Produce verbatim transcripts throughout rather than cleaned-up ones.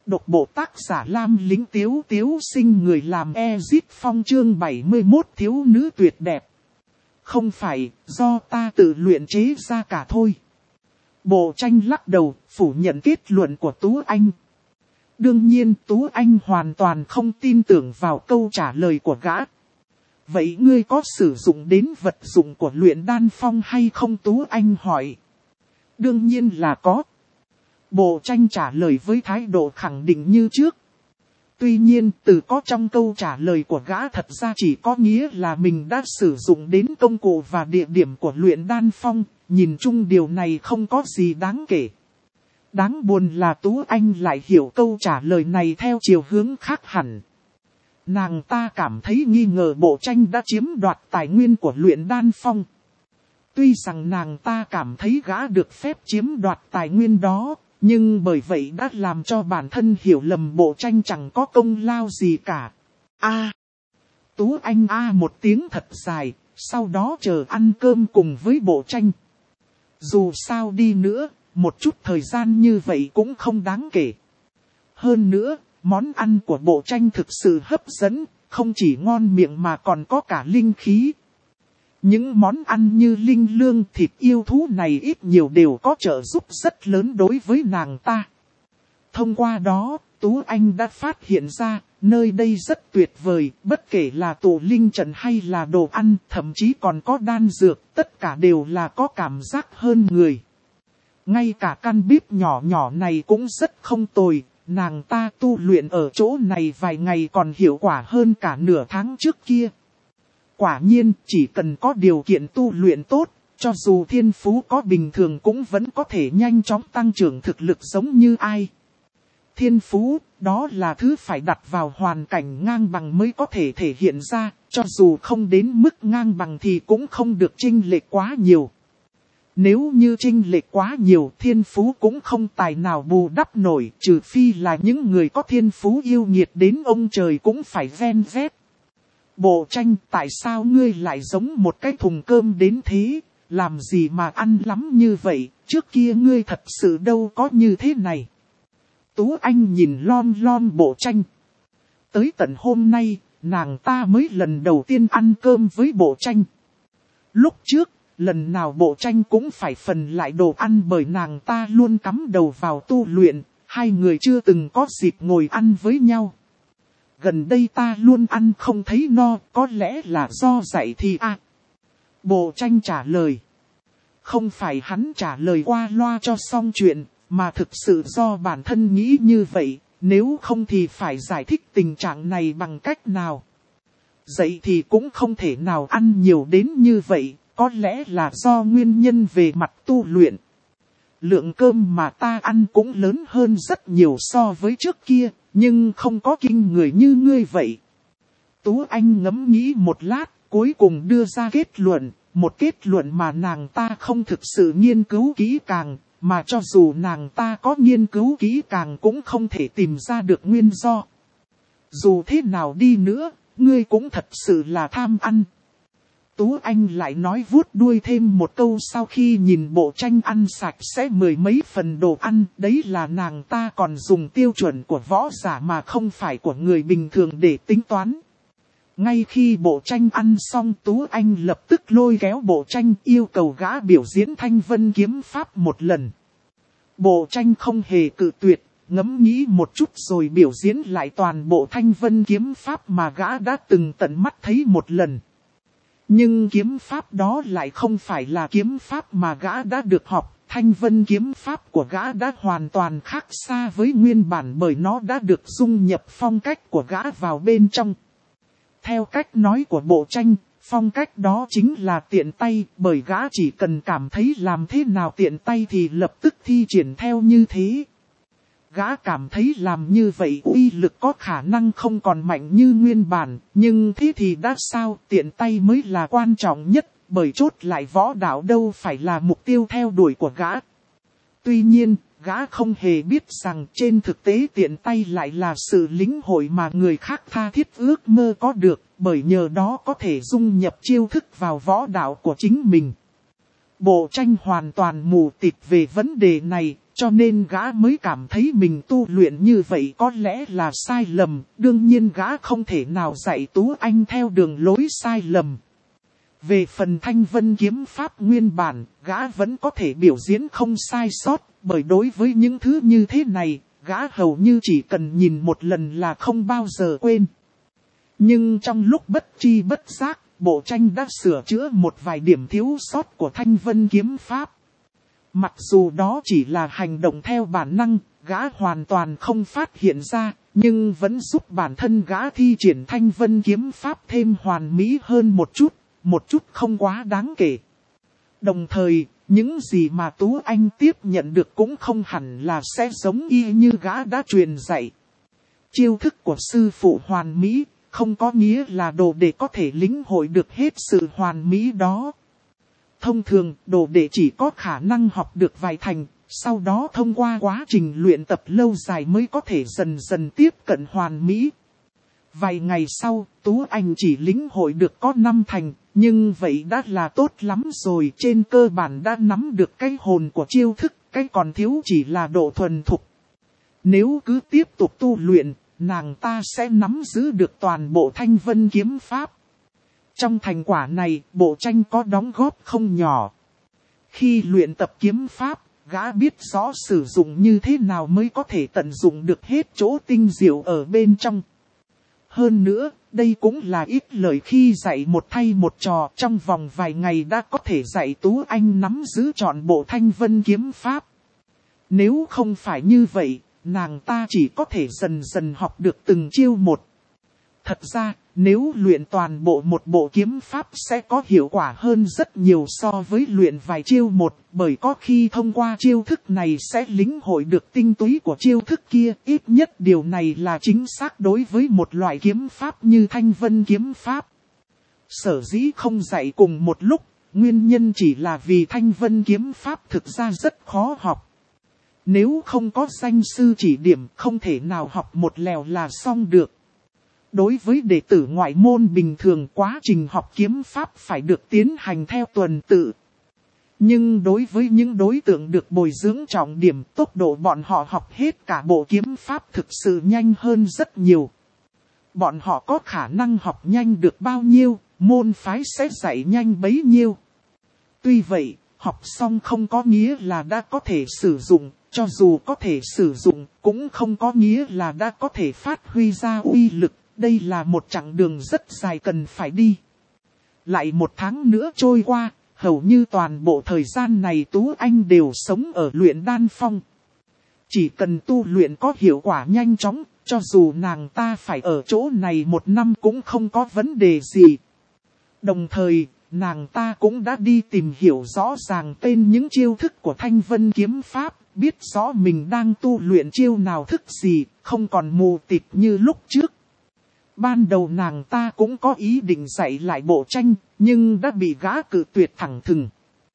Độc bộ tác giả Lam Lính Tiếu Tiếu sinh người làm Ezit Phong chương bảy mươi mốt thiếu nữ tuyệt đẹp. Không phải, do ta tự luyện chế ra cả thôi. Bộ tranh lắc đầu, phủ nhận kết luận của Tú Anh. Đương nhiên Tú Anh hoàn toàn không tin tưởng vào câu trả lời của gã. Vậy ngươi có sử dụng đến vật dụng của luyện đan phong hay không? Tú Anh hỏi. Đương nhiên là có. Bộ tranh trả lời với thái độ khẳng định như trước. Tuy nhiên từ có trong câu trả lời của gã thật ra chỉ có nghĩa là mình đã sử dụng đến công cụ và địa điểm của luyện đan phong. Nhìn chung điều này không có gì đáng kể. Đáng buồn là Tú Anh lại hiểu câu trả lời này theo chiều hướng khác hẳn. Nàng ta cảm thấy nghi ngờ bộ tranh đã chiếm đoạt tài nguyên của luyện đan phong. Tuy rằng nàng ta cảm thấy gã được phép chiếm đoạt tài nguyên đó, nhưng bởi vậy đã làm cho bản thân hiểu lầm bộ tranh chẳng có công lao gì cả. A. À, Tú Anh a à một tiếng thật dài, sau đó chờ ăn cơm cùng với bộ tranh. Dù sao đi nữa, một chút thời gian như vậy cũng không đáng kể. Hơn nữa, món ăn của bộ tranh thực sự hấp dẫn, không chỉ ngon miệng mà còn có cả linh khí. Những món ăn như linh lương, thịt yêu thú này ít nhiều đều có trợ giúp rất lớn đối với nàng ta. Thông qua đó, Tú Anh đã phát hiện ra, nơi đây rất tuyệt vời, bất kể là tổ linh trận hay là đồ ăn, thậm chí còn có đan dược, tất cả đều là có cảm giác hơn người. Ngay cả căn bếp nhỏ nhỏ này cũng rất không tồi, nàng ta tu luyện ở chỗ này vài ngày còn hiệu quả hơn cả nửa tháng trước kia. Quả nhiên, chỉ cần có điều kiện tu luyện tốt, cho dù thiên phú có bình thường cũng vẫn có thể nhanh chóng tăng trưởng thực lực giống như ai. Thiên phú, đó là thứ phải đặt vào hoàn cảnh ngang bằng mới có thể thể hiện ra, cho dù không đến mức ngang bằng thì cũng không được chênh lệch quá nhiều. Nếu như chênh lệch quá nhiều, thiên phú cũng không tài nào bù đắp nổi, trừ phi là những người có thiên phú yêu nghiệt đến ông trời cũng phải ven vét. Bộ tranh, tại sao ngươi lại giống một cái thùng cơm đến thế, làm gì mà ăn lắm như vậy, trước kia ngươi thật sự đâu có như thế này. Tú Anh nhìn lon lon bộ tranh. Tới tận hôm nay, nàng ta mới lần đầu tiên ăn cơm với bộ tranh. Lúc trước, lần nào bộ tranh cũng phải phần lại đồ ăn bởi nàng ta luôn cắm đầu vào tu luyện, hai người chưa từng có dịp ngồi ăn với nhau. Gần đây ta luôn ăn không thấy no, có lẽ là do dạy thì à. Bộ tranh trả lời. Không phải hắn trả lời qua loa cho xong chuyện, mà thực sự do bản thân nghĩ như vậy, nếu không thì phải giải thích tình trạng này bằng cách nào. Dậy thì cũng không thể nào ăn nhiều đến như vậy, có lẽ là do nguyên nhân về mặt tu luyện. Lượng cơm mà ta ăn cũng lớn hơn rất nhiều so với trước kia, nhưng không có kinh người như ngươi vậy. Tú Anh ngẫm nghĩ một lát, cuối cùng đưa ra kết luận, một kết luận mà nàng ta không thực sự nghiên cứu kỹ càng, mà cho dù nàng ta có nghiên cứu kỹ càng cũng không thể tìm ra được nguyên do. Dù thế nào đi nữa, ngươi cũng thật sự là tham ăn. Tú Anh lại nói vuốt đuôi thêm một câu sau khi nhìn bộ tranh ăn sạch sẽ mười mấy phần đồ ăn. Đấy là nàng ta còn dùng tiêu chuẩn của võ giả mà không phải của người bình thường để tính toán. Ngay khi bộ tranh ăn xong, Tú Anh lập tức lôi kéo bộ tranh yêu cầu gã biểu diễn Thanh Vân kiếm pháp một lần. Bộ tranh không hề cự tuyệt, ngẫm nghĩ một chút rồi biểu diễn lại toàn bộ Thanh Vân kiếm pháp mà gã đã từng tận mắt thấy một lần. Nhưng kiếm pháp đó lại không phải là kiếm pháp mà gã đã được học. Thanh Vân kiếm pháp của gã đã hoàn toàn khác xa với nguyên bản bởi nó đã được dung nhập phong cách của gã vào bên trong. Theo cách nói của bộ tranh, phong cách đó chính là tiện tay, bởi gã chỉ cần cảm thấy làm thế nào tiện tay thì lập tức thi triển theo như thế. Gã cảm thấy làm như vậy uy lực có khả năng không còn mạnh như nguyên bản, nhưng thế thì đã sao, tiện tay mới là quan trọng nhất, bởi chốt lại võ đạo đâu phải là mục tiêu theo đuổi của gã. Tuy nhiên, gã không hề biết rằng trên thực tế tiện tay lại là sự lĩnh hội mà người khác tha thiết ước mơ có được, bởi nhờ đó có thể dung nhập chiêu thức vào võ đạo của chính mình. Bộ tranh hoàn toàn mù tịt về vấn đề này, cho nên gã mới cảm thấy mình tu luyện như vậy có lẽ là sai lầm, đương nhiên gã không thể nào dạy Tú Anh theo đường lối sai lầm. Về phần Thanh Vân kiếm pháp nguyên bản, gã vẫn có thể biểu diễn không sai sót, bởi đối với những thứ như thế này, gã hầu như chỉ cần nhìn một lần là không bao giờ quên. Nhưng trong lúc bất tri bất giác, bộ tranh đã sửa chữa một vài điểm thiếu sót của Thanh Vân kiếm pháp. Mặc dù đó chỉ là hành động theo bản năng, gã hoàn toàn không phát hiện ra, nhưng vẫn giúp bản thân gã thi triển Thanh Vân kiếm pháp thêm hoàn mỹ hơn một chút, một chút không quá đáng kể. Đồng thời, những gì mà Tú Anh tiếp nhận được cũng không hẳn là sẽ giống y như gã đã truyền dạy. Chiêu thức của sư phụ hoàn mỹ, không có nghĩa là đồ đệ có thể lĩnh hội được hết sự hoàn mỹ đó. Thông thường, đồ đệ chỉ có khả năng học được vài thành, sau đó thông qua quá trình luyện tập lâu dài mới có thể dần dần tiếp cận hoàn mỹ. Vài ngày sau, Tú Anh chỉ lĩnh hội được có năm thành, nhưng vậy đã là tốt lắm rồi, trên cơ bản đã nắm được cái hồn của chiêu thức, cái còn thiếu chỉ là độ thuần thục. Nếu cứ tiếp tục tu luyện, nàng ta sẽ nắm giữ được toàn bộ Thanh Vân kiếm pháp. Trong thành quả này, bộ tranh có đóng góp không nhỏ. Khi luyện tập kiếm pháp, gã biết rõ sử dụng như thế nào mới có thể tận dụng được hết chỗ tinh diệu ở bên trong. Hơn nữa, đây cũng là ít lời khi dạy một thay một trò, trong vòng vài ngày đã có thể dạy Tú Anh nắm giữ trọn bộ Thanh Vân kiếm pháp. Nếu không phải như vậy, nàng ta chỉ có thể dần dần học được từng chiêu một. Thật ra, nếu luyện toàn bộ một bộ kiếm pháp sẽ có hiệu quả hơn rất nhiều so với luyện vài chiêu một, bởi có khi thông qua chiêu thức này sẽ lĩnh hội được tinh túy của chiêu thức kia, ít nhất điều này là chính xác đối với một loại kiếm pháp như Thanh Vân kiếm pháp. Sở dĩ không dạy cùng một lúc, nguyên nhân chỉ là vì Thanh Vân kiếm pháp thực ra rất khó học. Nếu không có danh sư chỉ điểm, không thể nào học một lèo là xong được. Đối với đệ tử ngoại môn bình thường, quá trình học kiếm pháp phải được tiến hành theo tuần tự. Nhưng đối với những đối tượng được bồi dưỡng trọng điểm, tốc độ bọn họ học hết cả bộ kiếm pháp thực sự nhanh hơn rất nhiều. Bọn họ có khả năng học nhanh được bao nhiêu, môn phái sẽ dạy nhanh bấy nhiêu. Tuy vậy, học xong không có nghĩa là đã có thể sử dụng, cho dù có thể sử dụng, cũng không có nghĩa là đã có thể phát huy ra uy lực. Đây là một chặng đường rất dài cần phải đi. Lại một tháng nữa trôi qua, hầu như toàn bộ thời gian này Tú Anh đều sống ở luyện đan phong. Chỉ cần tu luyện có hiệu quả nhanh chóng, cho dù nàng ta phải ở chỗ này một năm cũng không có vấn đề gì. Đồng thời, nàng ta cũng đã đi tìm hiểu rõ ràng tên những chiêu thức của Thanh Vân kiếm pháp, biết rõ mình đang tu luyện chiêu nào thức gì, không còn mù tịt như lúc trước. Ban đầu nàng ta cũng có ý định dạy lại bộ tranh, nhưng đã bị gã cự tuyệt thẳng thừng.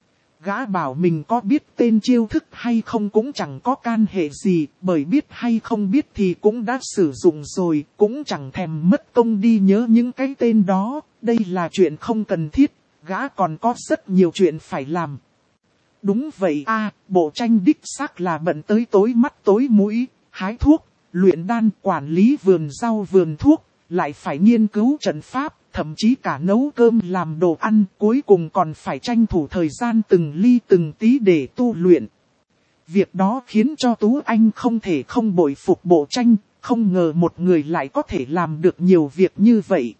Gã bảo mình có biết tên chiêu thức hay không cũng chẳng có can hệ gì, bởi biết hay không biết thì cũng đã sử dụng rồi, cũng chẳng thèm mất công đi nhớ những cái tên đó, đây là chuyện không cần thiết, gã còn có rất nhiều chuyện phải làm. Đúng vậy a, bộ tranh đích xác là bận tới tối mắt tối mũi, hái thuốc, luyện đan, quản lý vườn rau vườn thuốc. Lại phải nghiên cứu trận pháp, thậm chí cả nấu cơm làm đồ ăn, cuối cùng còn phải tranh thủ thời gian từng ly từng tí để tu luyện. Việc đó khiến cho Tú Anh không thể không bội phục bộ tranh, không ngờ một người lại có thể làm được nhiều việc như vậy.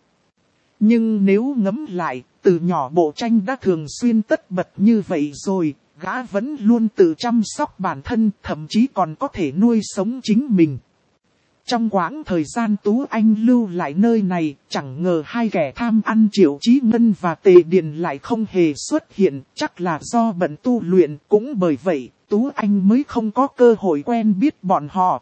Nhưng nếu ngẫm lại, từ nhỏ bộ tranh đã thường xuyên tất bật như vậy rồi, gã vẫn luôn tự chăm sóc bản thân, thậm chí còn có thể nuôi sống chính mình. Trong quãng thời gian Tú Anh lưu lại nơi này, chẳng ngờ hai kẻ tham ăn Triệu Chí Ngân và Tề Điền lại không hề xuất hiện, chắc là do bận tu luyện, cũng bởi vậy, Tú Anh mới không có cơ hội quen biết bọn họ.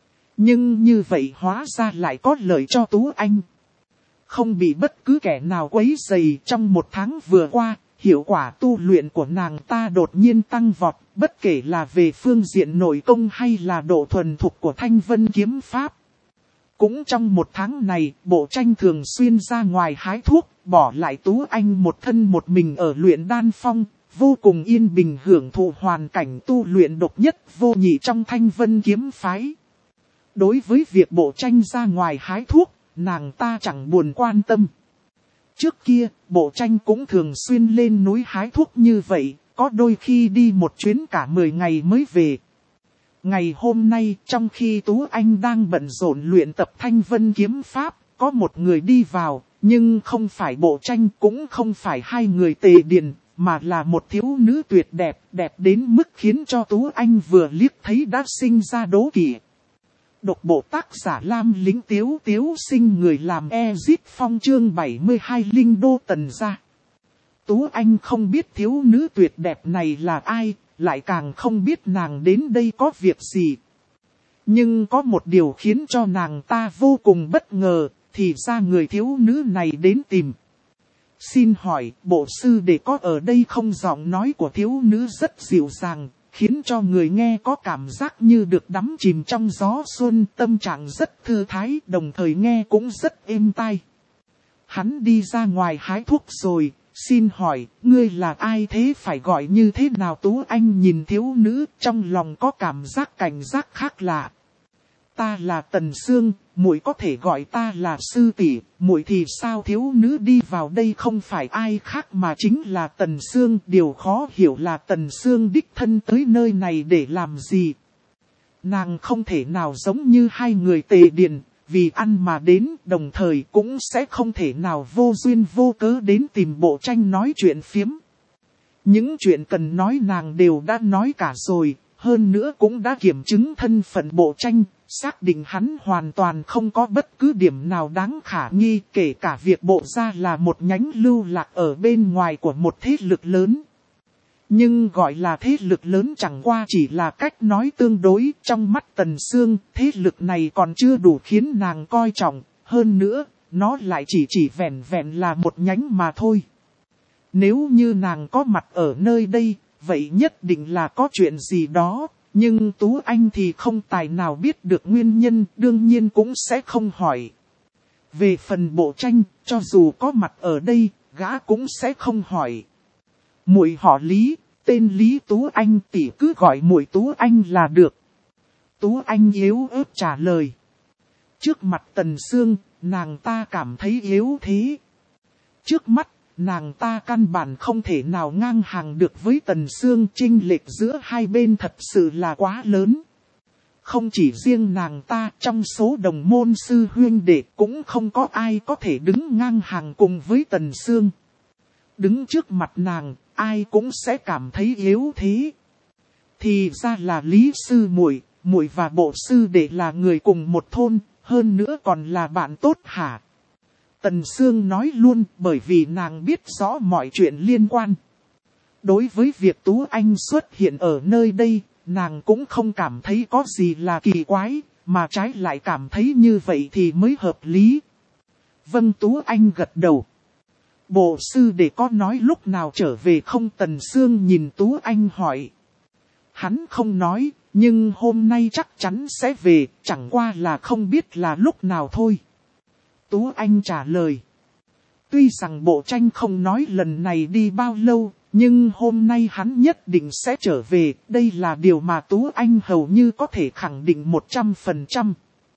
Nhưng như vậy hóa ra lại có lợi cho Tú Anh. Không bị bất cứ kẻ nào quấy rầy. Trong một tháng vừa qua, hiệu quả tu luyện của nàng ta đột nhiên tăng vọt, bất kể là về phương diện nội công hay là độ thuần thục của Thanh Vân kiếm pháp. Cũng trong một tháng này, bộ tranh thường xuyên ra ngoài hái thuốc, bỏ lại Tú Anh một thân một mình ở luyện đan phong, vô cùng yên bình hưởng thụ hoàn cảnh tu luyện độc nhất vô nhị trong Thanh Vân kiếm phái. Đối với việc Bộ Tranh ra ngoài hái thuốc, nàng ta chẳng buồn quan tâm. Trước kia, Bộ Tranh cũng thường xuyên lên núi hái thuốc như vậy, có đôi khi đi một chuyến cả mười ngày mới về. Ngày hôm nay, trong khi Tú Anh đang bận rộn luyện tập Thanh Vân kiếm pháp, có một người đi vào, nhưng không phải Bộ Tranh cũng không phải hai người Tề Điền, mà là một thiếu nữ tuyệt đẹp, đẹp đến mức khiến cho Tú Anh vừa liếc thấy đã sinh ra đố kỵ. Độc bộ tác giả Lam Lĩnh Tiếu Tiếu sinh người làm Ezit Phong chương bảy mươi hai Linh Đô Tần gia. Tú Anh không biết thiếu nữ tuyệt đẹp này là ai, lại càng không biết nàng đến đây có việc gì. Nhưng có một điều khiến cho nàng ta vô cùng bất ngờ, thì ra người thiếu nữ này đến tìm. Xin hỏi, bộ sư đệ có ở đây không? Giọng nói của thiếu nữ rất dịu dàng, khiến cho người nghe có cảm giác như được đắm chìm trong gió xuân, tâm trạng rất thư thái, đồng thời nghe cũng rất êm tai. Hắn đi ra ngoài hái thuốc rồi, xin hỏi, ngươi là ai thế, phải gọi như thế nào? Tú Anh nhìn thiếu nữ, trong lòng có cảm giác cảnh giác khác lạ. Ta là Tần Sương, muội có thể gọi ta là sư tỷ, muội thì sao? Thiếu nữ đi vào đây không phải ai khác mà chính là Tần Sương. Điều khó hiểu là Tần Sương đích thân tới nơi này để làm gì? Nàng không thể nào giống như hai người Tề Điền, vì ăn mà đến, đồng thời cũng sẽ không thể nào vô duyên vô cớ đến tìm Bộ Tranh nói chuyện phiếm. Những chuyện cần nói nàng đều đã nói cả rồi, hơn nữa cũng đã kiểm chứng thân phận Bộ Tranh. Xác định hắn hoàn toàn không có bất cứ điểm nào đáng khả nghi, kể cả việc Bộ gia là một nhánh lưu lạc ở bên ngoài của một thế lực lớn. Nhưng gọi là thế lực lớn chẳng qua chỉ là cách nói tương đối. Trong mắt Tần Sương, thế lực này còn chưa đủ khiến nàng coi trọng, hơn nữa, nó lại chỉ chỉ vẹn vẹn là một nhánh mà thôi. Nếu như nàng có mặt ở nơi đây, vậy nhất định là có chuyện gì đó. Nhưng Tú Anh thì không tài nào biết được nguyên nhân, đương nhiên cũng sẽ không hỏi. Về phần Bộ Tranh, cho dù có mặt ở đây, gã cũng sẽ không hỏi. Muội họ Lý, tên Lý Tú Anh, tỷ cứ gọi muội Tú Anh là được. Tú Anh yếu ớt trả lời. Trước mặt Tần Sương, nàng ta cảm thấy yếu thế. Trước mắt, nàng ta căn bản không thể nào ngang hàng được với Tần Sương, chênh lệch giữa hai bên thật sự là quá lớn. Không chỉ riêng nàng ta, trong số đồng môn sư huynh đệ cũng không có ai có thể đứng ngang hàng cùng với Tần Sương. Đứng trước mặt nàng, ai cũng sẽ cảm thấy yếu thế. Thì ra là Lý sư muội, muội và Bộ sư đệ là người cùng một thôn, hơn nữa còn là bạn tốt hả? Tần Sương nói luôn, bởi vì nàng biết rõ mọi chuyện liên quan. Đối với việc Tú Anh xuất hiện ở nơi đây, nàng cũng không cảm thấy có gì là kỳ quái, mà trái lại cảm thấy như vậy thì mới hợp lý. Vâng, Tú Anh gật đầu. Bộ sư đệ có nói lúc nào trở về không? Tần Sương nhìn Tú Anh hỏi. Hắn không nói, nhưng hôm nay chắc chắn sẽ về, chẳng qua là không biết là lúc nào thôi. Tú Anh trả lời. Tuy rằng Bộ Tranh không nói lần này đi bao lâu, nhưng hôm nay hắn nhất định sẽ trở về. Đây là điều mà Tú Anh hầu như có thể khẳng định một trăm phần trăm.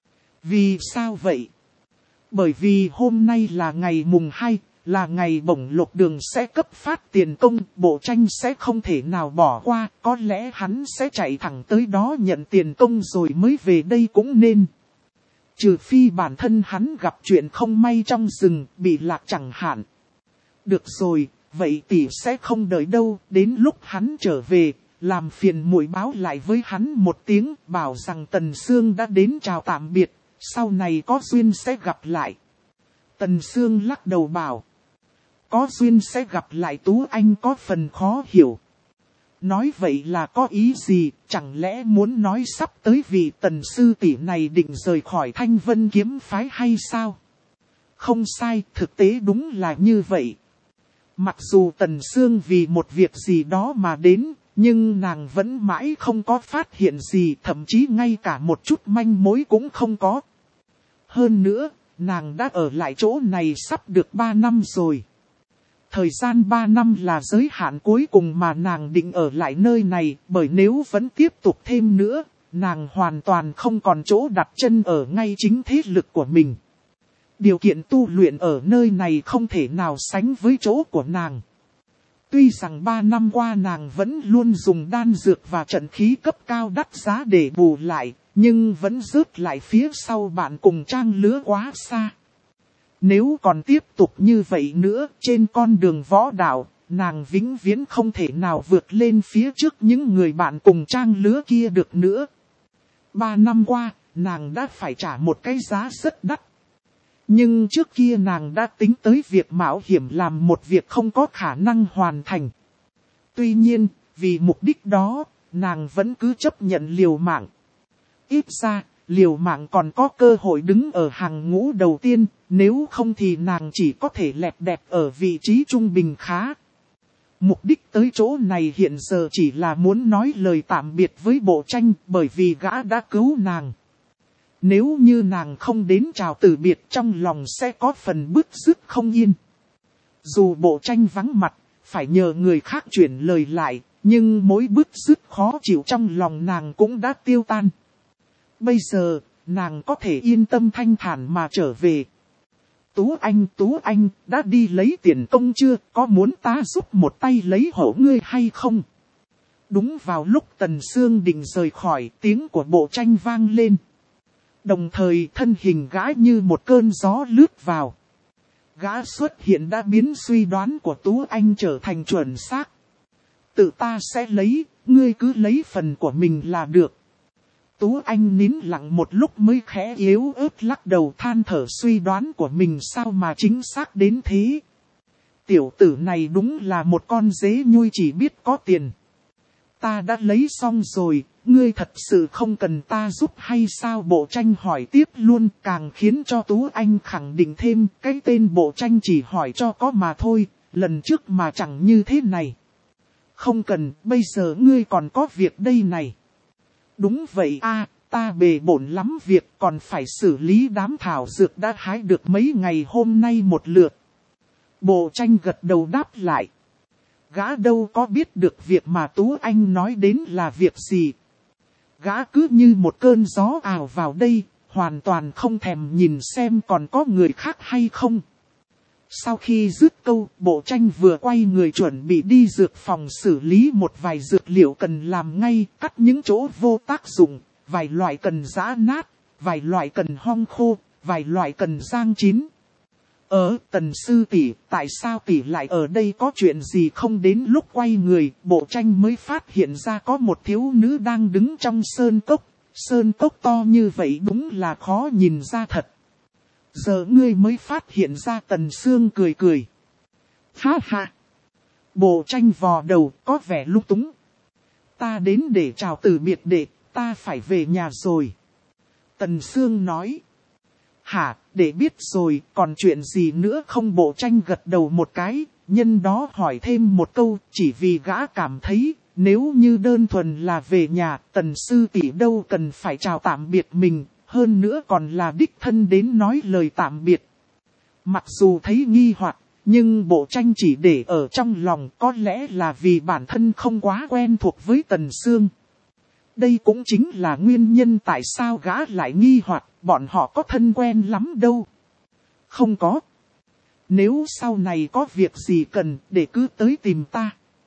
Vì sao vậy? Bởi vì hôm nay là ngày mùng hai, là ngày bổng lộc đường sẽ cấp phát tiền công. Bộ Tranh sẽ không thể nào bỏ qua, có lẽ hắn sẽ chạy thẳng tới đó nhận tiền công rồi mới về đây cũng nên. Trừ phi bản thân hắn gặp chuyện không may trong rừng, bị lạc chẳng hạn. Được rồi, vậy tỷ sẽ không đợi đâu, đến lúc hắn trở về, làm phiền muội báo lại với hắn một tiếng, bảo rằng Tần Sương đã đến chào tạm biệt, sau này có duyên sẽ gặp lại. Tần Sương lắc đầu bảo. Có duyên sẽ gặp lại. Tú Anh có phần khó hiểu. Nói vậy là có ý gì, chẳng lẽ muốn nói sắp tới vị Tần sư tỷ này định rời khỏi Thanh Vân kiếm phái hay sao? Không sai, thực tế đúng là như vậy. Mặc dù Tần Sương vì một việc gì đó mà đến, nhưng nàng vẫn mãi không có phát hiện gì, thậm chí ngay cả một chút manh mối cũng không có. Hơn nữa, nàng đã ở lại chỗ này sắp được ba năm rồi. Thời gian ba năm là giới hạn cuối cùng mà nàng định ở lại nơi này, bởi nếu vẫn tiếp tục thêm nữa, nàng hoàn toàn không còn chỗ đặt chân ở ngay chính thế lực của mình. Điều kiện tu luyện ở nơi này không thể nào sánh với chỗ của nàng. Tuy rằng ba năm qua nàng vẫn luôn dùng đan dược và trận khí cấp cao đắt giá để bù lại, nhưng vẫn rớt lại phía sau bạn cùng trang lứa quá xa. Nếu còn tiếp tục như vậy nữa, trên con đường võ đạo, nàng vĩnh viễn không thể nào vượt lên phía trước những người bạn cùng trang lứa kia được nữa. Ba năm qua, nàng đã phải trả một cái giá rất đắt. Nhưng trước kia nàng đã tính tới việc mạo hiểm làm một việc không có khả năng hoàn thành. Tuy nhiên, vì mục đích đó, nàng vẫn cứ chấp nhận liều mạng. Ít ra, liều mạng còn có cơ hội đứng ở hàng ngũ đầu tiên, nếu không thì nàng chỉ có thể lẹt đẹt ở vị trí trung bình khá. Mục đích tới chỗ này hiện giờ chỉ là muốn nói lời tạm biệt với Bộ Tranh, bởi vì gã đã cứu nàng. Nếu như nàng không đến chào từ biệt, trong lòng sẽ có phần bứt rứt không yên. Dù Bộ Tranh vắng mặt, phải nhờ người khác chuyển lời lại, nhưng mối bứt rứt khó chịu trong lòng nàng cũng đã tiêu tan. Bây giờ, nàng có thể yên tâm thanh thản mà trở về. Tú Anh, Tú Anh, đã đi lấy tiền công chưa, có muốn ta giúp một tay lấy hộ ngươi hay không? Đúng vào lúc Tần Sương định rời khỏi, tiếng của Bộ Tranh vang lên. Đồng thời thân hình gã như một cơn gió lướt vào. Gã xuất hiện đã biến suy đoán của Tú Anh trở thành chuẩn xác. Tự ta sẽ lấy, ngươi cứ lấy phần của mình là được. Tú Anh nín lặng một lúc mới khẽ yếu ớt lắc đầu than thở suy đoán của mình sao mà chính xác đến thế. Tiểu tử này đúng là một con dế nhui chỉ biết có tiền. Ta đã lấy xong rồi, ngươi thật sự không cần ta giúp hay sao? Bộ Tranh hỏi tiếp luôn, càng khiến cho Tú Anh khẳng định thêm cái tên Bộ Tranh chỉ hỏi cho có mà thôi, lần trước mà chẳng như thế này. Không cần, bây giờ ngươi còn có việc đây này. Đúng vậy a, ta bề bộn lắm việc, còn phải xử lý đám thảo dược đã hái được mấy ngày hôm nay một lượt. Bộ Tranh gật đầu đáp lại. Gã đâu có biết được việc mà Tú Anh nói đến là việc gì. Gã cứ như một cơn gió ào vào đây, hoàn toàn không thèm nhìn xem còn có người khác hay không. Sau khi dứt câu, Bộ Tranh vừa quay người chuẩn bị đi dược phòng xử lý một vài dược liệu cần làm ngay, cắt những chỗ vô tác dụng, vài loại cần giã nát, vài loại cần hong khô, vài loại cần rang chín. Ờ, Tần sư tỷ, tại sao tỷ lại ở đây, có chuyện gì không? Đến lúc quay người, Bộ Tranh mới phát hiện ra có một thiếu nữ đang đứng trong sơn cốc. Sơn cốc to như vậy đúng là khó nhìn ra thật. Giờ ngươi mới phát hiện ra, Tần Sương cười cười. Ha ha. Bộ Tranh vò đầu có vẻ lung túng. Ta đến để chào từ biệt đệ, ta phải về nhà rồi. Tần Sương nói. Hả, để biết rồi, còn chuyện gì nữa không? Bộ Tranh gật đầu một cái, nhân đó hỏi thêm một câu, chỉ vì gã cảm thấy, nếu như đơn thuần là về nhà, Tần sư tỷ đâu cần phải chào tạm biệt mình, hơn nữa còn là đích thân đến nói lời tạm biệt. Mặc dù thấy nghi hoặc, nhưng Bộ Tranh chỉ để ở trong lòng, có lẽ là vì bản thân không quá quen thuộc với Tần Sương. Đây cũng chính là nguyên nhân tại sao gã lại nghi hoặc, bọn họ có thân quen lắm đâu. Không có. Nếu sau này có việc gì cần, để cứ tới tìm ta.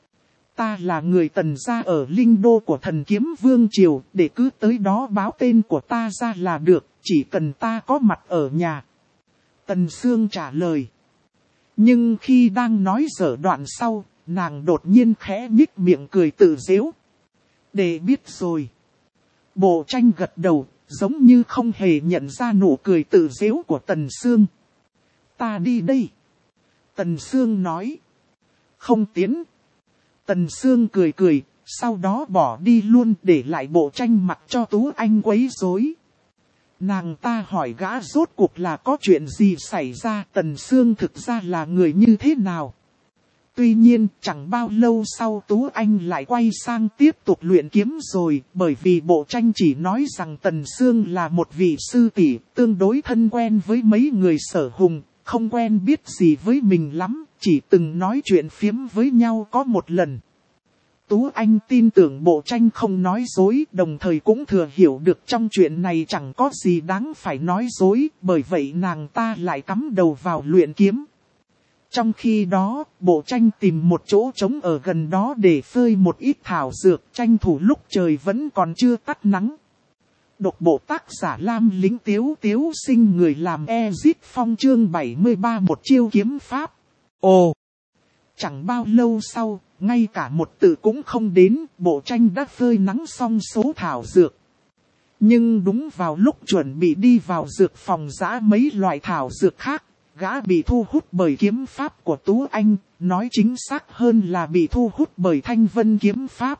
Ta là người Tần gia ở Linh Đô của Thần Kiếm Vương Triều, để cứ tới đó báo tên của ta ra là được, chỉ cần ta có mặt ở nhà. Tần Sương trả lời. Nhưng khi đang nói dở đoạn sau, nàng đột nhiên khẽ nhích miệng cười tự giễu. Để biết rồi. Bộ Tranh gật đầu, giống như không hề nhận ra nụ cười tự giễu của Tần Sương. Ta đi đây. Tần Sương nói. Không tiến. Tần Sương cười cười, sau đó bỏ đi luôn, để lại Bộ Tranh mặc cho Tú Anh quấy rối. Nàng ta hỏi gã rốt cuộc là có chuyện gì xảy ra, Tần Sương thực ra là người như thế nào. Tuy nhiên, chẳng bao lâu sau Tú Anh lại quay sang tiếp tục luyện kiếm rồi, bởi vì Bộ Tranh chỉ nói rằng Tần Sương là một vị sư tỷ, tương đối thân quen với mấy người Sở Hùng, không quen biết gì với mình lắm, chỉ từng nói chuyện phiếm với nhau có một lần. Tú Anh tin tưởng Bộ Tranh không nói dối, đồng thời cũng thừa hiểu được trong chuyện này chẳng có gì đáng phải nói dối, bởi vậy nàng ta lại cắm đầu vào luyện kiếm. Trong khi đó, Bộ Tranh tìm một chỗ trống ở gần đó để phơi một ít thảo dược, tranh thủ lúc trời vẫn còn chưa tắt nắng. Độc bộ tác giả Lam Lĩnh Tiếu Tiếu Sinh, người làm Ezit Phong, chương bảy mươi ba, một chiêu kiếm pháp. Ồ! Chẳng bao lâu sau, ngay cả một tự cũng không đến, Bộ Tranh đã phơi nắng xong số thảo dược. Nhưng đúng vào lúc chuẩn bị đi vào dược phòng giã mấy loại thảo dược khác, gã bị thu hút bởi kiếm pháp của Tú Anh, nói chính xác hơn là bị thu hút bởi Thanh Vân kiếm pháp.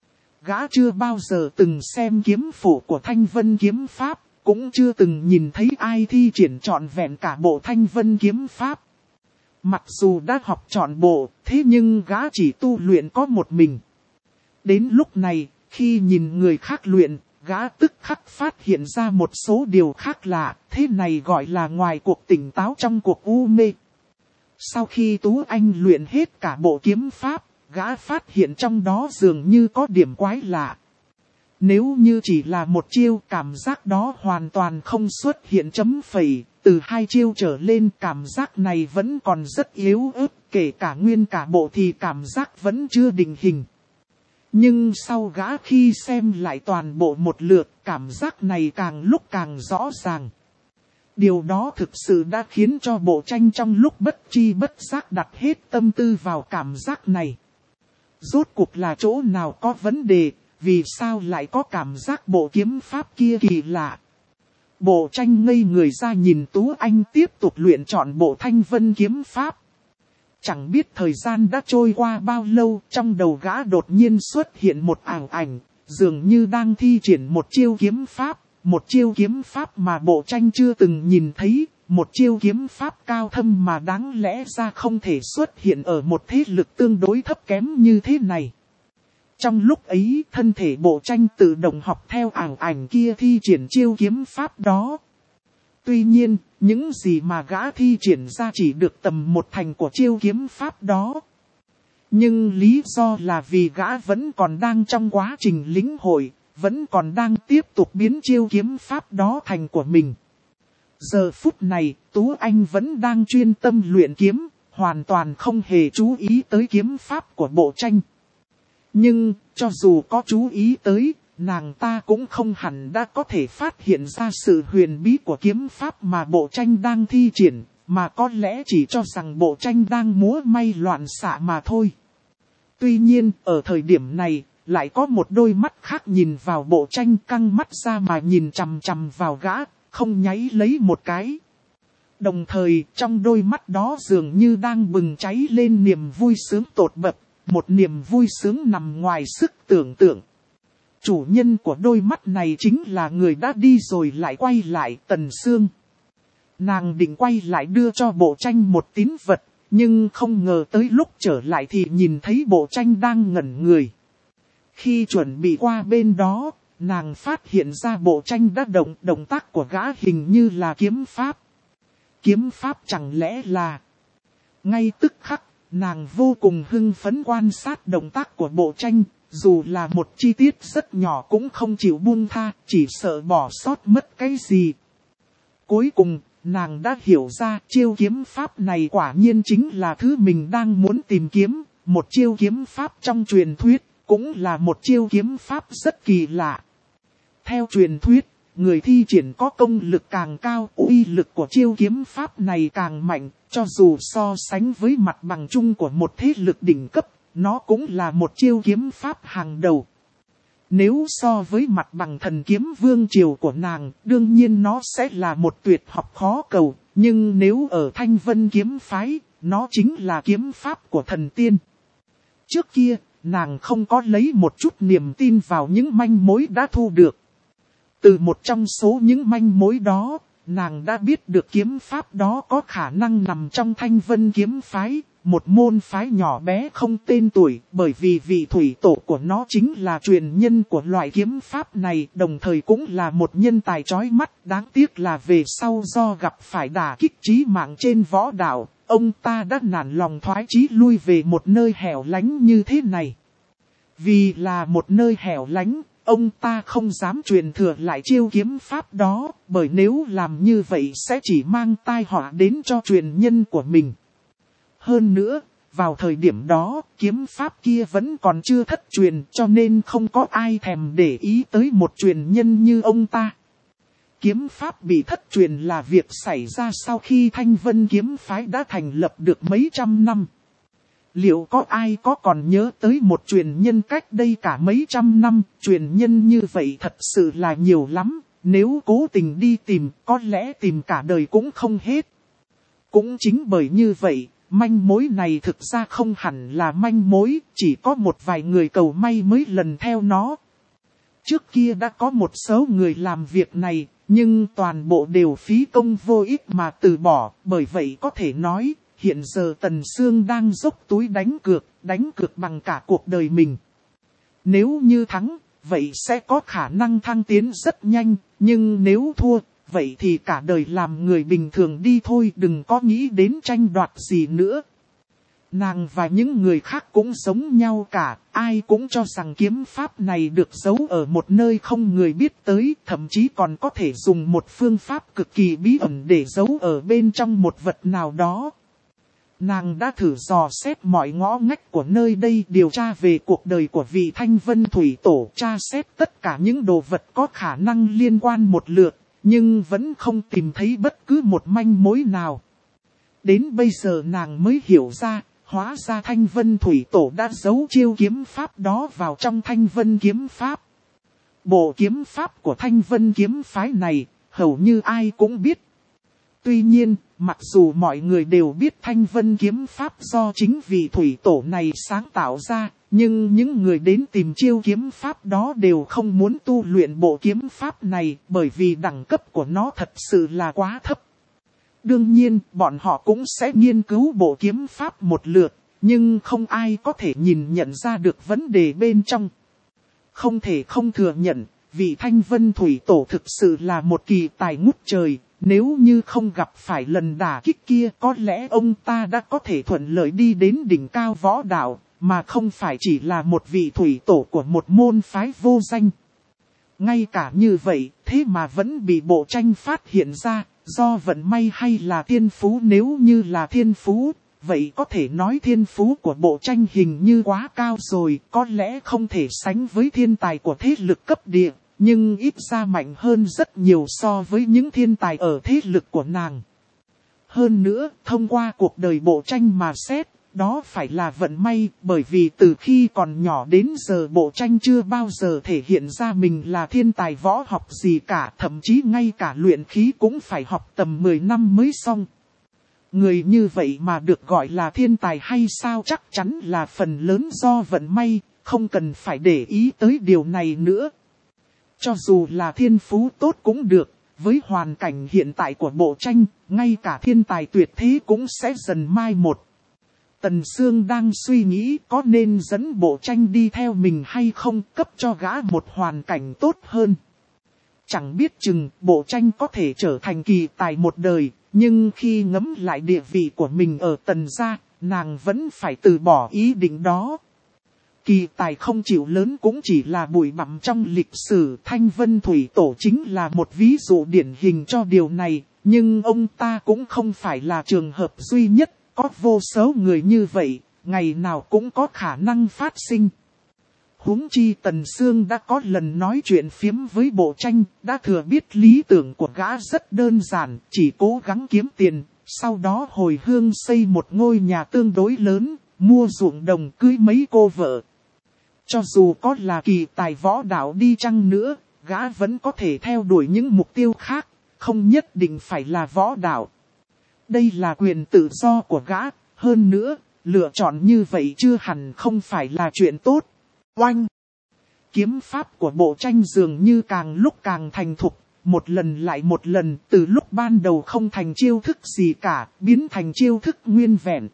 Gã chưa bao giờ từng xem kiếm phổ của Thanh Vân kiếm pháp, cũng chưa từng nhìn thấy ai thi triển trọn vẹn cả bộ Thanh Vân kiếm pháp. Mặc dù đã học trọn bộ, thế nhưng gã chỉ tu luyện có một mình. Đến lúc này, khi nhìn người khác luyện, gã tức khắc phát hiện ra một số điều khác lạ, thế này gọi là ngoài cuộc tỉnh táo trong cuộc u mê. Sau khi Tú Anh luyện hết cả bộ kiếm pháp, gã phát hiện trong đó dường như có điểm quái lạ. Nếu như chỉ là một chiêu, cảm giác đó hoàn toàn không xuất hiện chấm phẩy, từ hai chiêu trở lên cảm giác này vẫn còn rất yếu ớt, kể cả nguyên cả bộ thì cảm giác vẫn chưa định hình. Nhưng sau gã khi xem lại toàn bộ một lượt, cảm giác này càng lúc càng rõ ràng. Điều đó thực sự đã khiến cho Bộ Tranh trong lúc bất chi bất giác đặt hết tâm tư vào cảm giác này. Rốt cuộc là chỗ nào có vấn đề, vì sao lại có cảm giác bộ kiếm pháp kia kỳ lạ. Bộ Tranh ngây người ra nhìn Tú Anh tiếp tục luyện chọn bộ Thanh Vân kiếm pháp. Chẳng biết thời gian đã trôi qua bao lâu, trong đầu gã đột nhiên xuất hiện một ảo ảnh, dường như đang thi triển một chiêu kiếm pháp, một chiêu kiếm pháp mà Bộ Tranh chưa từng nhìn thấy, một chiêu kiếm pháp cao thâm mà đáng lẽ ra không thể xuất hiện ở một thế lực tương đối thấp kém như thế này. Trong lúc ấy, thân thể Bộ Tranh tự động học theo ảo ảnh kia thi triển chiêu kiếm pháp đó. Tuy nhiên, những gì mà gã thi triển ra chỉ được tầm một thành của chiêu kiếm pháp đó. Nhưng lý do là vì gã vẫn còn đang trong quá trình lĩnh hội, vẫn còn đang tiếp tục biến chiêu kiếm pháp đó thành của mình. Giờ phút này, Tú Anh vẫn đang chuyên tâm luyện kiếm, hoàn toàn không hề chú ý tới kiếm pháp của Bộ Tranh. Nhưng, cho dù có chú ý tới, nàng ta cũng không hẳn đã có thể phát hiện ra sự huyền bí của kiếm pháp mà Bộ Tranh đang thi triển, mà có lẽ chỉ cho rằng Bộ Tranh đang múa may loạn xạ mà thôi. Tuy nhiên, ở thời điểm này, lại có một đôi mắt khác nhìn vào Bộ Tranh, căng mắt ra mà nhìn chằm chằm vào gã, không nháy lấy một cái. Đồng thời, trong đôi mắt đó dường như đang bừng cháy lên niềm vui sướng tột bậc, một niềm vui sướng nằm ngoài sức tưởng tượng. Chủ nhân của đôi mắt này chính là người đã đi rồi lại quay lại, Tần Sương. Nàng định quay lại đưa cho Bộ Tranh một tín vật, nhưng không ngờ tới lúc trở lại thì nhìn thấy Bộ Tranh đang ngẩn người. Khi chuẩn bị qua bên đó, nàng phát hiện ra Bộ Tranh đã động, động tác của gã hình như là kiếm pháp. Kiếm pháp chẳng lẽ là... Ngay tức khắc, nàng vô cùng hưng phấn quan sát động tác của Bộ Tranh, dù là một chi tiết rất nhỏ cũng không chịu buông tha, chỉ sợ bỏ sót mất cái gì. Cuối cùng, nàng đã hiểu ra chiêu kiếm pháp này quả nhiên chính là thứ mình đang muốn tìm kiếm, một chiêu kiếm pháp trong truyền thuyết, cũng là một chiêu kiếm pháp rất kỳ lạ. Theo truyền thuyết, người thi triển có công lực càng cao, uy lực của chiêu kiếm pháp này càng mạnh, cho dù so sánh với mặt bằng chung của một thế lực đỉnh cấp, nó cũng là một chiêu kiếm pháp hàng đầu. Nếu so với mặt bằng thần kiếm vương triều của nàng, đương nhiên nó sẽ là một tuyệt học khó cầu, nhưng nếu ở Thanh Vân kiếm phái, nó chính là kiếm pháp của thần tiên. Trước kia, nàng không có lấy một chút niềm tin vào những manh mối đã thu được. Từ một trong số những manh mối đó, nàng đã biết được kiếm pháp đó có khả năng nằm trong Thanh Vân kiếm phái, một môn phái nhỏ bé không tên tuổi, bởi vì vị thủy tổ của nó chính là truyền nhân của loại kiếm pháp này, đồng thời cũng là một nhân tài chói mắt. Đáng tiếc là về sau do gặp phải đả kích chí mạng trên võ đạo, ông ta đã nản lòng thoái chí lui về một nơi hẻo lánh như thế này. Vì là một nơi hẻo lánh, ông ta không dám truyền thừa lại chiêu kiếm pháp đó, bởi nếu làm như vậy sẽ chỉ mang tai họa đến cho truyền nhân của mình. Hơn nữa, vào thời điểm đó, kiếm pháp kia vẫn còn chưa thất truyền, cho nên không có ai thèm để ý tới một truyền nhân như ông ta. Kiếm pháp bị thất truyền là việc xảy ra sau khi Thanh Vân kiếm phái đã thành lập được mấy trăm năm. Liệu có ai có còn nhớ tới một truyền nhân cách đây cả mấy trăm năm, truyền nhân như vậy thật sự là nhiều lắm, nếu cố tình đi tìm, có lẽ tìm cả đời cũng không hết. Cũng chính bởi như vậy, manh mối này thực ra không hẳn là manh mối, chỉ có một vài người cầu may mới lần theo nó. Trước kia đã có một số người làm việc này, nhưng toàn bộ đều phí công vô ích mà từ bỏ, bởi vậy có thể nói, hiện giờ Tần Sương đang dốc túi đánh cược, đánh cược bằng cả cuộc đời mình. Nếu như thắng, vậy sẽ có khả năng thăng tiến rất nhanh, nhưng nếu thua, vậy thì cả đời làm người bình thường đi thôi, đừng có nghĩ đến tranh đoạt gì nữa. Nàng và những người khác cũng giống nhau cả, ai cũng cho rằng kiếm pháp này được giấu ở một nơi không người biết tới, thậm chí còn có thể dùng một phương pháp cực kỳ bí ẩn để giấu ở bên trong một vật nào đó. Nàng đã thử dò xét mọi ngõ ngách của nơi đây, điều tra về cuộc đời của vị Thanh Vân Thủy Tổ, tra xét tất cả những đồ vật có khả năng liên quan một lượt, nhưng vẫn không tìm thấy bất cứ một manh mối nào. Đến bây giờ nàng mới hiểu ra, hóa ra Thanh Vân Thủy Tổ đã giấu chiêu kiếm pháp đó vào trong Thanh Vân kiếm pháp. Bộ kiếm pháp của Thanh Vân kiếm phái này, hầu như ai cũng biết. Tuy nhiên, mặc dù mọi người đều biết Thanh Vân kiếm pháp do chính vị Thủy Tổ này sáng tạo ra, nhưng những người đến tìm chiêu kiếm pháp đó đều không muốn tu luyện bộ kiếm pháp này, bởi vì đẳng cấp của nó thật sự là quá thấp. Đương nhiên, bọn họ cũng sẽ nghiên cứu bộ kiếm pháp một lượt, nhưng không ai có thể nhìn nhận ra được vấn đề bên trong. Không thể không thừa nhận, vị Thanh Vân Thủy Tổ thực sự là một kỳ tài ngút trời, nếu như không gặp phải lần đả kích kia, có lẽ ông ta đã có thể thuận lợi đi đến đỉnh cao võ đạo, mà không phải chỉ là một vị Thủy Tổ của một môn phái vô danh. Ngay cả như vậy, thế mà vẫn bị bộ tranh phát hiện ra, do vận may hay là thiên phú. Nếu như là thiên phú, vậy có thể nói thiên phú của bộ tranh hình như quá cao rồi, có lẽ không thể sánh với thiên tài của thế lực cấp địa, nhưng ít ra mạnh hơn rất nhiều so với những thiên tài ở thế lực của nàng. Hơn nữa, thông qua cuộc đời bộ tranh mà xét, đó phải là vận may, bởi vì từ khi còn nhỏ đến giờ bộ tranh chưa bao giờ thể hiện ra mình là thiên tài võ học gì cả, thậm chí ngay cả luyện khí cũng phải học tầm mười năm mới xong. Người như vậy mà được gọi là thiên tài hay sao, chắc chắn là phần lớn do vận may, không cần phải để ý tới điều này nữa. Cho dù là thiên phú tốt cũng được, với hoàn cảnh hiện tại của bộ tranh, ngay cả thiên tài tuyệt thế cũng sẽ dần mai một. Tần Sương đang suy nghĩ có nên dẫn bộ tranh đi theo mình hay không, cấp cho gã một hoàn cảnh tốt hơn. Chẳng biết chừng bộ tranh có thể trở thành kỳ tài một đời, nhưng khi ngẫm lại địa vị của mình ở Tần gia, nàng vẫn phải từ bỏ ý định đó. Kỳ tài không chịu lớn cũng chỉ là bụi bặm trong lịch sử, Thanh Vân Thủy Tổ chính là một ví dụ điển hình cho điều này, nhưng ông ta cũng không phải là trường hợp duy nhất, có vô số người như vậy, ngày nào cũng có khả năng phát sinh. Huống chi Tần Sương đã có lần nói chuyện phiếm với bộ tranh, đã thừa biết lý tưởng của gã rất đơn giản, chỉ cố gắng kiếm tiền, sau đó hồi hương xây một ngôi nhà tương đối lớn, mua ruộng đồng, cưới mấy cô vợ. Cho dù có là kỳ tài võ đạo đi chăng nữa, gã vẫn có thể theo đuổi những mục tiêu khác, không nhất định phải là võ đạo. Đây là quyền tự do của gã, hơn nữa, lựa chọn như vậy chưa hẳn không phải là chuyện tốt. Oanh! Kiếm pháp của bộ tranh dường như càng lúc càng thành thục, một lần lại một lần, từ lúc ban đầu không thành chiêu thức gì cả, biến thành chiêu thức nguyên vẹn.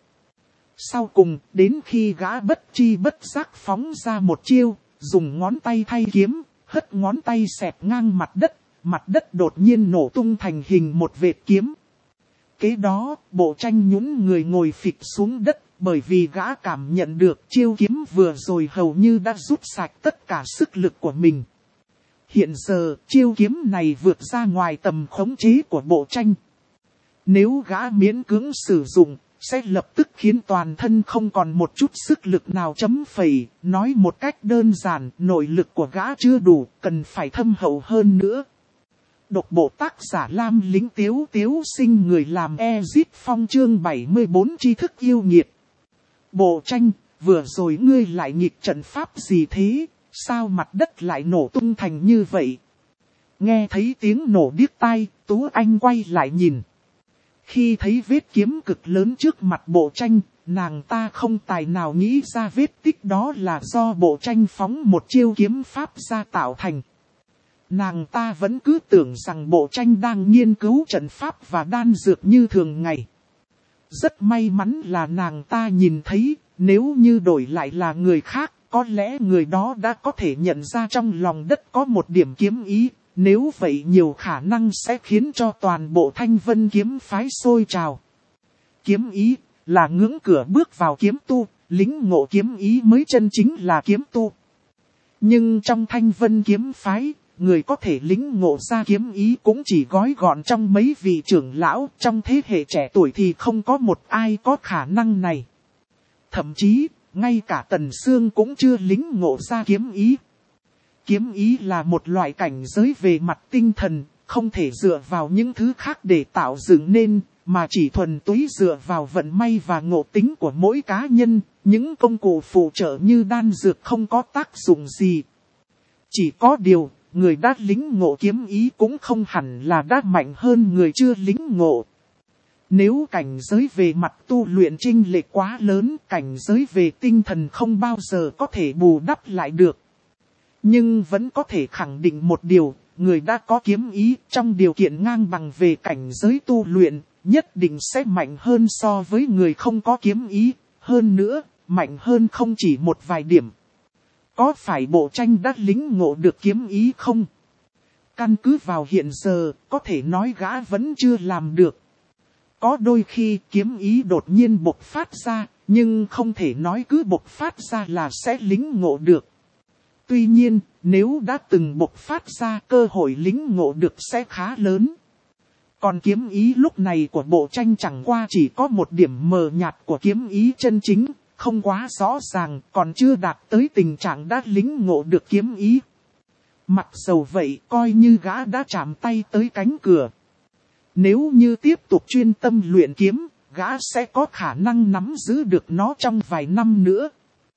Sau cùng, đến khi gã bất chi bất giác phóng ra một chiêu, dùng ngón tay thay kiếm, hất ngón tay xẹt ngang mặt đất, mặt đất đột nhiên nổ tung thành hình một vệt kiếm. Kế đó, Bộ Tranh nhún người ngồi phịch xuống đất, bởi vì gã cảm nhận được chiêu kiếm vừa rồi hầu như đã rút sạch tất cả sức lực của mình. Hiện giờ, chiêu kiếm này vượt ra ngoài tầm khống chế của Bộ Tranh. Nếu gã miễn cưỡng sử dụng, sẽ lập tức khiến toàn thân không còn một chút sức lực nào chấm phẩy. Nói một cách đơn giản, nội lực của gã chưa đủ, cần phải thâm hậu hơn nữa. Độc bộ tác giả Lam Lính Tiếu Tiếu Sinh, người làm Ezit Phong, chương bảy mươi bốn tri thức yêu nghiệt. Bộ Tranh, vừa rồi ngươi lại nghịch trận pháp gì thế, sao mặt đất lại nổ tung thành như vậy? Nghe thấy tiếng nổ điếc tai, Tú Anh quay lại nhìn. Khi thấy vết kiếm cực lớn trước mặt Bộ Tranh, nàng ta không tài nào nghĩ ra vết tích đó là do Bộ Tranh phóng một chiêu kiếm pháp ra tạo thành. Nàng ta vẫn cứ tưởng rằng Bộ Tranh đang nghiên cứu trận pháp và đan dược như thường ngày. Rất may mắn là nàng ta nhìn thấy, nếu như đổi lại là người khác, có lẽ người đó đã có thể nhận ra trong lòng đất có một điểm kiếm ý. Nếu vậy nhiều khả năng sẽ khiến cho toàn bộ Thanh Vân kiếm phái sôi trào. Kiếm ý là ngưỡng cửa bước vào kiếm tu, lĩnh ngộ kiếm ý mới chân chính là kiếm tu. Nhưng trong Thanh Vân kiếm phái, người có thể lĩnh ngộ ra kiếm ý cũng chỉ gói gọn trong mấy vị trưởng lão, trong thế hệ trẻ tuổi thì không có một ai có khả năng này. Thậm chí, ngay cả Tần Sương cũng chưa lĩnh ngộ ra kiếm ý. Kiếm ý là một loại cảnh giới về mặt tinh thần, không thể dựa vào những thứ khác để tạo dựng nên, mà chỉ thuần túy dựa vào vận may và ngộ tính của mỗi cá nhân. Những công cụ phụ trợ như đan dược không có tác dụng gì. Chỉ có điều, người đã lĩnh ngộ kiếm ý cũng không hẳn là đã mạnh hơn người chưa lĩnh ngộ. Nếu cảnh giới về mặt tu luyện chênh lệch quá lớn, cảnh giới về tinh thần không bao giờ có thể bù đắp lại được. Nhưng vẫn có thể khẳng định một điều, người đã có kiếm ý trong điều kiện ngang bằng về cảnh giới tu luyện, nhất định sẽ mạnh hơn so với người không có kiếm ý. Hơn nữa, mạnh hơn không chỉ một vài điểm. Có phải Bộ Tranh đã lĩnh ngộ được kiếm ý không? Căn cứ vào hiện giờ, có thể nói gã vẫn chưa làm được. Có đôi khi kiếm ý đột nhiên bộc phát ra, nhưng không thể nói cứ bộc phát ra là sẽ lĩnh ngộ được. Tuy nhiên, nếu đã từng bộc phát ra, cơ hội lĩnh ngộ được sẽ khá lớn. Còn kiếm ý lúc này của Bộ Tranh chẳng qua chỉ có một điểm mờ nhạt của kiếm ý chân chính, không quá rõ ràng, còn chưa đạt tới tình trạng đã lĩnh ngộ được kiếm ý. Mặc dầu vậy, coi như gã đã chạm tay tới cánh cửa. Nếu như tiếp tục chuyên tâm luyện kiếm, gã sẽ có khả năng nắm giữ được nó trong vài năm nữa.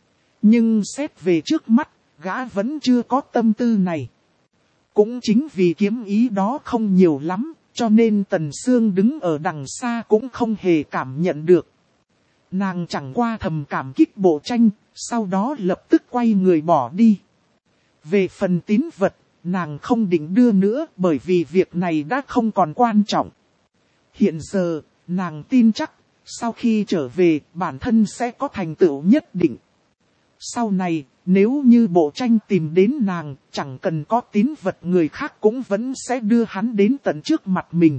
Nhưng xét về trước mắt, gã vẫn chưa có tâm tư này. Cũng chính vì kiếm ý đó không nhiều lắm, cho nên Tần Sương đứng ở đằng xa cũng không hề cảm nhận được. Nàng chẳng qua thầm cảm kích Bộ Tranh, sau đó lập tức quay người bỏ đi. Về phần tín vật, nàng không định đưa nữa bởi vì việc này đã không còn quan trọng. Hiện giờ, nàng tin chắc, sau khi trở về, bản thân sẽ có thành tựu nhất định. Sau này, nếu như Bộ Tranh tìm đến nàng, chẳng cần có tín vật, người khác cũng vẫn sẽ đưa hắn đến tận trước mặt mình.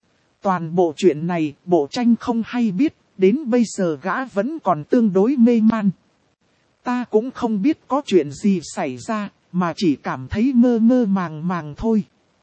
Toàn bộ chuyện này, Bộ Tranh không hay biết, đến bây giờ gã vẫn còn tương đối mê man. Ta cũng không biết có chuyện gì xảy ra, mà chỉ cảm thấy mơ mơ màng màng thôi.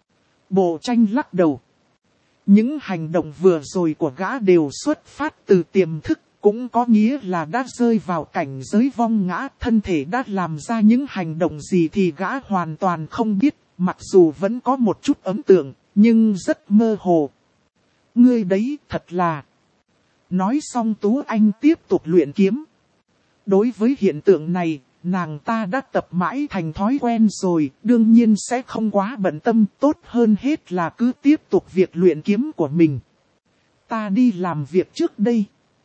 Bộ Tranh lắc đầu. Những hành động vừa rồi của gã đều xuất phát từ tiềm thức, cũng có nghĩa là đã rơi vào cảnh giới vong ngã. Thân thể đã làm ra những hành động gì thì gã hoàn toàn không biết, mặc dù vẫn có một chút ấn tượng, nhưng rất mơ hồ. Ngươi đấy thật là... Nói xong Tú Anh tiếp tục luyện kiếm. Đối với hiện tượng này, nàng ta đã tập mãi thành thói quen rồi, đương nhiên sẽ không quá bận tâm, tốt hơn hết là cứ tiếp tục việc luyện kiếm của mình. Ta đi làm việc trước đây.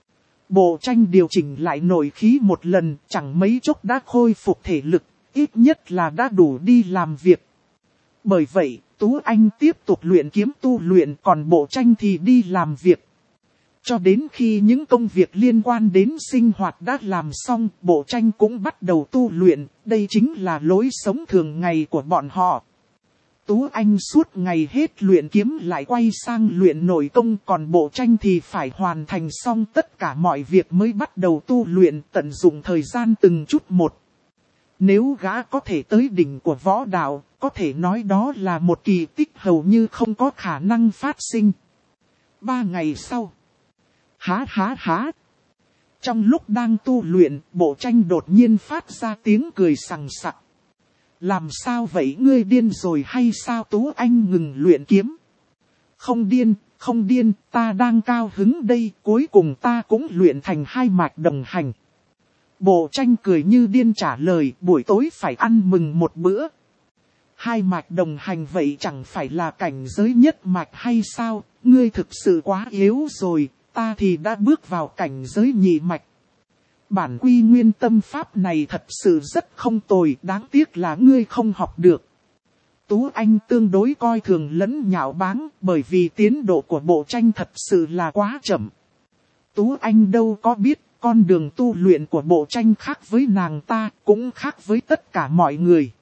Bộ Tranh điều chỉnh lại nội khí một lần, chẳng mấy chốc đã khôi phục thể lực, ít nhất là đã đủ đi làm việc. Bởi vậy, Tú Anh tiếp tục luyện kiếm tu luyện, còn Bộ Tranh thì đi làm việc. Cho đến khi những công việc liên quan đến sinh hoạt đã làm xong, Bộ Tranh cũng bắt đầu tu luyện, đây chính là lối sống thường ngày của bọn họ. Tú Anh suốt ngày hết luyện kiếm lại quay sang luyện nội công, còn Bộ Tranh thì phải hoàn thành xong tất cả mọi việc mới bắt đầu tu luyện, tận dụng thời gian từng chút một. Nếu gã có thể tới đỉnh của võ đạo, có thể nói đó là một kỳ tích hầu như không có khả năng phát sinh. Ba ngày sau. Há há há. Trong lúc đang tu luyện, Bộ Tranh đột nhiên phát ra tiếng cười sằng sặc. Làm sao vậy, ngươi điên rồi hay sao? Tú Anh ngừng luyện kiếm. Không điên, không điên, ta đang cao hứng đây, cuối cùng ta cũng luyện thành hai mạch đồng hành. Bộ Tranh cười như điên trả lời, buổi tối phải ăn mừng một bữa. Hai mạch đồng hành vậy chẳng phải là cảnh giới nhất mạch hay sao? Ngươi thực sự quá yếu rồi, ta thì đã bước vào cảnh giới nhị mạch. Bản quy nguyên tâm pháp này thật sự rất không tồi, đáng tiếc là ngươi không học được. Tú Anh tương đối coi thường lẫn nhạo báng, bởi vì tiến độ của Bộ Tranh thật sự là quá chậm. Tú Anh đâu có biết, con đường tu luyện của Bộ Tranh khác với nàng ta, cũng khác với tất cả mọi người.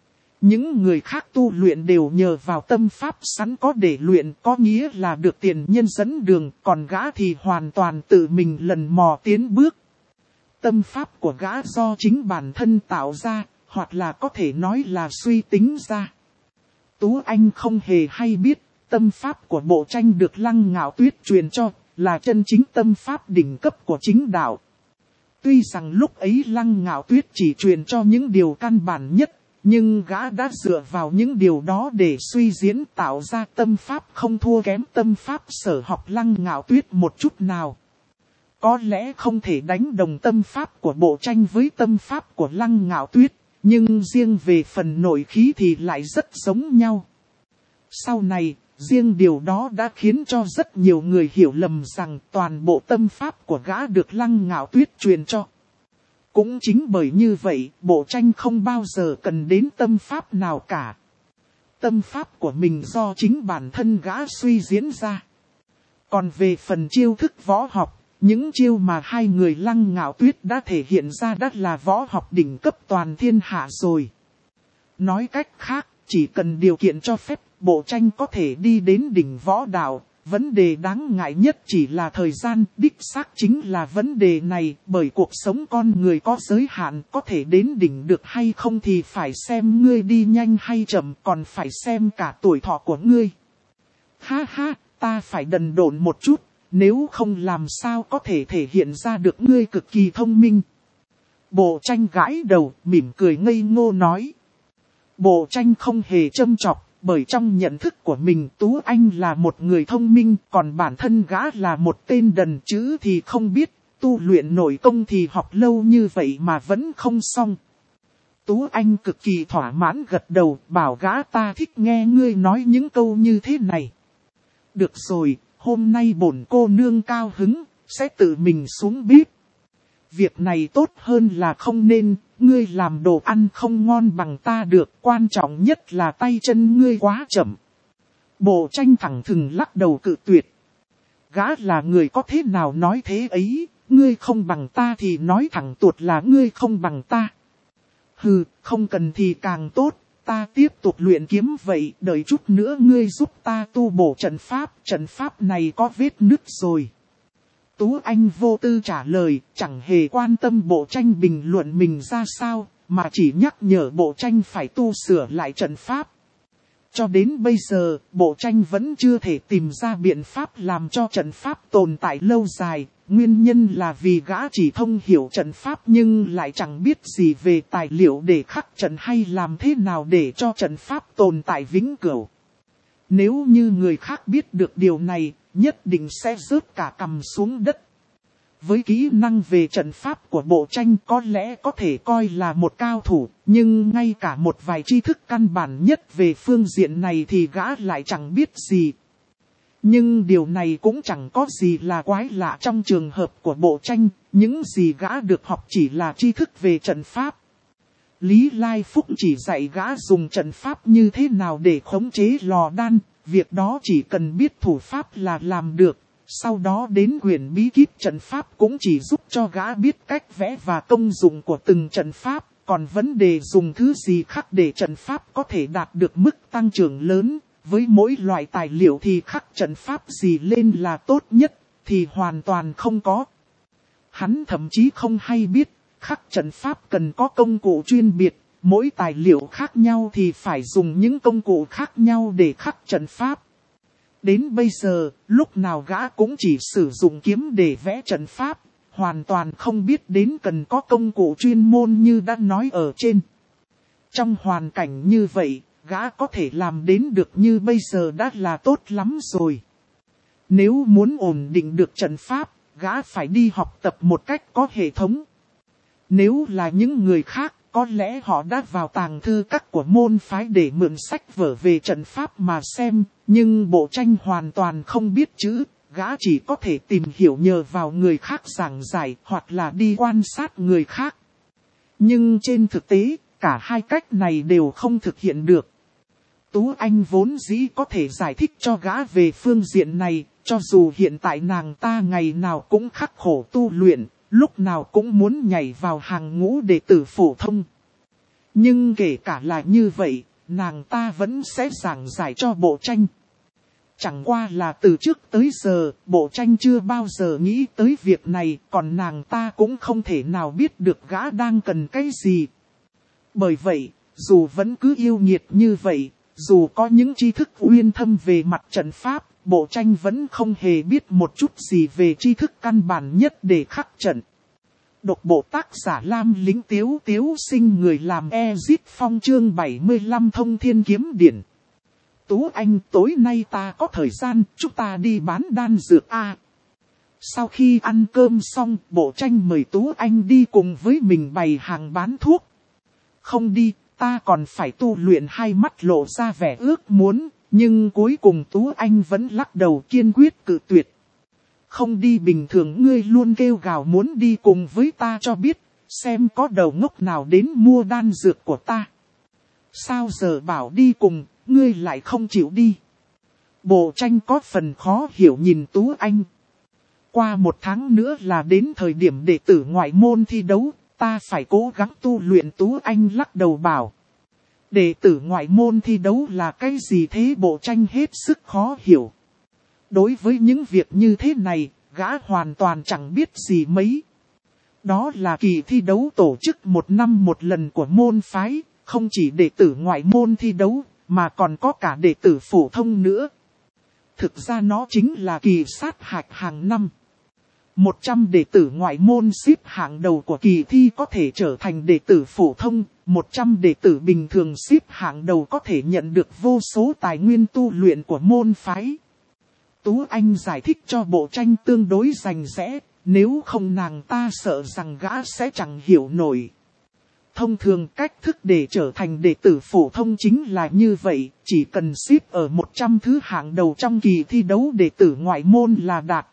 Những người khác tu luyện đều nhờ vào tâm pháp sẵn có để luyện, có nghĩa là được tiền nhân dẫn đường, còn gã thì hoàn toàn tự mình lần mò tiến bước. Tâm pháp của gã do chính bản thân tạo ra, hoặc là có thể nói là suy tính ra. Tú Anh không hề hay biết, tâm pháp của Bộ Tranh được Lăng Ngạo Tuyết truyền cho, là chân chính tâm pháp đỉnh cấp của chính đạo. Tuy rằng lúc ấy Lăng Ngạo Tuyết chỉ truyền cho những điều căn bản nhất, nhưng gã đã dựa vào những điều đó để suy diễn tạo ra tâm pháp không thua kém tâm pháp sở học Lăng Ngạo Tuyết một chút nào. Có lẽ không thể đánh đồng tâm pháp của Bộ Tranh với tâm pháp của Lăng Ngạo Tuyết, nhưng riêng về phần nội khí thì lại rất giống nhau. Sau này, riêng điều đó đã khiến cho rất nhiều người hiểu lầm rằng toàn bộ tâm pháp của gã được Lăng Ngạo Tuyết truyền cho. Cũng chính bởi như vậy, Bộ Tranh không bao giờ cần đến tâm pháp nào cả. Tâm pháp của mình do chính bản thân gã suy diễn ra. Còn về phần chiêu thức võ học, những chiêu mà hai người Lăng Ngạo Tuyết đã thể hiện ra đã là võ học đỉnh cấp toàn thiên hạ rồi. Nói cách khác, chỉ cần điều kiện cho phép, Bộ Tranh có thể đi đến đỉnh võ đạo. Vấn đề đáng ngại nhất chỉ là thời gian, đích xác chính là vấn đề này, bởi cuộc sống con người có giới hạn, có thể đến đỉnh được hay không thì phải xem ngươi đi nhanh hay chậm, còn phải xem cả tuổi thọ của ngươi. Ha ha, ta phải đần độn một chút, nếu không làm sao có thể thể hiện ra được ngươi cực kỳ thông minh. Bộ Tranh gãi đầu, mỉm cười ngây ngô nói. Bộ Tranh không hề châm chọc. Bởi trong nhận thức của mình Tú Anh là một người thông minh, còn bản thân gã là một tên đần chữ thì không biết, tu luyện nội công thì học lâu như vậy mà vẫn không xong. Tú Anh cực kỳ thỏa mãn gật đầu, bảo gã ta thích nghe ngươi nói những câu như thế này. Được rồi, hôm nay bổn cô nương cao hứng, sẽ tự mình xuống bếp. Việc này tốt hơn là không nên, ngươi làm đồ ăn không ngon bằng ta được, quan trọng nhất là tay chân ngươi quá chậm. Bộ Tranh thẳng thừng lắc đầu cự tuyệt. Gã là người có thế nào nói thế ấy, ngươi không bằng ta thì nói thẳng tuột là ngươi không bằng ta. Hừ, không cần thì càng tốt, ta tiếp tục luyện kiếm vậy, đợi chút nữa ngươi giúp ta tu bổ trận pháp, trận pháp này có vết nứt rồi. Tú Anh vô tư trả lời, chẳng hề quan tâm Bộ Tranh bình luận mình ra sao, mà chỉ nhắc nhở Bộ Tranh phải tu sửa lại trận pháp. Cho đến bây giờ, Bộ Tranh vẫn chưa thể tìm ra biện pháp làm cho trận pháp tồn tại lâu dài, nguyên nhân là vì gã chỉ thông hiểu trận pháp nhưng lại chẳng biết gì về tài liệu để khắc trận hay làm thế nào để cho trận pháp tồn tại vĩnh cửu. Nếu như người khác biết được điều này, nhất định sẽ rớt cả cằm xuống đất. Với kỹ năng về trận pháp của Bộ Tranh có lẽ có thể coi là một cao thủ, nhưng ngay cả một vài tri thức căn bản nhất về phương diện này thì gã lại chẳng biết gì. Nhưng điều này cũng chẳng có gì là quái lạ trong trường hợp của Bộ Tranh, những gì gã được học chỉ là tri thức về trận pháp. Lý Lai Phúc chỉ dạy gã dùng trận pháp như thế nào để khống chế lò đan, việc đó chỉ cần biết thủ pháp là làm được. Sau đó đến quyển bí kíp trận pháp cũng chỉ giúp cho gã biết cách vẽ và công dụng của từng trận pháp. còn vấn đề dùng thứ gì khác để trận pháp có thể đạt được mức tăng trưởng lớn. Với mỗi loại tài liệu thì khắc trận pháp gì lên là tốt nhất, thì hoàn toàn không có. Hắn thậm chí không hay biết, khắc trận pháp cần có công cụ chuyên biệt, mỗi tài liệu khác nhau thì phải dùng những công cụ khác nhau để khắc trận pháp. Đến bây giờ, lúc nào gã cũng chỉ sử dụng kiếm để vẽ trận pháp, hoàn toàn không biết đến cần có công cụ chuyên môn như đã nói ở trên. Trong hoàn cảnh như vậy, gã có thể làm đến được như bây giờ đã là tốt lắm rồi. Nếu muốn ổn định được trận pháp, gã phải đi học tập một cách có hệ thống. Nếu là những người khác, có lẽ họ đã vào tàng thư các của môn phái để mượn sách vở về trận pháp mà xem, nhưng Bộ Tranh hoàn toàn không biết chữ, gã chỉ có thể tìm hiểu nhờ vào người khác giảng giải hoặc là đi quan sát người khác. Nhưng trên thực tế, cả hai cách này đều không thực hiện được. Tú Anh vốn dĩ có thể giải thích cho gã về phương diện này, cho dù hiện tại nàng ta ngày nào cũng khắc khổ tu luyện, lúc nào cũng muốn nhảy vào hàng ngũ đệ tử phổ thông. Nhưng kể cả là như vậy, nàng ta vẫn sẽ giảng giải cho Bộ Tranh. Chẳng qua là từ trước tới giờ, Bộ Tranh chưa bao giờ nghĩ tới việc này, còn nàng ta cũng không thể nào biết được gã đang cần cái gì. Bởi vậy, dù vẫn cứ yêu nghiệt như vậy, dù có những tri thức uyên thâm về mặt trận pháp, Bộ Tranh vẫn không hề biết một chút gì về tri thức căn bản nhất để khắc trận. Độc bộ tác giả Lam Lính Tiếu Tiếu Sinh, người làm Ezit Phong, chương bảy mươi lăm Thông Thiên Kiếm Điển. Tú Anh, tối nay ta có thời gian, chúng ta đi bán đan dược a. Sau khi ăn cơm xong, Bộ Tranh mời Tú Anh đi cùng với mình bày hàng bán thuốc. Không đi, ta còn phải tu luyện. Hai mắt lộ ra vẻ ước muốn, nhưng cuối cùng Tú Anh vẫn lắc đầu kiên quyết cự tuyệt. Không đi, bình thường ngươi luôn kêu gào muốn đi cùng với ta, cho biết, xem có đầu ngốc nào đến mua đan dược của ta. Sao giờ bảo đi cùng, ngươi lại không chịu đi? Bộ Tranh có phần khó hiểu nhìn Tú Anh. Qua một tháng nữa là đến thời điểm đệ tử ngoại môn thi đấu, ta phải cố gắng tu luyện. Tú Anh lắc đầu bảo. Đệ tử ngoại môn thi đấu là cái gì thế? Bộ Tranh hết sức khó hiểu. Đối với những việc như thế này, gã hoàn toàn chẳng biết gì mấy. Đó là kỳ thi đấu tổ chức một năm một lần của môn phái, không chỉ đệ tử ngoại môn thi đấu, mà còn có cả đệ tử phổ thông nữa. Thực ra nó chính là kỳ sát hạch hàng năm. một trăm đệ tử ngoại môn xếp hạng đầu của kỳ thi có thể trở thành đệ tử phổ thông, một trăm đệ tử bình thường xếp hạng đầu có thể nhận được vô số tài nguyên tu luyện của môn phái. Tú Anh giải thích cho Bộ Tranh tương đối rành rẽ, nếu không nàng ta sợ rằng gã sẽ chẳng hiểu nổi. Thông thường cách thức để trở thành đệ tử phổ thông chính là như vậy, chỉ cần xếp ở một trăm thứ hạng đầu trong kỳ thi đấu đệ tử ngoại môn là đạt.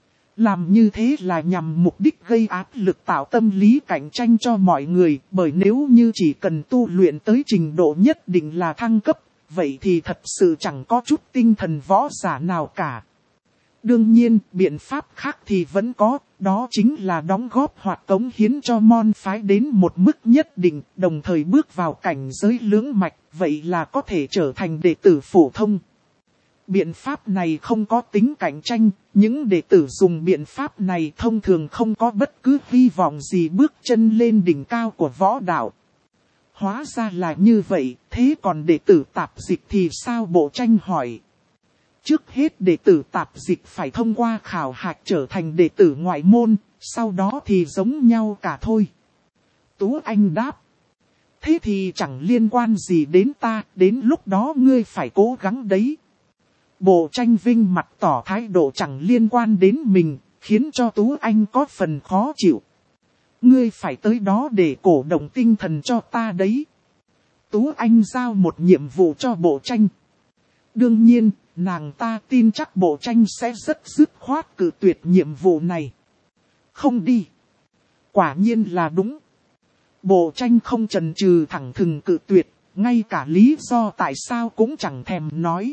Làm như thế là nhằm mục đích gây áp lực, tạo tâm lý cạnh tranh cho mọi người, bởi nếu như chỉ cần tu luyện tới trình độ nhất định là thăng cấp, vậy thì thật sự chẳng có chút tinh thần võ giả nào cả. Đương nhiên, biện pháp khác thì vẫn có, đó chính là đóng góp hoặc cống hiến cho môn phái đến một mức nhất định, đồng thời bước vào cảnh giới lưỡng mạch, vậy là có thể trở thành đệ tử phổ thông. Biện pháp này không có tính cạnh tranh, những đệ tử dùng biện pháp này thông thường không có bất cứ hy vọng gì bước chân lên đỉnh cao của võ đạo. Hóa ra là như vậy, thế còn đệ tử tạp dịch thì sao? Bộ Tranh hỏi. Trước hết đệ tử tạp dịch phải thông qua khảo hạch trở thành đệ tử ngoại môn, sau đó thì giống nhau cả thôi. Tú Anh đáp. Thế thì chẳng liên quan gì đến ta, đến lúc đó ngươi phải cố gắng đấy. Bộ Tranh vinh mặt tỏ thái độ chẳng liên quan đến mình, khiến cho Tú Anh có phần khó chịu. Ngươi phải tới đó để cổ động tinh thần cho ta đấy. Tú Anh giao một nhiệm vụ cho Bộ Tranh. Đương nhiên, nàng ta tin chắc Bộ Tranh sẽ rất dứt khoát cự tuyệt nhiệm vụ này. Không đi. Quả nhiên là đúng. Bộ Tranh không chần chừ thẳng thừng cự tuyệt, ngay cả lý do tại sao cũng chẳng thèm nói.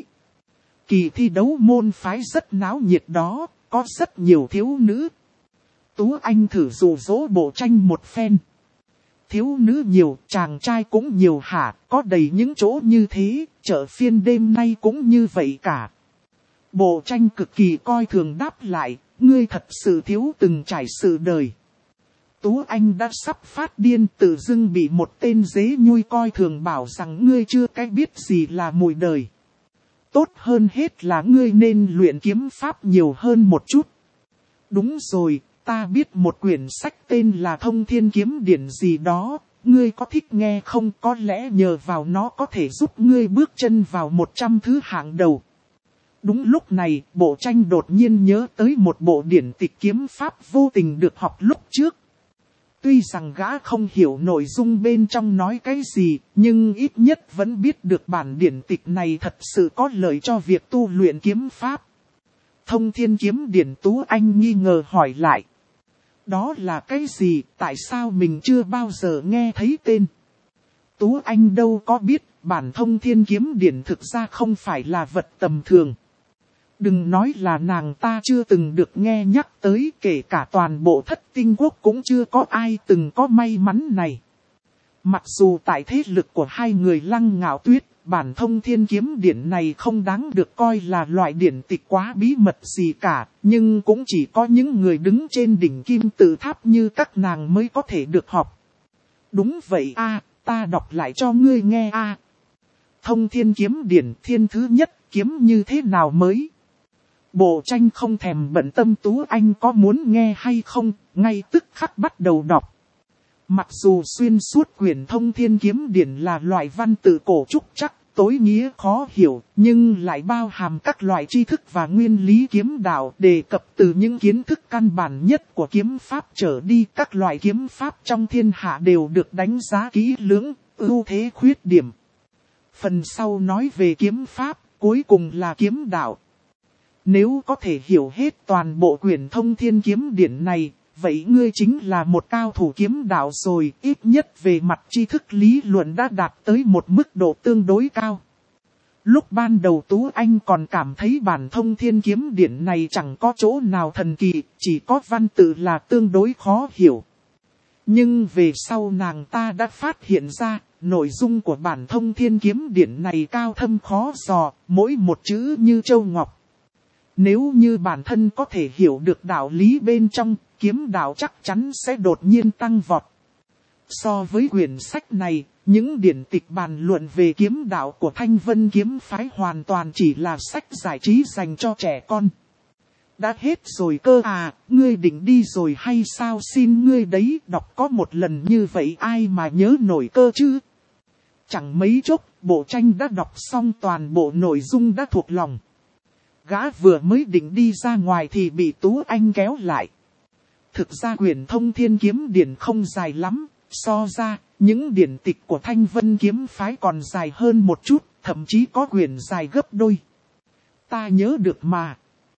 Kỳ thi đấu môn phái rất náo nhiệt đó, có rất nhiều thiếu nữ. Tú Anh thử dụ dỗ Bộ Tranh một phen. Thiếu nữ nhiều, chàng trai cũng nhiều hả, có đầy những chỗ như thế, chợ phiên đêm nay cũng như vậy cả. Bộ tranh cực kỳ coi thường đáp lại, ngươi thật sự thiếu từng trải sự đời. Tú Anh đã sắp phát điên, tự dưng bị một tên dế nhui coi thường bảo rằng ngươi chưa cái biết gì là mùi đời. Tốt hơn hết là ngươi nên luyện kiếm pháp nhiều hơn một chút. Đúng rồi, ta biết một quyển sách tên là Thông Thiên Kiếm Điển gì đó, ngươi có thích nghe không? Có lẽ nhờ vào nó có thể giúp ngươi bước chân vào một trăm thứ hạng đầu. Đúng lúc này, bộ tranh đột nhiên nhớ tới một bộ điển tịch kiếm pháp vô tình được học lúc trước. Tuy rằng gã không hiểu nội dung bên trong nói cái gì, nhưng ít nhất vẫn biết được bản điển tịch này thật sự có lợi cho việc tu luyện kiếm pháp. Thông Thiên Kiếm Điển, Tú Anh nghi ngờ hỏi lại. Đó là cái gì, tại sao mình chưa bao giờ nghe thấy tên? Tú Anh đâu có biết, bản Thông Thiên Kiếm Điển thực ra không phải là vật tầm thường. Đừng nói là nàng ta chưa từng được nghe nhắc tới, kể cả toàn bộ Thất Tinh Quốc cũng chưa có ai từng có may mắn này. Mặc dù tại thế lực của hai người Lăng Ngạo Tuyết, bản Thông Thiên Kiếm Điển này không đáng được coi là loại điển tịch quá bí mật gì cả, nhưng cũng chỉ có những người đứng trên đỉnh kim tự tháp như các nàng mới có thể được học. Đúng vậy a, ta đọc lại cho ngươi nghe a. Thông Thiên Kiếm Điển thiên thứ nhất, kiếm như thế nào mới? Bộ tranh không thèm bận tâm Tú Anh có muốn nghe hay không, ngay tức khắc bắt đầu đọc. Mặc dù xuyên suốt quyển Thông Thiên Kiếm Điển là loại văn tự cổ trúc chắc, tối nghĩa khó hiểu, nhưng lại bao hàm các loại tri thức và nguyên lý kiếm đạo, đề cập từ những kiến thức căn bản nhất của kiếm pháp trở đi. Các loại kiếm pháp trong thiên hạ đều được đánh giá kỹ lưỡng, ưu thế khuyết điểm. Phần sau nói về kiếm pháp, cuối cùng là kiếm đạo. Nếu có thể hiểu hết toàn bộ quyển Thông Thiên Kiếm Điển này, vậy ngươi chính là một cao thủ kiếm đạo rồi, ít nhất về mặt tri thức lý luận đã đạt tới một mức độ tương đối cao. Lúc ban đầu Tú Anh còn cảm thấy bản Thông Thiên Kiếm Điển này chẳng có chỗ nào thần kỳ, chỉ có văn tự là tương đối khó hiểu. Nhưng về sau nàng ta đã phát hiện ra, nội dung của bản Thông Thiên Kiếm Điển này cao thâm khó dò, mỗi một chữ như châu ngọc. Nếu như bản thân có thể hiểu được đạo lý bên trong, kiếm đạo chắc chắn sẽ đột nhiên tăng vọt. So với quyển sách này, những điển tịch bàn luận về kiếm đạo của Thanh Vân kiếm phái hoàn toàn chỉ là sách giải trí dành cho trẻ con. Đã hết rồi cơ à, ngươi định đi rồi hay sao? Xin ngươi đấy, đọc có một lần như vậy ai mà nhớ nổi cơ chứ? Chẳng mấy chốc, bộ tranh đã đọc xong toàn bộ nội dung đã thuộc lòng. Gã vừa mới định đi ra ngoài thì bị Tú Anh kéo lại. Thực ra quyển Thông Thiên Kiếm Điển không dài lắm, so ra, những điển tịch của Thanh Vân kiếm phái còn dài hơn một chút, thậm chí có quyển dài gấp đôi. Ta nhớ được mà.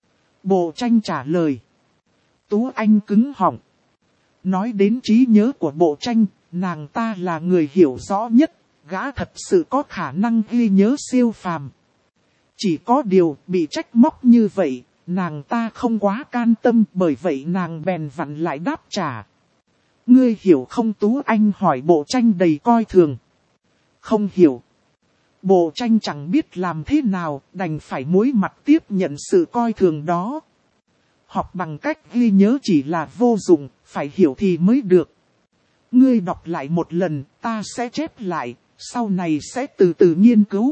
Bộ tranh trả lời. Tú Anh cứng họng. Nói đến trí nhớ của bộ tranh, nàng ta là người hiểu rõ nhất, gã thật sự có khả năng ghi nhớ siêu phàm. Chỉ có điều bị trách móc như vậy, nàng ta không quá can tâm, bởi vậy nàng bèn vặn lại đáp trả. Ngươi hiểu không? Tú Anh hỏi bộ tranh đầy coi thường. Không hiểu. Bộ tranh chẳng biết làm thế nào, đành phải muối mặt tiếp nhận sự coi thường đó. Học bằng cách ghi nhớ chỉ là vô dụng, phải hiểu thì mới được. Ngươi đọc lại một lần, ta sẽ chép lại, sau này sẽ từ từ nghiên cứu.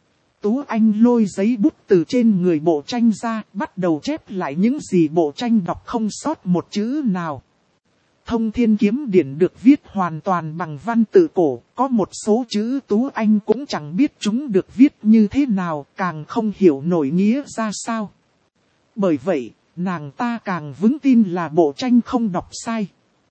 Tú Anh lôi giấy bút từ trên người bộ tranh ra, bắt đầu chép lại những gì bộ tranh đọc không sót một chữ nào. Thông Thiên Kiếm Điển được viết hoàn toàn bằng văn tự cổ, có một số chữ Tú Anh cũng chẳng biết chúng được viết như thế nào, càng không hiểu nổi nghĩa ra sao. Bởi vậy, nàng ta càng vững tin là bộ tranh không đọc sai.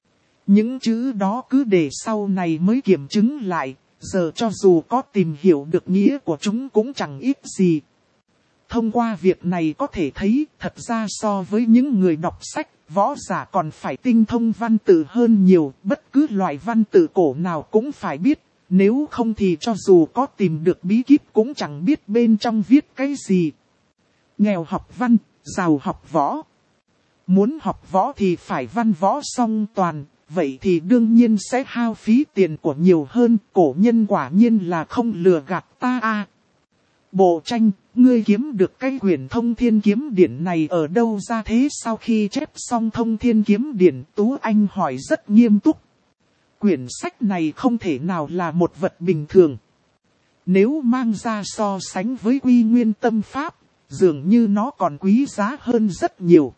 Những chữ đó cứ để sau này mới kiểm chứng lại. Giờ cho dù có tìm hiểu được nghĩa của chúng cũng chẳng ít gì. Thông qua việc này có thể thấy, thật ra so với những người đọc sách, võ giả còn phải tinh thông văn tự hơn nhiều, bất cứ loại văn tự cổ nào cũng phải biết, nếu không thì cho dù có tìm được bí kíp cũng chẳng biết bên trong viết cái gì. Nghèo học văn, giàu học võ. Muốn học võ thì phải văn võ song toàn, vậy thì đương nhiên sẽ hao phí tiền của nhiều hơn, cổ nhân quả nhiên là không lừa gạt ta a. Bộ tranh, ngươi kiếm được cái quyển Thông Thiên Kiếm Điển này ở đâu ra thế? Sau khi chép xong Thông Thiên Kiếm Điển, Tú Anh hỏi rất nghiêm túc. Quyển sách này không thể nào là một vật bình thường. Nếu mang ra so sánh với Quy Nguyên Tâm Pháp, dường như nó còn quý giá hơn rất nhiều.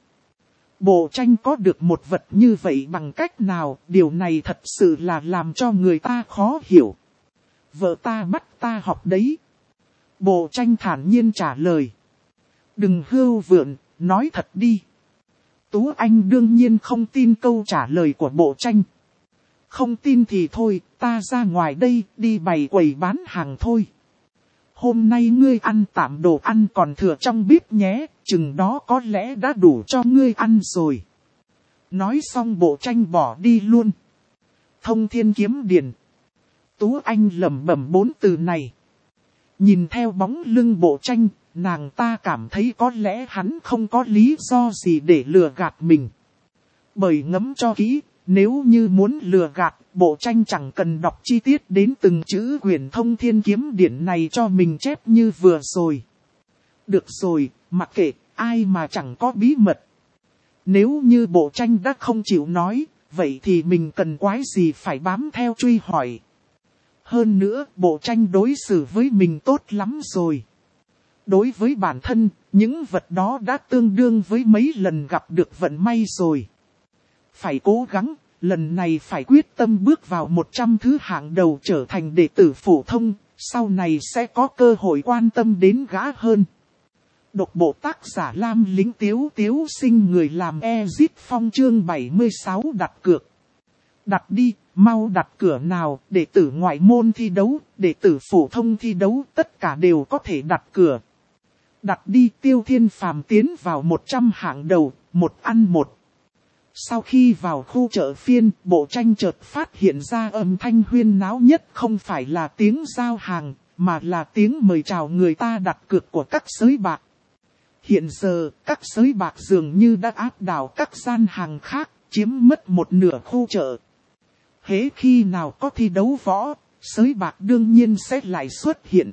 Bộ tranh có được một vật như vậy bằng cách nào? Điều này thật sự là làm cho người ta khó hiểu. Vợ ta bắt ta học đấy. Bộ tranh thản nhiên trả lời. Đừng hưu vượn, nói thật đi. Tú Anh đương nhiên không tin câu trả lời của bộ tranh. Không tin thì thôi, ta ra ngoài đây đi bày quầy bán hàng thôi. Hôm nay ngươi ăn tạm đồ ăn còn thừa trong bếp nhé, chừng đó có lẽ đã đủ cho ngươi ăn rồi. Nói xong bộ tranh bỏ đi luôn. Thông Thiên Kiếm Điển. Tú Anh lẩm bẩm bốn từ này. Nhìn theo bóng lưng bộ tranh, nàng ta cảm thấy có lẽ hắn không có lý do gì để lừa gạt mình. Bởi ngẫm cho kỹ, nếu như muốn lừa gạt, bộ tranh chẳng cần đọc chi tiết đến từng chữ quyển Thông Thiên Kiếm Điển này cho mình chép như vừa rồi. Được rồi, mặc kệ, ai mà chẳng có bí mật. Nếu như bộ tranh đã không chịu nói, vậy thì mình cần quái gì phải bám theo truy hỏi. Hơn nữa, bộ tranh đối xử với mình tốt lắm rồi. Đối với bản thân, những vật đó đã tương đương với mấy lần gặp được vận may rồi. Phải cố gắng, lần này phải quyết tâm bước vào một trăm thứ hạng đầu trở thành đệ tử phổ thông, sau này sẽ có cơ hội quan tâm đến gã hơn. Độc bộ tác giả Lam Lính Tiếu Tiếu Sinh người làm Ezit Phong chương bảy mươi sáu đặt cược. Đặt đi, mau đặt cửa nào, đệ tử ngoại môn thi đấu, đệ tử phổ thông thi đấu, tất cả đều có thể đặt cửa. Đặt đi, Tiêu Thiên Phàm tiến vào một trăm hạng đầu, một ăn một. Sau khi vào khu chợ phiên, bộ tranh chợt phát hiện ra âm thanh huyên náo nhất không phải là tiếng giao hàng, mà là tiếng mời chào người ta đặt cược của các sới bạc. Hiện giờ, các sới bạc dường như đã áp đảo các gian hàng khác, chiếm mất một nửa khu chợ. Hễ khi nào có thi đấu võ, sới bạc đương nhiên sẽ lại xuất hiện.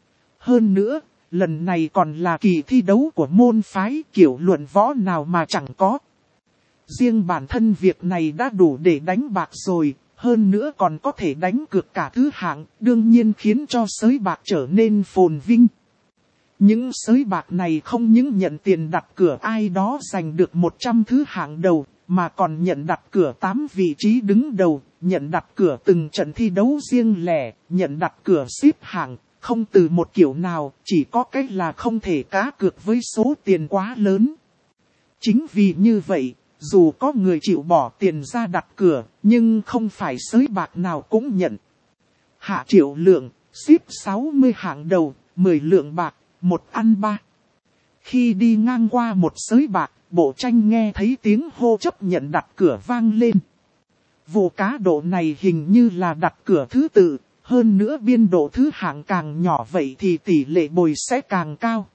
Hơn nữa, lần này còn là kỳ thi đấu của môn phái, kiểu luận võ nào mà chẳng có. Riêng bản thân việc này đã đủ để đánh bạc rồi, hơn nữa còn có thể đánh cược cả thứ hạng, đương nhiên khiến cho sới bạc trở nên phồn vinh. Những sới bạc này không những nhận tiền đặt cửa ai đó giành được một trăm thứ hạng đầu, mà còn nhận đặt cửa tám vị trí đứng đầu, nhận đặt cửa từng trận thi đấu riêng lẻ, nhận đặt cửa xếp hạng, không từ một kiểu nào, chỉ có cách là không thể cá cược với số tiền quá lớn. Chính vì như vậy, dù có người chịu bỏ tiền ra đặt cửa, nhưng không phải sới bạc nào cũng nhận. Hạ Triệu Lượng, xếp sáu mươi hạng đầu, mười lượng bạc, một ăn ba. Khi đi ngang qua một sới bạc, bộ tranh nghe thấy tiếng hô chấp nhận đặt cửa vang lên. Vụ cá độ này hình như là đặt cửa thứ tự, hơn nữa biên độ thứ hạng càng nhỏ vậy thì tỷ lệ bồi sẽ càng cao.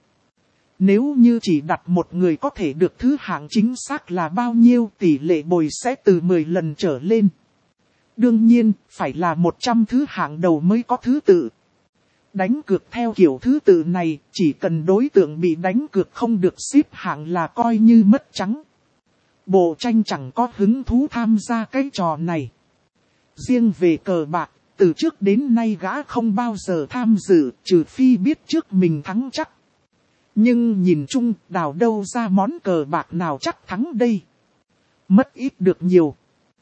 Nếu như chỉ đặt một người có thể được thứ hạng chính xác là bao nhiêu, tỷ lệ bồi sẽ từ mười lần trở lên. Đương nhiên, phải là một trăm thứ hạng đầu mới có thứ tự. Đánh cược theo kiểu thứ tự này, chỉ cần đối tượng bị đánh cược không được xếp hạng là coi như mất trắng. Bộ tranh chẳng có hứng thú tham gia cái trò này. Riêng về cờ bạc, từ trước đến nay gã không bao giờ tham dự, trừ phi biết trước mình thắng chắc. Nhưng nhìn chung, đào đâu ra món cờ bạc nào chắc thắng đây. Mất ít được nhiều.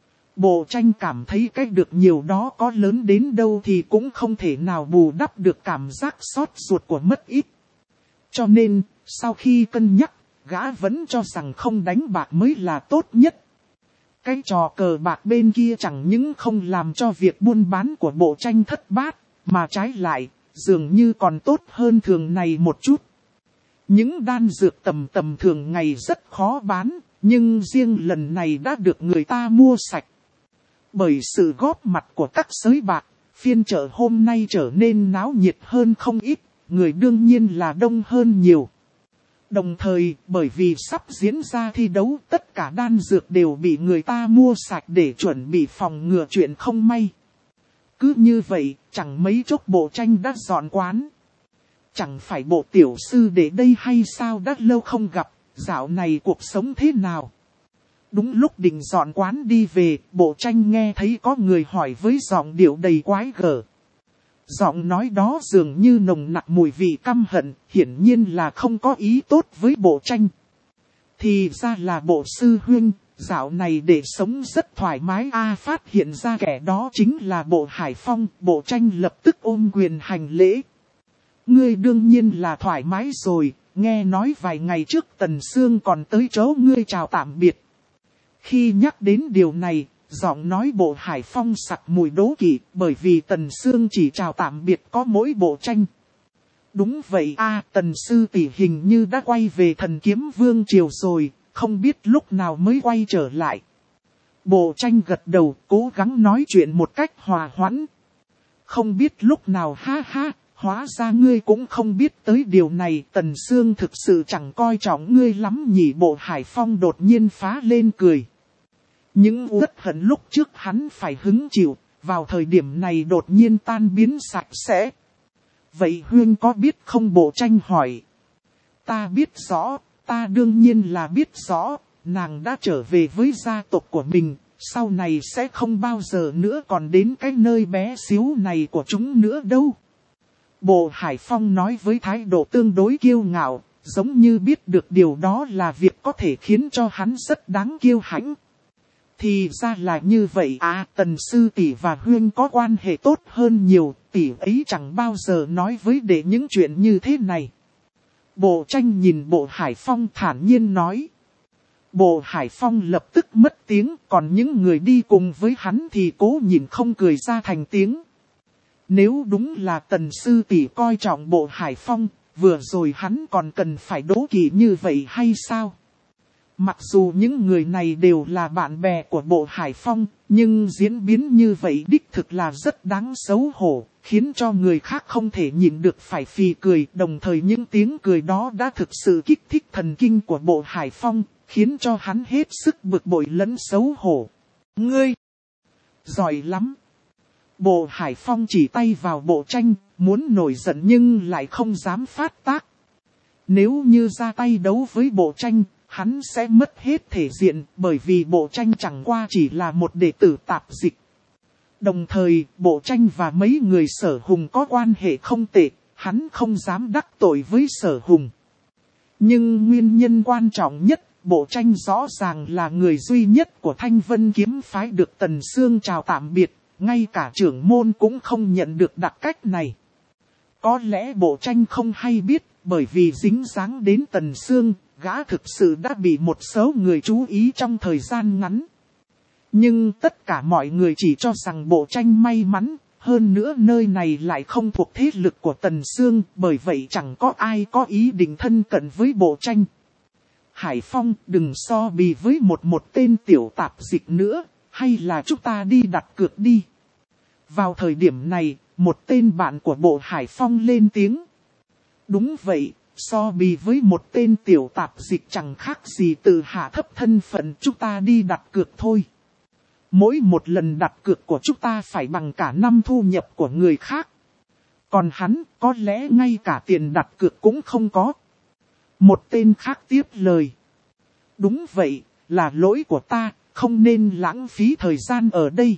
Bộ tranh cảm thấy cái được nhiều đó có lớn đến đâu thì cũng không thể nào bù đắp được cảm giác xót ruột của mất ít. Cho nên, sau khi cân nhắc, gã vẫn cho rằng không đánh bạc mới là tốt nhất. Cái trò cờ bạc bên kia chẳng những không làm cho việc buôn bán của bộ tranh thất bát, mà trái lại, dường như còn tốt hơn thường này một chút. Những đan dược tầm tầm thường ngày rất khó bán, nhưng riêng lần này đã được người ta mua sạch. Bởi sự góp mặt của các sới bạc, phiên chợ hôm nay trở nên náo nhiệt hơn không ít, người đương nhiên là đông hơn nhiều. Đồng thời, bởi vì sắp diễn ra thi đấu, tất cả đan dược đều bị người ta mua sạch để chuẩn bị phòng ngừa chuyện không may. Cứ như vậy, chẳng mấy chốc Bộ Tranh đã dọn quán. Chẳng phải Bộ tiểu sư để đây hay sao, đã lâu không gặp, dạo này cuộc sống thế nào? Đúng lúc định dọn quán đi về, Bộ Tranh nghe thấy có người hỏi với giọng điệu đầy quái gở. Giọng nói đó dường như nồng nặc mùi vị căm hận, hiển nhiên là không có ý tốt với Bộ Tranh. Thì ra là Bộ sư huynh, dạo này để sống rất thoải mái a. Phát hiện ra kẻ đó chính là Bộ Hải Phong. Bộ Tranh lập tức ôm quyền hành lễ. Ngươi đương nhiên là thoải mái rồi, nghe nói vài ngày trước Tần Sương còn tới chỗ ngươi chào tạm biệt. Khi nhắc đến điều này, giọng nói Bộ Hải Phong sặc mùi đố kỵ, bởi vì Tần Sương chỉ chào tạm biệt có mỗi Bộ Tranh. Đúng vậy a, Tần sư tỷ hình như đã quay về Thần Kiếm Vương triều rồi, không biết lúc nào mới quay trở lại. Bộ Tranh gật đầu, cố gắng nói chuyện một cách hòa hoãn. Không biết lúc nào, ha ha, hóa ra ngươi cũng không biết tới điều này. Tần Sương thực sự chẳng coi trọng ngươi lắm nhỉ. Bộ Hải Phong đột nhiên phá lên cười. Những uất hận lúc trước hắn phải hứng chịu, vào thời điểm này đột nhiên tan biến sạch sẽ. Vậy huynh có biết không? Bộ Tranh hỏi. Ta biết rõ, ta đương nhiên là biết rõ, nàng đã trở về với gia tộc của mình, sau này sẽ không bao giờ nữa còn đến cái nơi bé xíu này của chúng nữa đâu. Bộ Hải Phong nói với thái độ tương đối kiêu ngạo, giống như biết được điều đó là việc có thể khiến cho hắn rất đáng kiêu hãnh. Thì ra là như vậy à, Tần sư tỷ và huynh có quan hệ tốt hơn nhiều, tỷ ấy chẳng bao giờ nói với đệ những chuyện như thế này. Bộ Tranh nhìn Bộ Hải Phong thản nhiên nói. Bộ Hải Phong lập tức mất tiếng, còn những người đi cùng với hắn thì cố nhìn không cười ra thành tiếng. Nếu đúng là Tần sư tỷ coi trọng Bộ Hải Phong, vừa rồi hắn còn cần phải đố kỵ như vậy hay sao? Mặc dù những người này đều là bạn bè của Bộ Hải Phong, nhưng diễn biến như vậy đích thực là rất đáng xấu hổ, khiến cho người khác không thể nhịn được phải phì cười. Đồng thời những tiếng cười đó đã thực sự kích thích thần kinh của Bộ Hải Phong, khiến cho hắn hết sức bực bội lẫn xấu hổ. Ngươi! Giỏi lắm! Bộ Hải Phong chỉ tay vào Bộ Tranh, muốn nổi giận nhưng lại không dám phát tác. Nếu như ra tay đấu với Bộ Tranh, hắn sẽ mất hết thể diện, bởi vì Bộ Tranh chẳng qua chỉ là một đệ tử tạp dịch. Đồng thời, Bộ Tranh và mấy người Sở Hùng có quan hệ không tệ, hắn không dám đắc tội với Sở Hùng. Nhưng nguyên nhân quan trọng nhất, Bộ Tranh rõ ràng là người duy nhất của Thanh Vân kiếm phái được Tần Sương chào tạm biệt, ngay cả trưởng môn cũng không nhận được đặc cách này. Có lẽ Bộ Tranh không hay biết, bởi vì dính dáng đến Tần Sương, gã thực sự đã bị một số người chú ý trong thời gian ngắn. Nhưng tất cả mọi người chỉ cho rằng Bộ Tranh may mắn, hơn nữa nơi này lại không thuộc thế lực của Tần Sương, bởi vậy chẳng có ai có ý định thân cận với Bộ Tranh. Hải Phong, đừng so bì với một một tên tiểu tạp dịch nữa, hay là chúng ta đi đặt cược đi. Vào thời điểm này, một tên bạn của Bộ Hải Phong lên tiếng. Đúng vậy, so bì với một tên tiểu tạp dịch chẳng khác gì từ hạ thấp thân phận, chúng ta đi đặt cược thôi. Mỗi một lần đặt cược của chúng ta phải bằng cả năm thu nhập của người khác. Còn hắn, có lẽ ngay cả tiền đặt cược cũng không có. Một tên khác tiếp lời. Đúng vậy, là lỗi của ta, không nên lãng phí thời gian ở đây.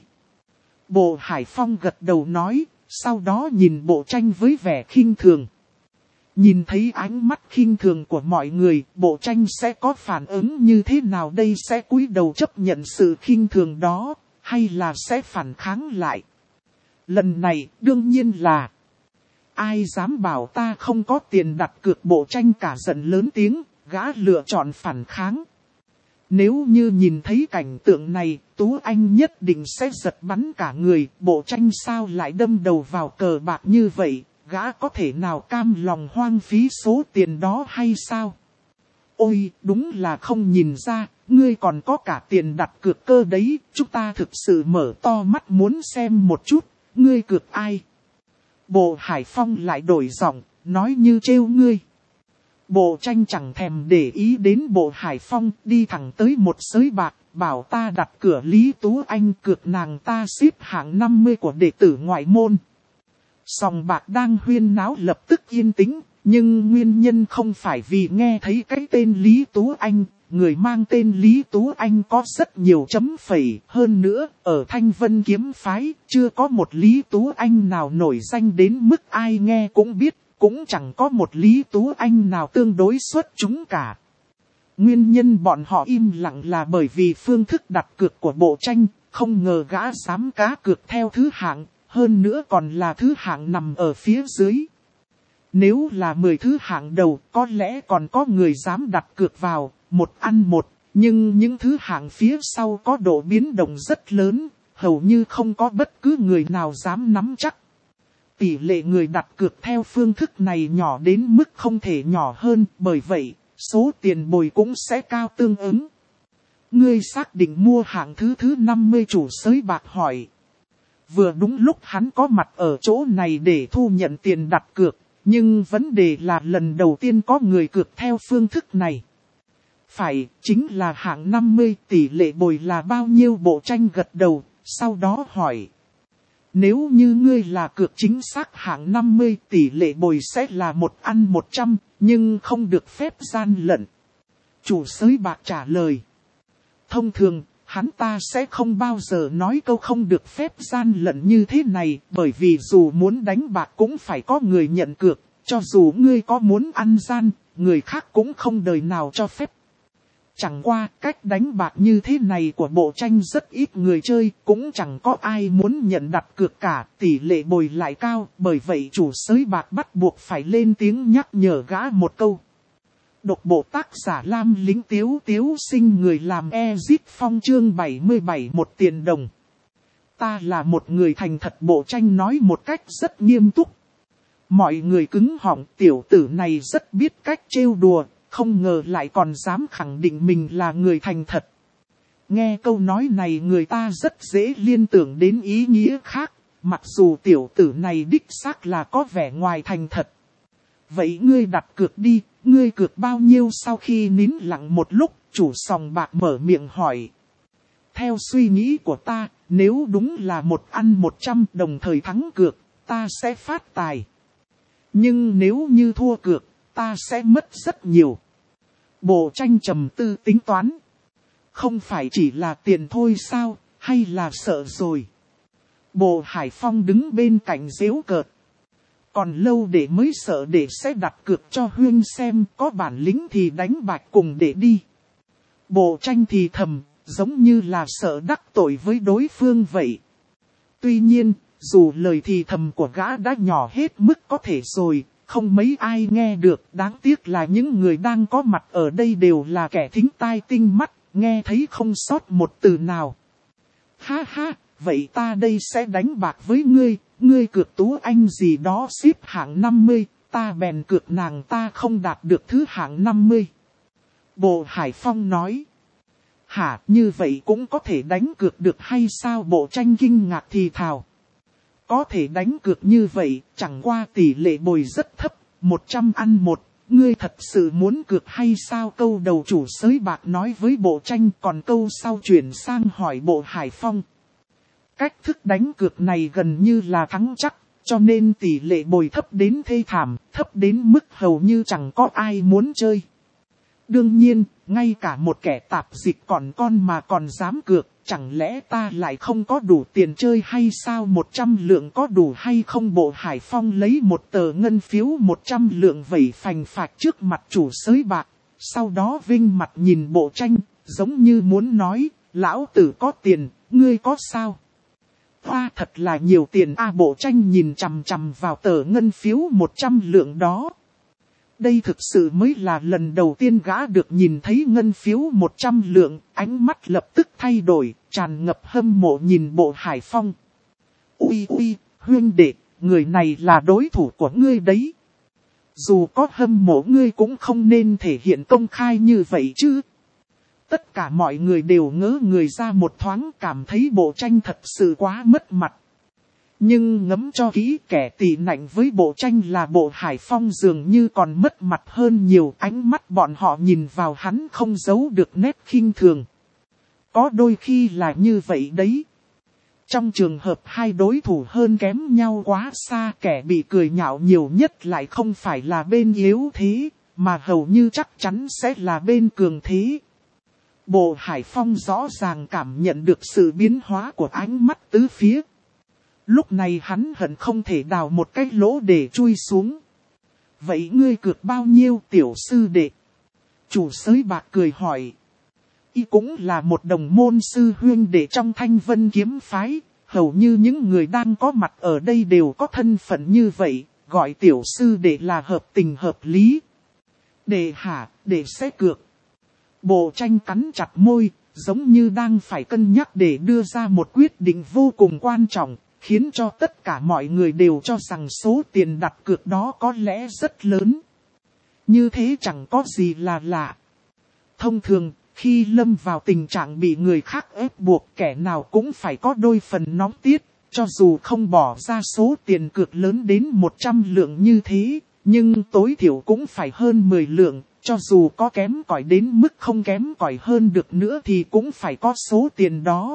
Bộ Hải Phong gật đầu nói, sau đó nhìn Bộ Tranh với vẻ khinh thường. Nhìn thấy ánh mắt khinh thường của mọi người, Bộ Tranh sẽ có phản ứng như thế nào đây? Sẽ cúi đầu chấp nhận sự khinh thường đó, hay là sẽ phản kháng lại? Lần này, đương nhiên là... Ai dám bảo ta không có tiền đặt cược? Bộ Tranh cả giận lớn tiếng, gã lựa chọn phản kháng. Nếu như nhìn thấy cảnh tượng này, Tú Anh nhất định sẽ giật bắn cả người. Bộ Tranh sao lại đâm đầu vào cờ bạc như vậy? Gã có thể nào cam lòng hoang phí số tiền đó hay sao? Ôi, đúng là không nhìn ra, ngươi còn có cả tiền đặt cược cơ đấy. Chúng ta thực sự mở to mắt muốn xem một chút, ngươi cược ai? Bộ Hải Phong lại đổi giọng, nói như trêu ngươi. Bộ tranh chẳng thèm để ý đến Bộ Hải Phong, đi thẳng tới một sới bạc, bảo ta đặt cửa Lý Tú Anh, cược nàng ta xếp hạng năm mươi của đệ tử ngoại môn. Sòng bạc đang huyên náo lập tức yên tĩnh, nhưng nguyên nhân không phải vì nghe thấy cái tên Lý Tú Anh. Người mang tên Lý Tú Anh có rất nhiều chấm phẩy, hơn nữa, ở Thanh Vân Kiếm Phái, chưa có một Lý Tú Anh nào nổi danh đến mức ai nghe cũng biết, cũng chẳng có một Lý Tú Anh nào tương đối xuất chúng cả. Nguyên nhân bọn họ im lặng là bởi vì phương thức đặt cược của bộ tranh, không ngờ gã dám cá cược theo thứ hạng, hơn nữa còn là thứ hạng nằm ở phía dưới. Nếu là mười thứ hạng đầu, có lẽ còn có người dám đặt cược vào, một ăn một, nhưng những thứ hạng phía sau có độ biến động rất lớn, hầu như không có bất cứ người nào dám nắm chắc. Tỷ lệ người đặt cược theo phương thức này nhỏ đến mức không thể nhỏ hơn, bởi vậy, số tiền bồi cũng sẽ cao tương ứng. Ngươi xác định mua hạng thứ thứ năm mươi, chủ sới bạc hỏi. Vừa đúng lúc hắn có mặt ở chỗ này để thu nhận tiền đặt cược, nhưng vấn đề là lần đầu tiên có người cược theo phương thức này. Phải, chính là hạng năm mươi, tỷ lệ bồi là bao nhiêu? Bộ tranh gật đầu, sau đó hỏi. Nếu như ngươi là cược chính xác hạng năm mươi, tỷ lệ bồi sẽ là một ăn một trăm, nhưng không được phép gian lận. Chủ sới bạc trả lời. Thông thường, hắn ta sẽ không bao giờ nói câu không được phép gian lận như thế này, bởi vì dù muốn đánh bạc cũng phải có người nhận cược, cho dù ngươi có muốn ăn gian, người khác cũng không đời nào cho phép. Chẳng qua cách đánh bạc như thế này của bộ tranh rất ít người chơi, cũng chẳng có ai muốn nhận đặt cược cả, tỷ lệ bồi lại cao, bởi vậy chủ sới bạc bắt buộc phải lên tiếng nhắc nhở gã một câu. Độc bộ tác giả Lam Lính Tiếu Tiếu Sinh, người làm Ezit Phong, chương bảy mươi bảy, một tiền đồng. Ta là một người thành thật, bộ tranh nói một cách rất nghiêm túc. Mọi người cứng họng, tiểu tử này rất biết cách trêu đùa. Không ngờ lại còn dám khẳng định mình là người thành thật. Nghe câu nói này người ta rất dễ liên tưởng đến ý nghĩa khác, mặc dù tiểu tử này đích xác là có vẻ ngoài thành thật. Vậy ngươi đặt cược đi, ngươi cược bao nhiêu? Sau khi nín lặng một lúc, chủ sòng bạc mở miệng hỏi. Theo suy nghĩ của ta, nếu đúng là một ăn một trăm đồng thời thắng cược, ta sẽ phát tài. Nhưng nếu như thua cược, ta sẽ mất rất nhiều. Bộ tranh trầm tư tính toán. Không phải chỉ là tiền thôi sao, hay là sợ rồi? Bộ Hải Phong đứng bên cạnh giễu cợt. Còn lâu để mới sợ, để sẽ đặt cược cho Huyên xem, có bản lĩnh thì đánh bạc cùng để đi. Bộ tranh thì thầm, giống như là sợ đắc tội với đối phương vậy. Tuy nhiên, dù lời thì thầm của gã đã nhỏ hết mức có thể rồi, không mấy ai nghe được, đáng tiếc là những người đang có mặt ở đây đều là kẻ thính tai tinh mắt, nghe thấy không sót một từ nào. Ha ha, vậy ta đây sẽ đánh bạc với ngươi, ngươi cược Tú Anh gì đó xếp hạng năm mươi, ta bèn cược nàng ta không đạt được thứ hạng năm mươi. Bộ Hải Phong nói. Hả, như vậy cũng có thể đánh cược được hay sao? Bộ tranh kinh ngạc thì thào. Có thể đánh cược như vậy, chẳng qua tỷ lệ bồi rất thấp, một trăm ăn một, ngươi thật sự muốn cược hay sao? Câu đầu chủ sới bạc nói với bộ tranh, còn câu sau chuyển sang hỏi Bộ Hải Phong. Cách thức đánh cược này gần như là thắng chắc, cho nên tỷ lệ bồi thấp đến thê thảm, thấp đến mức hầu như chẳng có ai muốn chơi. Đương nhiên, ngay cả một kẻ tạp dịch còn con mà còn dám cược, chẳng lẽ ta lại không có đủ tiền chơi hay sao? Một trăm lượng có đủ hay không? Bộ Hải Phong lấy một tờ ngân phiếu một trăm lượng vẩy phành phạch trước mặt chủ sới bạc, sau đó vinh mặt nhìn bộ tranh, giống như muốn nói, lão tử có tiền, ngươi có sao? Hoa thật là nhiều tiền a. Bộ tranh nhìn chằm chằm vào tờ ngân phiếu một trăm lượng đó. Đây thực sự mới là lần đầu tiên gã được nhìn thấy ngân phiếu một trăm lượng, ánh mắt lập tức thay đổi, tràn ngập hâm mộ nhìn Bộ Hải Phong. Ui ui, huynh đệ, người này là đối thủ của ngươi đấy. Dù có hâm mộ ngươi cũng không nên thể hiện công khai như vậy chứ. Tất cả mọi người đều ngỡ người ra một thoáng, cảm thấy bộ tranh thật sự quá mất mặt. Nhưng ngẫm cho kỹ, kẻ tị nạnh với Bộ Tranh là Bộ Hải Phong dường như còn mất mặt hơn nhiều. Ánh mắt bọn họ nhìn vào hắn không giấu được nét khinh thường. Có đôi khi là như vậy đấy. Trong trường hợp hai đối thủ hơn kém nhau quá xa, kẻ bị cười nhạo nhiều nhất lại không phải là bên yếu thế, mà hầu như chắc chắn sẽ là bên cường thế. Bộ Hải Phong rõ ràng cảm nhận được sự biến hóa của ánh mắt tứ phía. Lúc này hắn hận không thể đào một cái lỗ để chui xuống. Vậy ngươi cược bao nhiêu tiểu sư đệ? Chủ sới bạc cười hỏi. Y cũng là một đồng môn sư huynh đệ trong Thanh Vân kiếm phái. Hầu như những người đang có mặt ở đây đều có thân phận như vậy. Gọi tiểu sư đệ là hợp tình hợp lý. Đệ hả, đệ sẽ cược. Bộ Tranh cắn chặt môi, giống như đang phải cân nhắc để đưa ra một quyết định vô cùng quan trọng. Khiến cho tất cả mọi người đều cho rằng số tiền đặt cược đó có lẽ rất lớn. Như thế chẳng có gì là lạ. Thông thường, khi lâm vào tình trạng bị người khác ép buộc, kẻ nào cũng phải có đôi phần nóng tiết. Cho dù không bỏ ra số tiền cược lớn đến một trăm lượng như thế, nhưng tối thiểu cũng phải hơn mười lượng. Cho dù có kém cỏi đến mức không kém cỏi hơn được nữa thì cũng phải có số tiền đó.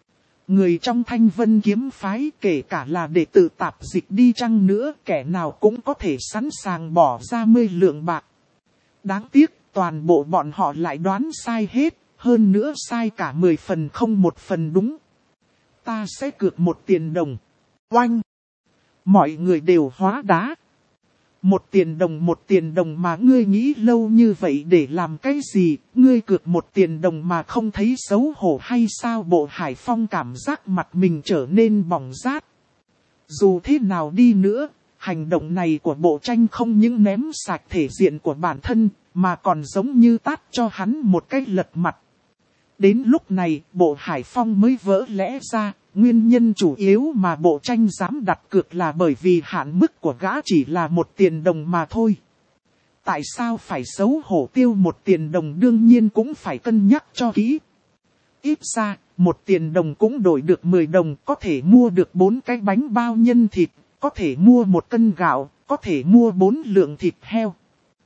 Người trong Thanh Vân kiếm phái, kể cả là đệ tử tạp dịch đi chăng nữa, kẻ nào cũng có thể sẵn sàng bỏ ra mươi lượng bạc. Đáng tiếc, toàn bộ bọn họ lại đoán sai hết, hơn nữa sai cả mười phần không một phần đúng. Ta sẽ cược một tiền đồng. Oanh! Mọi người đều hóa đá. Một tiền đồng một tiền đồng mà ngươi nghĩ lâu như vậy để làm cái gì? Ngươi cược một tiền đồng mà không thấy xấu hổ hay sao? Bộ Hải Phong cảm giác mặt mình trở nên bỏng rát. Dù thế nào đi nữa, hành động này của Bộ Tranh không những ném sạch thể diện của bản thân, mà còn giống như tát cho hắn một cái lật mặt. Đến lúc này, Bộ Hải Phong mới vỡ lẽ ra. Nguyên nhân chủ yếu mà Bộ Tranh dám đặt cược là bởi vì hạn mức của gã chỉ là một tiền đồng mà thôi. Tại sao phải xấu hổ tiêu một tiền đồng? Đương nhiên cũng phải cân nhắc cho kỹ. Ít ra, một tiền đồng cũng đổi được mười đồng, có thể mua được bốn cái bánh bao nhân thịt, có thể mua một cân gạo, có thể mua bốn lượng thịt heo.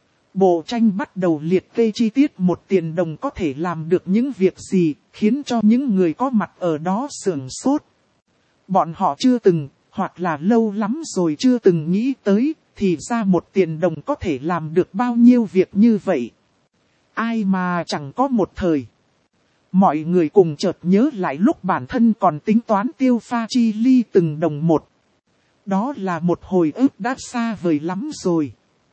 Bộ Tranh bắt đầu liệt kê chi tiết một tiền đồng có thể làm được những việc gì, khiến cho những người có mặt ở đó sửng sốt. Bọn họ chưa từng, hoặc là lâu lắm rồi chưa từng nghĩ tới, thì ra một tiền đồng có thể làm được bao nhiêu việc như vậy. Ai mà chẳng có một thời. Mọi người cùng chợt nhớ lại lúc bản thân còn tính toán tiêu pha chi ly từng đồng một. Đó là một hồi ức đã xa vời lắm rồi.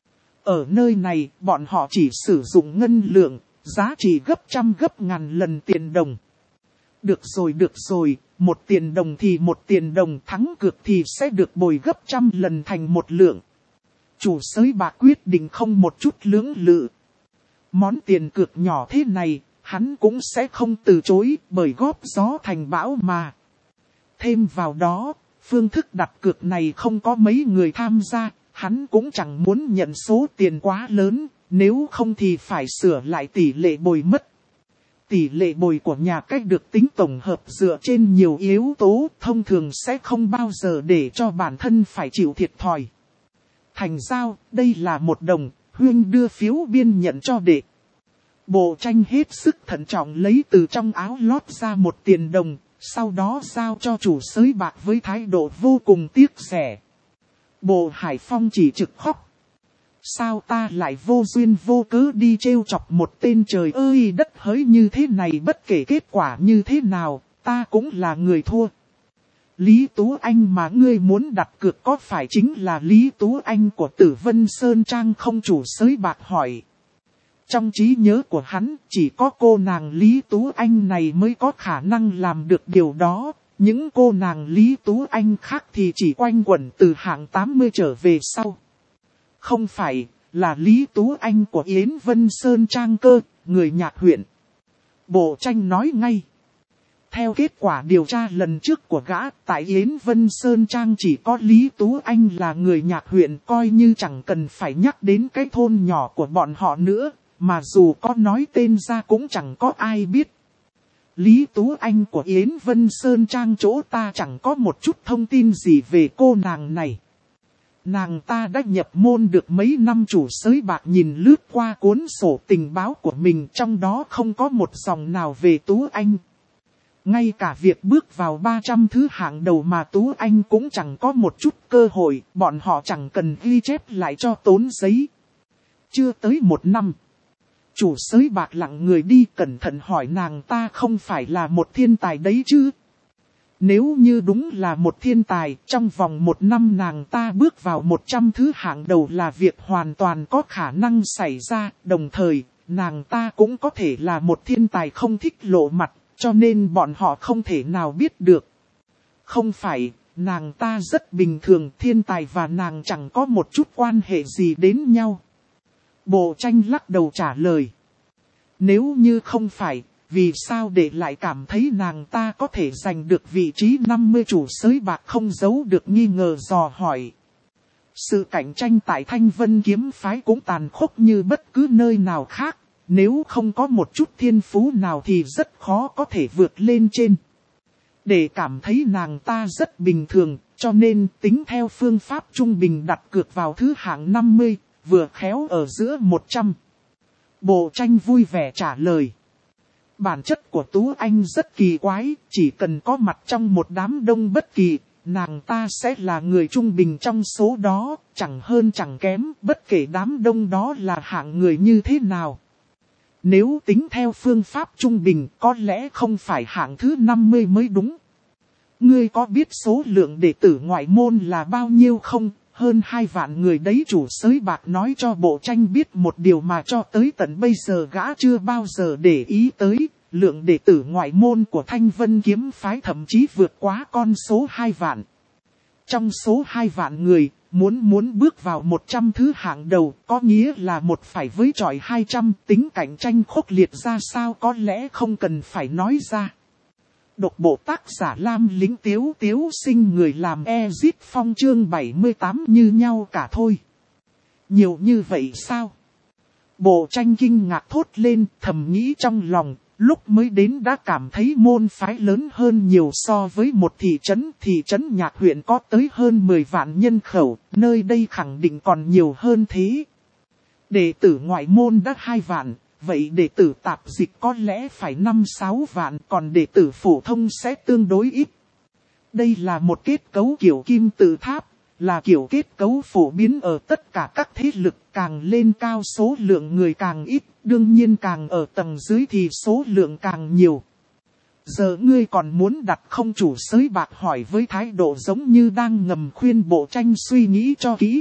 Ở nơi này, bọn họ chỉ sử dụng ngân lượng, giá trị gấp trăm gấp ngàn lần tiền đồng. Được rồi được rồi, một tiền đồng thì một tiền đồng, thắng cược thì sẽ được bồi gấp trăm lần thành một lượng. Chủ sới bạc quyết định không một chút lưỡng lự. Món tiền cược nhỏ thế này, hắn cũng sẽ không từ chối, bởi góp gió thành bão mà. Thêm vào đó, phương thức đặt cược này không có mấy người tham gia. Hắn cũng chẳng muốn nhận số tiền quá lớn, nếu không thì phải sửa lại tỷ lệ bồi mất. Tỷ lệ bồi của nhà cách được tính tổng hợp dựa trên nhiều yếu tố, thông thường sẽ không bao giờ để cho bản thân phải chịu thiệt thòi. Thành giao, đây là một đồng, huynh đưa phiếu biên nhận cho đệ. Bộ Tranh hết sức thận trọng lấy từ trong áo lót ra một tiền đồng, sau đó giao cho chủ sới bạc với thái độ vô cùng tiếc rẻ. Bộ Hải Phong chỉ trực khóc. Sao ta lại vô duyên vô cớ đi trêu chọc một tên trời ơi đất hỡi như thế này, bất kể kết quả như thế nào, ta cũng là người thua. Lý Tú Anh mà ngươi muốn đặt cược có phải chính là Lý Tú Anh của Tử Vân Sơn Trang không? Chủ sới bạc hỏi. Trong trí nhớ của hắn, chỉ có cô nàng Lý Tú Anh này mới có khả năng làm được điều đó. Những cô nàng Lý Tú Anh khác thì chỉ quanh quẩn từ hạng tám mươi trở về sau. Không phải, là Lý Tú Anh của Yến Vân Sơn Trang cơ, người Nhạc huyện. Bộ Tranh nói ngay. Theo kết quả điều tra lần trước của gã, tại Yến Vân Sơn Trang chỉ có Lý Tú Anh là người Nhạc huyện, coi như chẳng cần phải nhắc đến cái thôn nhỏ của bọn họ nữa, mà dù có nói tên ra cũng chẳng có ai biết. Lý Tú Anh của Yến Vân Sơn Trang chỗ ta chẳng có một chút thông tin gì về cô nàng này. Nàng ta đã nhập môn được mấy năm. Chủ sới bạc nhìn lướt qua cuốn sổ tình báo của mình, trong đó không có một dòng nào về Tú Anh. Ngay cả việc bước vào ba trăm thứ hạng đầu mà Tú Anh cũng chẳng có một chút cơ hội, bọn họ chẳng cần ghi chép lại cho tốn giấy. Chưa tới một năm. Chủ sới bạc lặng người đi, cẩn thận hỏi nàng ta không phải là một thiên tài đấy chứ. Nếu như đúng là một thiên tài, trong vòng một năm nàng ta bước vào một trăm thứ hạng đầu là việc hoàn toàn có khả năng xảy ra. Đồng thời, nàng ta cũng có thể là một thiên tài không thích lộ mặt, cho nên bọn họ không thể nào biết được. Không phải, nàng ta rất bình thường, thiên tài và nàng chẳng có một chút quan hệ gì đến nhau. Bộ Tranh lắc đầu trả lời. Nếu như không phải, vì sao để lại cảm thấy nàng ta có thể giành được vị trí năm mươi? Chủ sới bạc không giấu được nghi ngờ dò hỏi. Sự cạnh tranh tại Thanh Vân kiếm phái cũng tàn khốc như bất cứ nơi nào khác. Nếu không có một chút thiên phú nào thì rất khó có thể vượt lên trên. Để cảm thấy nàng ta rất bình thường, cho nên tính theo phương pháp trung bình đặt cược vào thứ hạng năm mươi, vừa khéo ở giữa một trăm. Bộ Tranh vui vẻ trả lời. Bản chất của Tú Anh rất kỳ quái, chỉ cần có mặt trong một đám đông bất kỳ, nàng ta sẽ là người trung bình trong số đó, chẳng hơn chẳng kém, bất kể đám đông đó là hạng người như thế nào. Nếu tính theo phương pháp trung bình, có lẽ không phải hạng thứ năm mươi mới đúng. Ngươi có biết số lượng đệ tử ngoại môn là bao nhiêu không? Hơn hai vạn người đấy. Chủ sới bạc nói cho Bộ Tranh biết một điều mà cho tới tận bây giờ gã chưa bao giờ để ý tới. Lượng đệ tử ngoại môn của Thanh Vân kiếm phái thậm chí vượt quá con số hai vạn. Trong số hai vạn người, muốn muốn bước vào một trăm thứ hạng đầu có nghĩa là một phải với chọi hai trăm, tính cạnh tranh khốc liệt ra sao có lẽ không cần phải nói ra. Độc bộ tác giả Lam Lính Tiếu Tiếu Sinh người làm Ezit Phong chương bảy mươi tám như nhau cả thôi. Nhiều như vậy sao? Bộ Tranh kinh ngạc thốt lên, thầm nghĩ trong lòng, lúc mới đến đã cảm thấy môn phái lớn hơn nhiều so với một thị trấn. Thị trấn Nhạc huyện có tới hơn mười vạn nhân khẩu, nơi đây khẳng định còn nhiều hơn thế. Đệ tử ngoại môn đã hai vạn, vậy đệ tử tạp dịch có lẽ phải năm sáu vạn, còn đệ tử phổ thông sẽ tương đối ít. Đây là một kết cấu kiểu kim tự tháp, là kiểu kết cấu phổ biến ở tất cả các thế lực, càng lên cao số lượng người càng ít, đương nhiên càng ở tầng dưới thì số lượng càng nhiều. Giờ ngươi còn muốn đặt không? Chủ sới bạc hỏi với thái độ giống như đang ngầm khuyên Bộ Tranh suy nghĩ cho kỹ.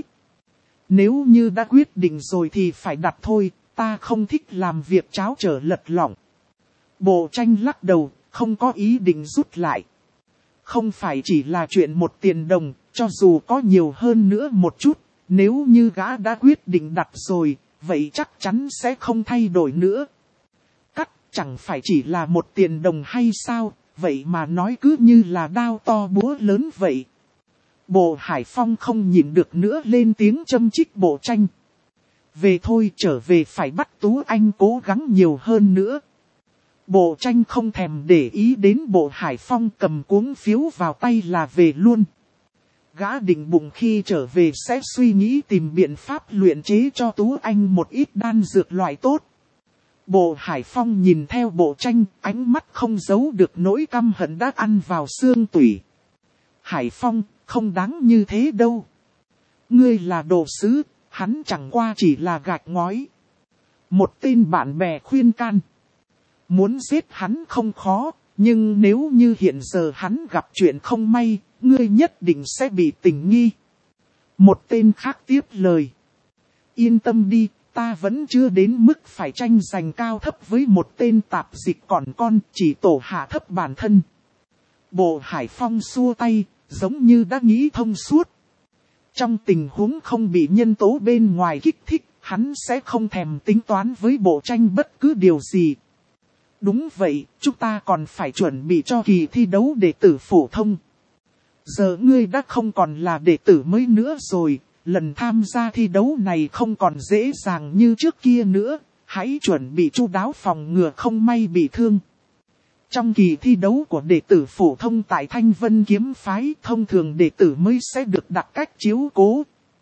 Nếu như đã quyết định rồi thì phải đặt thôi, ta không thích làm việc tráo trở lật lọng. Bộ Tranh lắc đầu, không có ý định rút lại. Không phải chỉ là chuyện một tiền đồng, cho dù có nhiều hơn nữa một chút, nếu như gã đã quyết định đặt rồi, vậy chắc chắn sẽ không thay đổi nữa. Cắt, chẳng phải chỉ là một tiền đồng hay sao, vậy mà nói cứ như là đao to búa lớn vậy. Bộ Hải Phong không nhịn được nữa lên tiếng châm chích Bộ Tranh. Về thôi, trở về phải bắt Tú Anh cố gắng nhiều hơn nữa. Bộ Tranh không thèm để ý đến Bộ Hải Phong, cầm cuống phiếu vào tay là về luôn. Gã định bụng khi trở về sẽ suy nghĩ tìm biện pháp luyện chế cho Tú Anh một ít đan dược loại tốt. Bộ Hải Phong nhìn theo Bộ Tranh, ánh mắt không giấu được nỗi căm hận đã ăn vào xương tủy. Hải Phong, không đáng như thế đâu. Ngươi là đồ sứ, hắn chẳng qua chỉ là gạch ngói. Một tên bạn bè khuyên can. Muốn giết hắn không khó, nhưng nếu như hiện giờ hắn gặp chuyện không may, ngươi nhất định sẽ bị tình nghi. Một tên khác tiếp lời. Yên tâm đi, ta vẫn chưa đến mức phải tranh giành cao thấp với một tên tạp dịch còn con, chỉ tổ hạ thấp bản thân. Bộ Hải Phong xua tay, giống như đã nghĩ thông suốt. Trong tình huống không bị nhân tố bên ngoài kích thích, hắn sẽ không thèm tính toán với Bộ Tranh bất cứ điều gì. Đúng vậy, chúng ta còn phải chuẩn bị cho kỳ thi đấu đệ tử phổ thông. Giờ ngươi đã không còn là đệ tử mới nữa rồi, lần tham gia thi đấu này không còn dễ dàng như trước kia nữa, hãy chuẩn bị chu đáo phòng ngừa không may bị thương. Trong kỳ thi đấu của đệ tử phổ thông tại Thanh Vân Kiếm Phái, thông thường đệ tử mới sẽ được đặt cách chiếu cố.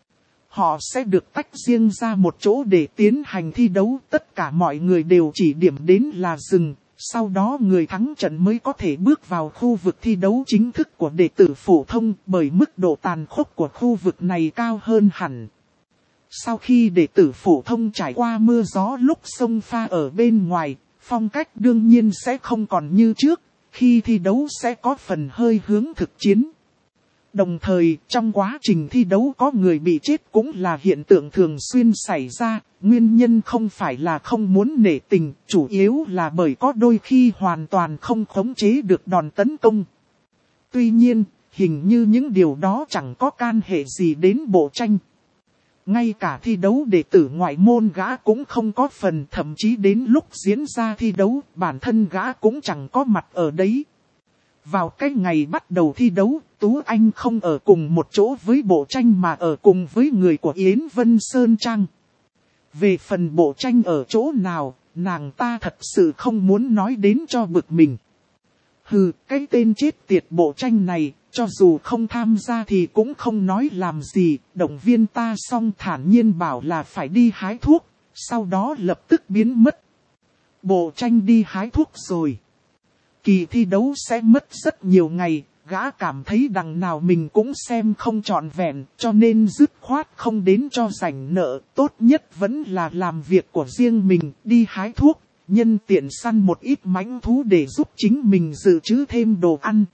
Họ sẽ được tách riêng ra một chỗ để tiến hành thi đấu. Tất cả mọi người đều chỉ điểm đến là dừng. Sau đó người thắng trận mới có thể bước vào khu vực thi đấu chính thức của đệ tử phổ thông, bởi mức độ tàn khốc của khu vực này cao hơn hẳn. Sau khi đệ tử phổ thông trải qua mưa gió lúc xông pha ở bên ngoài, phong cách đương nhiên sẽ không còn như trước, khi thi đấu sẽ có phần hơi hướng thực chiến. Đồng thời, trong quá trình thi đấu có người bị chết cũng là hiện tượng thường xuyên xảy ra, nguyên nhân không phải là không muốn nể tình, chủ yếu là bởi có đôi khi hoàn toàn không khống chế được đòn tấn công. Tuy nhiên, hình như những điều đó chẳng có can hệ gì đến bộ tranh. Ngay cả thi đấu đệ tử ngoại môn gã cũng không có phần, thậm chí đến lúc diễn ra thi đấu, bản thân gã cũng chẳng có mặt ở đấy. Vào cái ngày bắt đầu thi đấu, Tú Anh không ở cùng một chỗ với bộ tranh mà ở cùng với người của Yến Vân Sơn Trang. Về phần bộ tranh ở chỗ nào, nàng ta thật sự không muốn nói đến cho bực mình. Hừ, cái tên chết tiệt bộ tranh này, cho dù không tham gia thì cũng không nói làm gì, động viên ta xong thản nhiên bảo là phải đi hái thuốc, sau đó lập tức biến mất. Bộ tranh đi hái thuốc rồi. Kỳ thi đấu sẽ mất rất nhiều ngày, gã cảm thấy đằng nào mình cũng xem không trọn vẹn, cho nên dứt khoát không đến cho rảnh nợ, tốt nhất vẫn là làm việc của riêng mình, đi hái thuốc, nhân tiện săn một ít mãnh thú để giúp chính mình dự trữ thêm đồ ăn.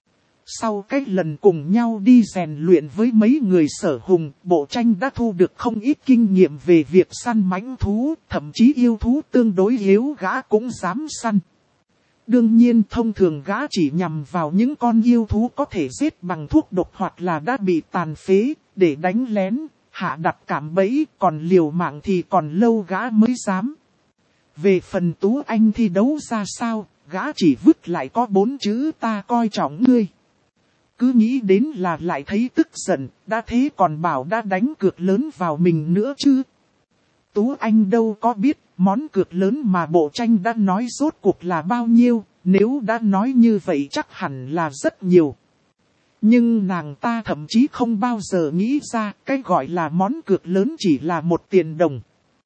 Sau cái lần cùng nhau đi rèn luyện với mấy người Sở Hùng, bộ tranh đã thu được không ít kinh nghiệm về việc săn mãnh thú, thậm chí yêu thú tương đối yếu gã cũng dám săn. Đương nhiên thông thường gã chỉ nhằm vào những con yêu thú có thể giết bằng thuốc độc hoặc là đã bị tàn phế, để đánh lén, hạ đặt cạm bẫy, còn liều mạng thì còn lâu gã mới dám. Về phần Tú Anh thi đấu ra sao, gã chỉ vứt lại có bốn chữ ta coi trọng ngươi. Cứ nghĩ đến là lại thấy tức giận, đã thế còn bảo đã đánh cược lớn vào mình nữa chứ. Tú Anh đâu có biết, món cược lớn mà bộ tranh đã nói rốt cuộc là bao nhiêu, nếu đã nói như vậy chắc hẳn là rất nhiều. Nhưng nàng ta thậm chí không bao giờ nghĩ ra cái gọi là món cược lớn chỉ là một tiền đồng.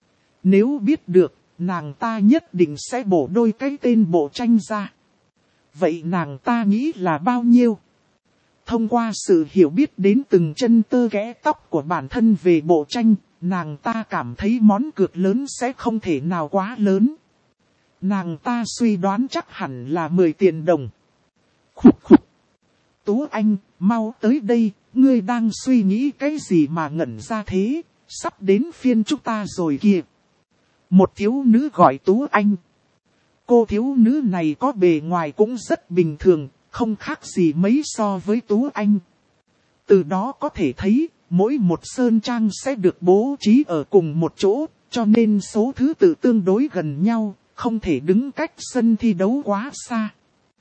Nếu biết được, nàng ta nhất định sẽ bổ đôi cái tên bộ tranh ra. Vậy nàng ta nghĩ là bao nhiêu? Thông qua sự hiểu biết đến từng chân tơ kẽ tóc của bản thân về bộ tranh, nàng ta cảm thấy món cược lớn sẽ không thể nào quá lớn. Nàng ta suy đoán chắc hẳn là mười tiền đồng. Khục khục. Tú Anh, mau tới đây, ngươi đang suy nghĩ cái gì mà ngẩn ra thế, sắp đến phiên chúng ta rồi kìa. Một thiếu nữ gọi Tú Anh. Cô thiếu nữ này có bề ngoài cũng rất bình thường, không khác gì mấy so với Tú Anh. Từ đó có thể thấy, mỗi một sơn trang sẽ được bố trí ở cùng một chỗ, cho nên số thứ tự tương đối gần nhau, không thể đứng cách sân thi đấu quá xa.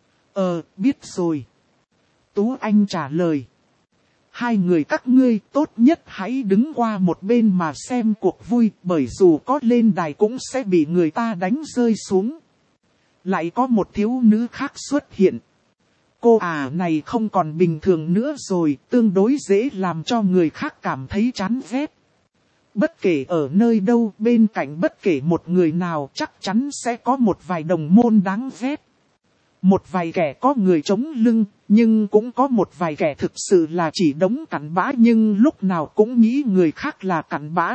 Ờ, biết rồi. Tú Anh trả lời. Hai người các ngươi tốt nhất hãy đứng qua một bên mà xem cuộc vui, bởi dù có lên đài cũng sẽ bị người ta đánh rơi xuống. Lại có một thiếu nữ khác xuất hiện. Cô à này không còn bình thường nữa rồi, tương đối dễ làm cho người khác cảm thấy chán ghét. Bất kể ở nơi đâu, bên cạnh bất kể một người nào chắc chắn sẽ có một vài đồng môn đáng ghét. Một vài kẻ có người chống lưng, nhưng cũng có một vài kẻ thực sự là chỉ đống cặn bã nhưng lúc nào cũng nghĩ người khác là cặn bã.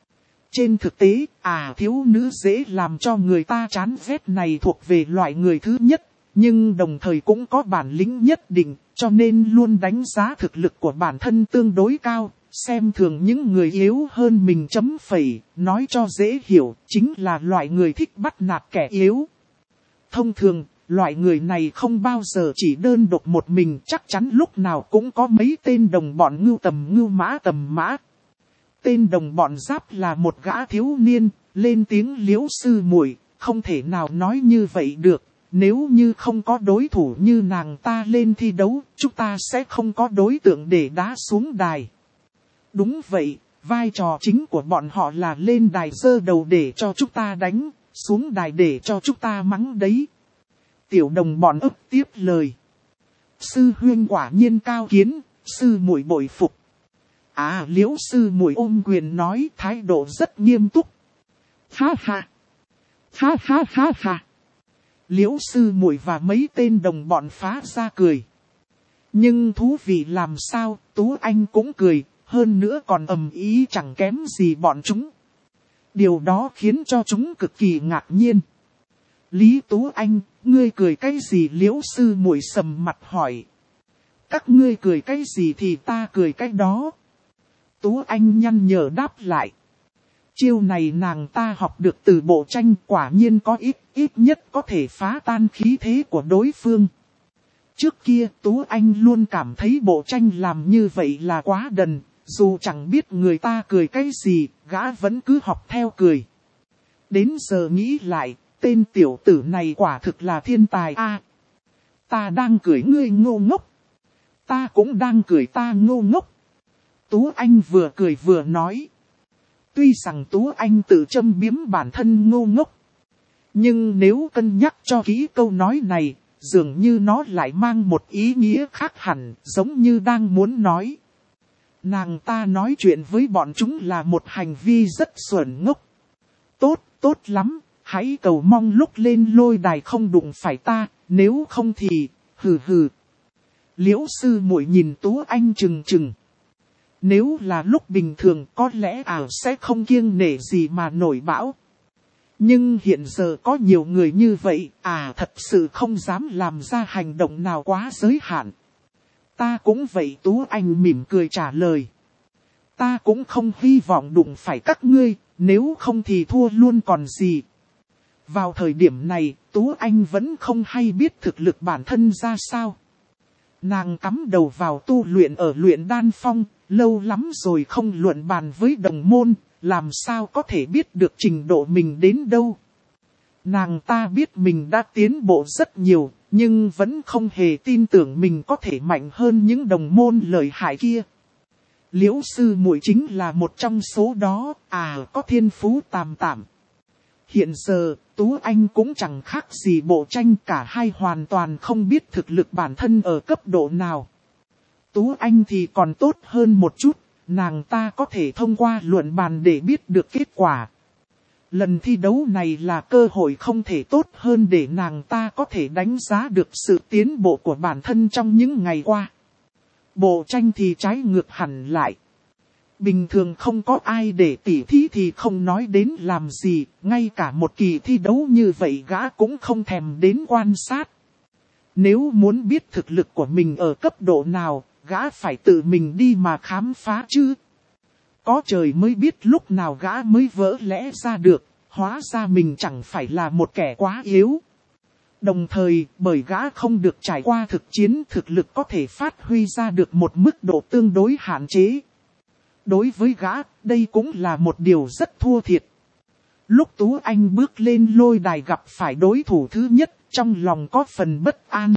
Trên thực tế, à thiếu nữ dễ làm cho người ta chán ghét này thuộc về loại người thứ nhất, nhưng đồng thời cũng có bản lĩnh nhất định, cho nên luôn đánh giá thực lực của bản thân tương đối cao, xem thường những người yếu hơn mình chấm phẩy, nói cho dễ hiểu, chính là loại người thích bắt nạt kẻ yếu. Thông thường, loại người này không bao giờ chỉ đơn độc một mình, chắc chắn lúc nào cũng có mấy tên đồng bọn ngưu tầm ngưu mã tầm mã. Tên đồng bọn Giáp là một gã thiếu niên, lên tiếng Liễu sư muội, không thể nào nói như vậy được, nếu như không có đối thủ như nàng ta lên thi đấu, chúng ta sẽ không có đối tượng để đá xuống đài. Đúng vậy, vai trò chính của bọn họ là lên đài giơ đầu để cho chúng ta đánh, xuống đài để cho chúng ta mắng đấy. Tiểu đồng bọn ấp tiếp lời. Sư huynh quả nhiên cao kiến, sư muội bội phục. À, Liễu sư muội ôm quyền nói, thái độ rất nghiêm túc. Ha ha. Ha ha ha ha. Liễu sư muội và mấy tên đồng bọn phá ra cười. Nhưng thú vị làm sao, Tú Anh cũng cười, hơn nữa còn ầm ý chẳng kém gì bọn chúng. Điều đó khiến cho chúng cực kỳ ngạc nhiên. Lý Tú Anh, ngươi cười cái gì? Liễu sư muội sầm mặt hỏi. Các ngươi cười cái gì thì ta cười cái đó. Tú Anh nhăn nhở đáp lại. Chiêu này nàng ta học được từ bộ tranh, quả nhiên có ít, ít nhất có thể phá tan khí thế của đối phương. Trước kia Tú Anh luôn cảm thấy bộ tranh làm như vậy là quá đần, dù chẳng biết người ta cười cái gì, gã vẫn cứ học theo cười. Đến giờ nghĩ lại, tên tiểu tử này quả thực là thiên tài a. À, ta đang cười ngươi ngô ngốc. Ta cũng đang cười ta ngô ngốc. Tú Anh vừa cười vừa nói. Tuy rằng Tú Anh tự châm biếm bản thân ngô ngốc. Nhưng nếu cân nhắc cho kỹ câu nói này, dường như nó lại mang một ý nghĩa khác hẳn, giống như đang muốn nói. Nàng ta nói chuyện với bọn chúng là một hành vi rất xuẩn ngốc. Tốt, tốt lắm, hãy cầu mong lúc lên lôi đài không đụng phải ta, nếu không thì, hừ hừ. Liễu sư muội nhìn Tú Anh chừng chừng. Nếu là lúc bình thường có lẽ ảo sẽ không kiêng nể gì mà nổi bão. Nhưng hiện giờ có nhiều người như vậy, à thật sự không dám làm ra hành động nào quá giới hạn. Ta cũng vậy, Tú Anh mỉm cười trả lời. Ta cũng không hy vọng đụng phải các ngươi, nếu không thì thua luôn còn gì. Vào thời điểm này, Tú Anh vẫn không hay biết thực lực bản thân ra sao. Nàng cắm đầu vào tu luyện ở luyện đan phong, lâu lắm rồi không luận bàn với đồng môn, làm sao có thể biết được trình độ mình đến đâu. Nàng ta biết mình đã tiến bộ rất nhiều, nhưng vẫn không hề tin tưởng mình có thể mạnh hơn những đồng môn lợi hại kia. Liễu sư muội chính là một trong số đó, à có thiên phú tàm tạm. Hiện giờ, Tú Anh cũng chẳng khác gì bộ tranh, cả hai hoàn toàn không biết thực lực bản thân ở cấp độ nào. Tú Anh thì còn tốt hơn một chút, nàng ta có thể thông qua luận bàn để biết được kết quả. Lần thi đấu này là cơ hội không thể tốt hơn để nàng ta có thể đánh giá được sự tiến bộ của bản thân trong những ngày qua. Bộ tranh thì trái ngược hẳn lại. Bình thường không có ai để tỉ thí thì không nói đến làm gì, ngay cả một kỳ thi đấu như vậy gã cũng không thèm đến quan sát. Nếu muốn biết thực lực của mình ở cấp độ nào, gã phải tự mình đi mà khám phá chứ. Có trời mới biết lúc nào gã mới vỡ lẽ ra được, hóa ra mình chẳng phải là một kẻ quá yếu. Đồng thời, bởi gã không được trải qua thực chiến, thực lực có thể phát huy ra được một mức độ tương đối hạn chế. Đối với gã, đây cũng là một điều rất thua thiệt. Lúc Tú Anh bước lên lôi đài gặp phải đối thủ thứ nhất, trong lòng có phần bất an.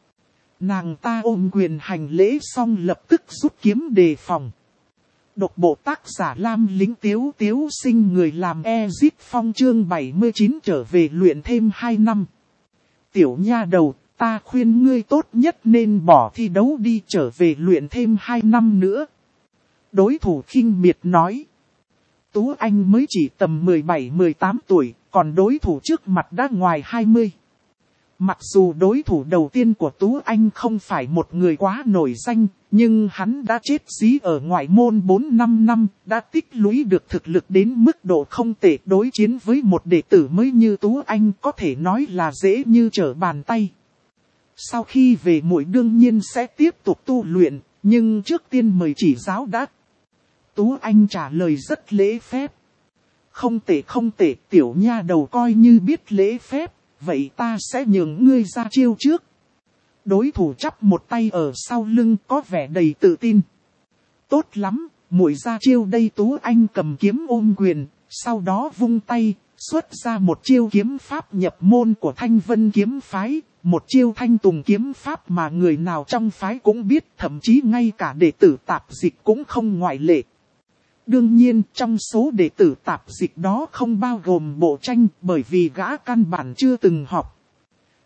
Nàng ta ôm quyền hành lễ xong lập tức rút kiếm đề phòng. Độc bộ tác giả Lam Lính Tiếu Tiếu sinh người làm Ezit Phong chương bảy mươi chín trở về luyện thêm hai năm. Tiểu nha đầu, ta khuyên ngươi tốt nhất nên bỏ thi đấu đi, trở về luyện thêm hai năm nữa. Đối thủ khinh miệt nói. Tú Anh mới chỉ tầm mười bảy mười tám tuổi, còn đối thủ trước mặt đã ngoài hai mươi. Mặc dù đối thủ đầu tiên của Tú Anh không phải một người quá nổi danh, nhưng hắn đã chết dí ở ngoại môn bốn năm năm, đã tích lũy được thực lực đến mức độ không tệ, đối chiến với một đệ tử mới như Tú Anh có thể nói là dễ như trở bàn tay. Sau khi về muội đương nhiên sẽ tiếp tục tu luyện, nhưng trước tiên mời chỉ giáo đã. Tú Anh trả lời rất lễ phép. Không tệ không tệ, tiểu nha đầu coi như biết lễ phép, vậy ta sẽ nhường ngươi ra chiêu trước. Đối thủ chắp một tay ở sau lưng có vẻ đầy tự tin. Tốt lắm, muội ra chiêu đây. Tú Anh cầm kiếm ôm quyền, sau đó vung tay, xuất ra một chiêu kiếm pháp nhập môn của Thanh Vân kiếm phái, một chiêu Thanh Tùng kiếm pháp mà người nào trong phái cũng biết, thậm chí ngay cả đệ tử tạp dịch cũng không ngoại lệ. Đương nhiên trong số đệ tử tạp dịch đó không bao gồm bộ tranh, bởi vì gã căn bản chưa từng học.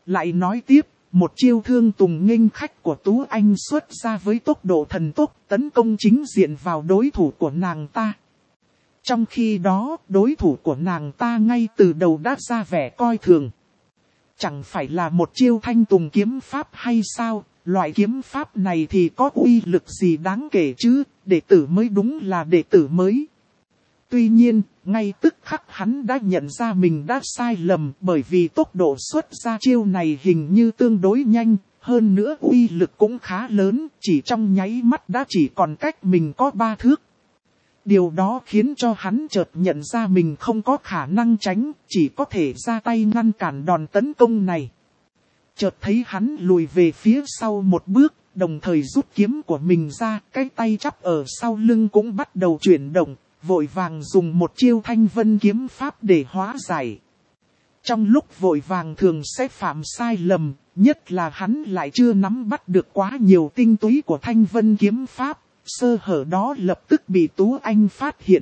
Lại nói tiếp, một chiêu thương tùng nghênh khách của Tú Anh xuất ra với tốc độ thần tốc tấn công chính diện vào đối thủ của nàng ta. Trong khi đó, đối thủ của nàng ta ngay từ đầu đã ra vẻ coi thường. Chẳng phải là một chiêu thanh tùng kiếm pháp hay sao, loại kiếm pháp này thì có uy lực gì đáng kể chứ, đệ tử mới đúng là đệ tử mới. Tuy nhiên, ngay tức khắc hắn đã nhận ra mình đã sai lầm bởi vì tốc độ xuất ra chiêu này hình như tương đối nhanh, hơn nữa uy lực cũng khá lớn, chỉ trong nháy mắt đã chỉ còn cách mình có ba thước. Điều đó khiến cho hắn chợt nhận ra mình không có khả năng tránh, chỉ có thể ra tay ngăn cản đòn tấn công này. Chợt thấy hắn lùi về phía sau một bước, đồng thời rút kiếm của mình ra, cái tay chắp ở sau lưng cũng bắt đầu chuyển động, vội vàng dùng một chiêu thanh vân kiếm pháp để hóa giải. Trong lúc vội vàng thường sẽ phạm sai lầm, nhất là hắn lại chưa nắm bắt được quá nhiều tinh túy của thanh vân kiếm pháp, sơ hở đó lập tức bị Tú Anh phát hiện.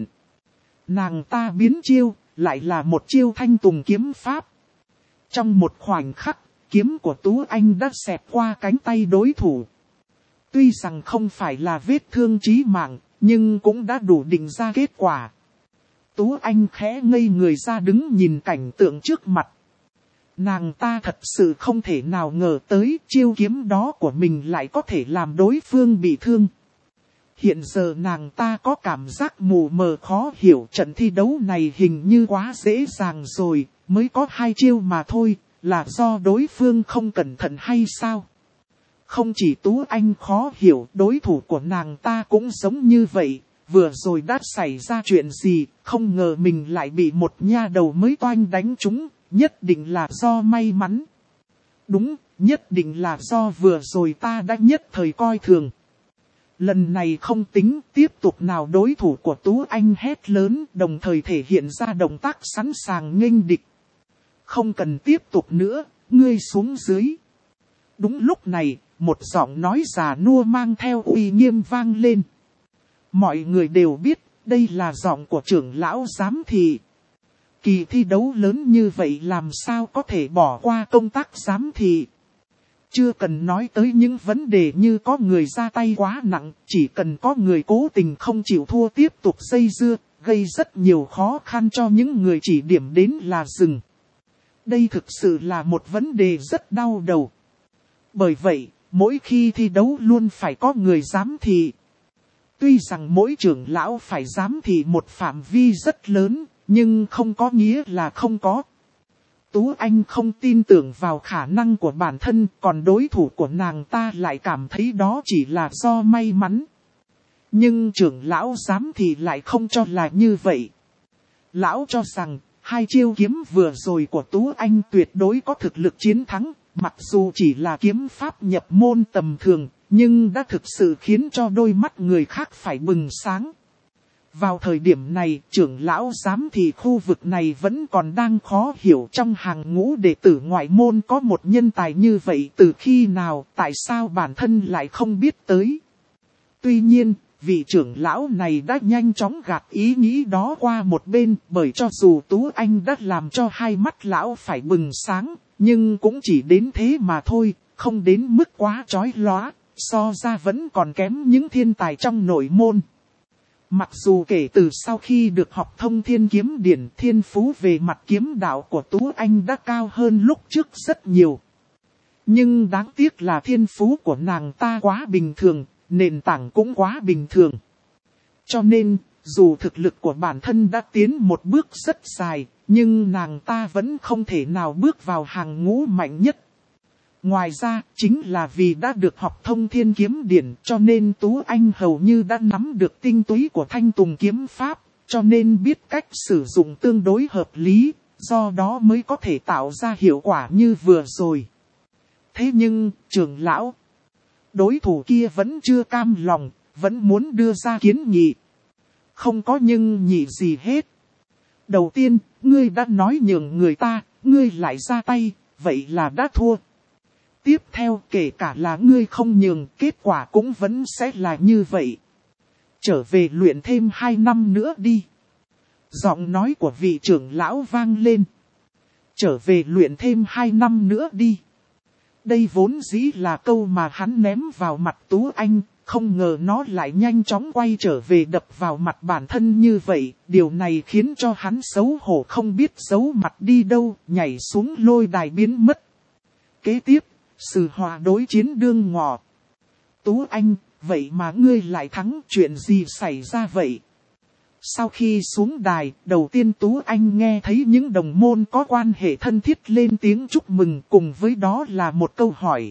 Nàng ta biến chiêu, lại là một chiêu thanh tùng kiếm pháp. Trong một khoảnh khắc, kiếm của Tú Anh đã xẹt qua cánh tay đối thủ. Tuy rằng không phải là vết thương chí mạng, nhưng cũng đã đủ định ra kết quả. Tú Anh khẽ ngây người ra đứng nhìn cảnh tượng trước mặt. Nàng ta thật sự không thể nào ngờ tới chiêu kiếm đó của mình lại có thể làm đối phương bị thương. Hiện giờ nàng ta có cảm giác mù mờ khó hiểu, trận thi đấu này hình như quá dễ dàng rồi, mới có hai chiêu mà thôi, là do đối phương không cẩn thận hay sao? Không chỉ Tú Anh khó hiểu, đối thủ của nàng ta cũng giống như vậy, vừa rồi đã xảy ra chuyện gì, không ngờ mình lại bị một nha đầu mới toanh đánh trúng, nhất định là do may mắn. Đúng, nhất định là do vừa rồi ta đã nhất thời coi thường. Lần này không tính, tiếp tục nào đối thủ của Tú Anh hét lớn, đồng thời thể hiện ra động tác sẵn sàng nghênh địch. Không cần tiếp tục nữa, ngươi xuống dưới. Đúng lúc này, một giọng nói già nua mang theo uy nghiêm vang lên. Mọi người đều biết, đây là giọng của trưởng lão giám thị. Kỳ thi đấu lớn như vậy làm sao có thể bỏ qua công tác giám thị. Chưa cần nói tới những vấn đề như có người ra tay quá nặng, chỉ cần có người cố tình không chịu thua tiếp tục dây dưa, gây rất nhiều khó khăn cho những người chỉ điểm đến là dừng. Đây thực sự là một vấn đề rất đau đầu. Bởi vậy, mỗi khi thi đấu luôn phải có người giám thị. Tuy rằng mỗi trưởng lão phải giám thị một phạm vi rất lớn, nhưng không có nghĩa là không có. Tú Anh không tin tưởng vào khả năng của bản thân, còn đối thủ của nàng ta lại cảm thấy đó chỉ là do may mắn. Nhưng trưởng lão giám thị lại không cho là như vậy. Lão cho rằng, hai chiêu kiếm vừa rồi của Tú Anh tuyệt đối có thực lực chiến thắng, mặc dù chỉ là kiếm pháp nhập môn tầm thường, nhưng đã thực sự khiến cho đôi mắt người khác phải bừng sáng. Vào thời điểm này, trưởng lão giám thị khu vực này vẫn còn đang khó hiểu, trong hàng ngũ đệ tử ngoại môn có một nhân tài như vậy từ khi nào, tại sao bản thân lại không biết tới. Tuy nhiên, vị trưởng lão này đã nhanh chóng gạt ý nghĩ đó qua một bên, bởi cho dù Tú Anh đã làm cho hai mắt lão phải bừng sáng, nhưng cũng chỉ đến thế mà thôi, không đến mức quá chói lóa, so ra vẫn còn kém những thiên tài trong nội môn. Mặc dù kể từ sau khi được học thông thiên kiếm điển, thiên phú về mặt kiếm đạo của Tú Anh đã cao hơn lúc trước rất nhiều. Nhưng đáng tiếc là thiên phú của nàng ta quá bình thường, nền tảng cũng quá bình thường. Cho nên, dù thực lực của bản thân đã tiến một bước rất dài, nhưng nàng ta vẫn không thể nào bước vào hàng ngũ mạnh nhất. Ngoài ra, chính là vì đã được học thông thiên kiếm điển, cho nên Tú Anh hầu như đã nắm được tinh túy của thanh tùng kiếm pháp, cho nên biết cách sử dụng tương đối hợp lý, do đó mới có thể tạo ra hiệu quả như vừa rồi. Thế nhưng, trưởng lão, đối thủ kia vẫn chưa cam lòng, vẫn muốn đưa ra kiến nghị. Không có nhưng nhị gì hết. Đầu tiên, ngươi đã nói nhường người ta, ngươi lại ra tay, vậy là đã thua. Tiếp theo, kể cả là ngươi không nhường, kết quả cũng vẫn sẽ là như vậy. Trở về luyện thêm hai năm nữa đi. Giọng nói của vị trưởng lão vang lên. Trở về luyện thêm hai năm nữa đi. Đây vốn dĩ là câu mà hắn ném vào mặt Tú Anh, không ngờ nó lại nhanh chóng quay trở về đập vào mặt bản thân như vậy. Điều này khiến cho hắn xấu hổ không biết giấu mặt đi đâu, nhảy xuống lôi đài biến mất. Kế tiếp, sự hòa đối chiến đương ngọ. Tú Anh, vậy mà ngươi lại thắng, chuyện gì xảy ra vậy? Sau khi xuống đài, đầu tiên Tú Anh nghe thấy những đồng môn có quan hệ thân thiết lên tiếng chúc mừng, cùng với đó là một câu hỏi.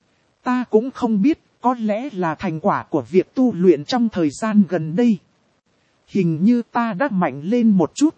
Ta cũng không biết, có lẽ là thành quả của việc tu luyện trong thời gian gần đây. Hình như ta đã mạnh lên một chút.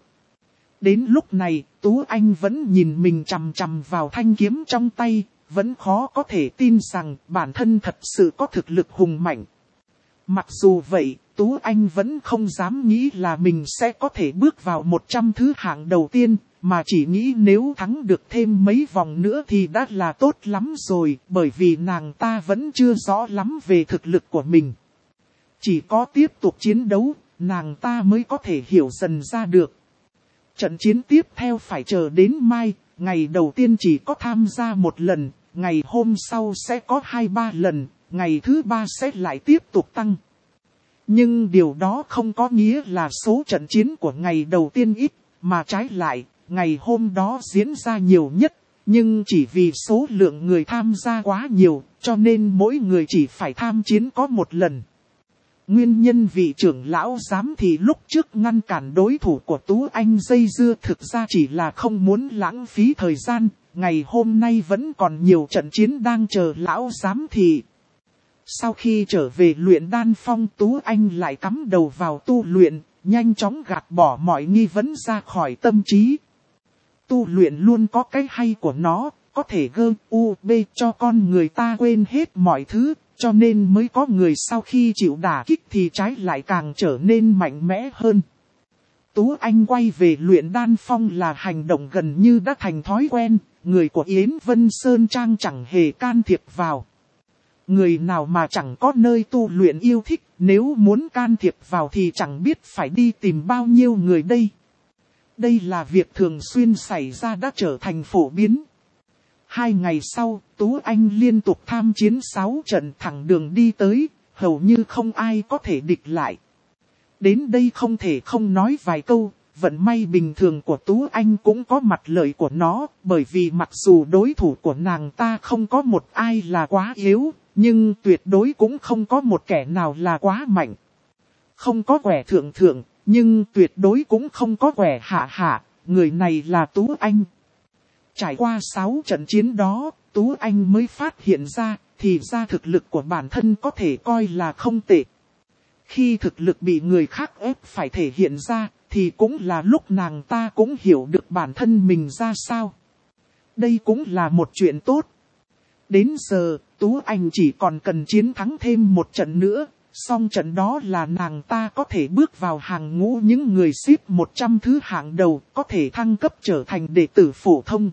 Đến lúc này, Tú Anh vẫn nhìn mình chằm chằm vào thanh kiếm trong tay, vẫn khó có thể tin rằng bản thân thật sự có thực lực hùng mạnh. Mặc dù vậy, Tú Anh vẫn không dám nghĩ là mình sẽ có thể bước vào một trăm thứ hạng đầu tiên, mà chỉ nghĩ nếu thắng được thêm mấy vòng nữa thì đã là tốt lắm rồi, bởi vì nàng ta vẫn chưa rõ lắm về thực lực của mình. Chỉ có tiếp tục chiến đấu, nàng ta mới có thể hiểu dần ra được. Trận chiến tiếp theo phải chờ đến mai, ngày đầu tiên chỉ có tham gia một lần, ngày hôm sau sẽ có hai ba lần, ngày thứ ba sẽ lại tiếp tục tăng. Nhưng điều đó không có nghĩa là số trận chiến của ngày đầu tiên ít, mà trái lại, ngày hôm đó diễn ra nhiều nhất, nhưng chỉ vì số lượng người tham gia quá nhiều, cho nên mỗi người chỉ phải tham chiến có một lần. Nguyên nhân vị trưởng lão giám thị lúc trước ngăn cản đối thủ của Tú Anh dây dưa thực ra chỉ là không muốn lãng phí thời gian, ngày hôm nay vẫn còn nhiều trận chiến đang chờ lão giám thị. Sau khi trở về luyện đan phong, Tú Anh lại cắm đầu vào tu luyện, nhanh chóng gạt bỏ mọi nghi vấn ra khỏi tâm trí. Tu luyện luôn có cái hay của nó, có thể gơ u bê cho con người ta quên hết mọi thứ, cho nên mới có người sau khi chịu đả kích thì trái lại càng trở nên mạnh mẽ hơn. Tú Anh quay về luyện đan phong là hành động gần như đã thành thói quen, người của Yến Vân Sơn Trang chẳng hề can thiệp vào. Người nào mà chẳng có nơi tu luyện yêu thích, nếu muốn can thiệp vào thì chẳng biết phải đi tìm bao nhiêu người đây. Đây là việc thường xuyên xảy ra đã trở thành phổ biến. Hai ngày sau, Tú Anh liên tục tham chiến sáu trận thẳng đường đi tới, hầu như không ai có thể địch lại. Đến đây không thể không nói vài câu, vận may bình thường của Tú Anh cũng có mặt lợi của nó, bởi vì mặc dù đối thủ của nàng ta không có một ai là quá yếu, nhưng tuyệt đối cũng không có một kẻ nào là quá mạnh. Không có quẻ thượng thượng, nhưng tuyệt đối cũng không có quẻ hạ hạ, người này là Tú Anh. Trải qua sáu trận chiến đó, Tú Anh mới phát hiện ra, thì ra thực lực của bản thân có thể coi là không tệ. Khi thực lực bị người khác ép phải thể hiện ra, thì cũng là lúc nàng ta cũng hiểu được bản thân mình ra sao. Đây cũng là một chuyện tốt. Đến giờ, Tú Anh chỉ còn cần chiến thắng thêm một trận nữa, xong trận đó là nàng ta có thể bước vào hàng ngũ những người xếp một trăm thứ hạng đầu, có thể thăng cấp trở thành đệ tử phổ thông.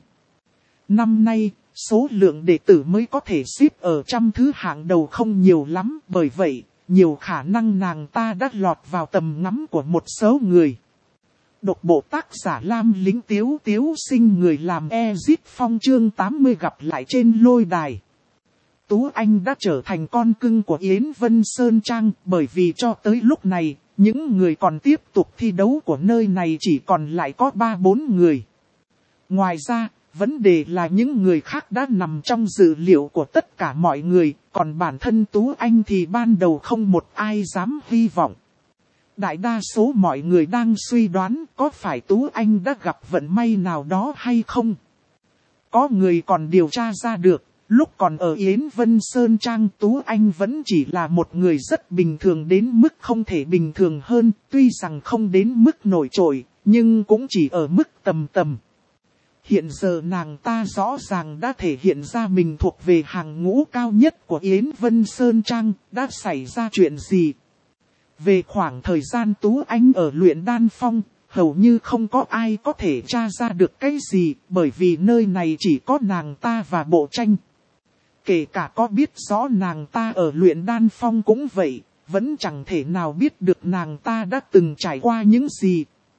Năm nay, số lượng đệ tử mới có thể xếp ở trăm thứ hạng đầu không nhiều lắm, bởi vậy, nhiều khả năng nàng ta đã lọt vào tầm ngắm của một số người. Độc bộ tác giả Lam Lính Tiếu Tiếu Sinh người làm Ezit Phong chương tám mươi gặp lại trên lôi đài. Tú Anh đã trở thành con cưng của Yến Vân Sơn Trang, bởi vì cho tới lúc này, những người còn tiếp tục thi đấu của nơi này chỉ còn lại có ba bốn người. Ngoài ra, vấn đề là những người khác đã nằm trong dự liệu của tất cả mọi người, còn bản thân Tú Anh thì ban đầu không một ai dám hy vọng. Đại đa số mọi người đang suy đoán có phải Tú Anh đã gặp vận may nào đó hay không. Có người còn điều tra ra được, lúc còn ở Yến Vân Sơn Trang Tú Anh vẫn chỉ là một người rất bình thường đến mức không thể bình thường hơn, tuy rằng không đến mức nổi trội, nhưng cũng chỉ ở mức tầm tầm. Hiện giờ nàng ta rõ ràng đã thể hiện ra mình thuộc về hàng ngũ cao nhất của Yến Vân Sơn Trang, đã xảy ra chuyện gì. Về khoảng thời gian Tú Anh ở luyện đan phong, hầu như không có ai có thể tra ra được cái gì, bởi vì nơi này chỉ có nàng ta và bộ tranh. Kể cả có biết rõ nàng ta ở luyện đan phong cũng vậy, vẫn chẳng thể nào biết được nàng ta đã từng trải qua những gì.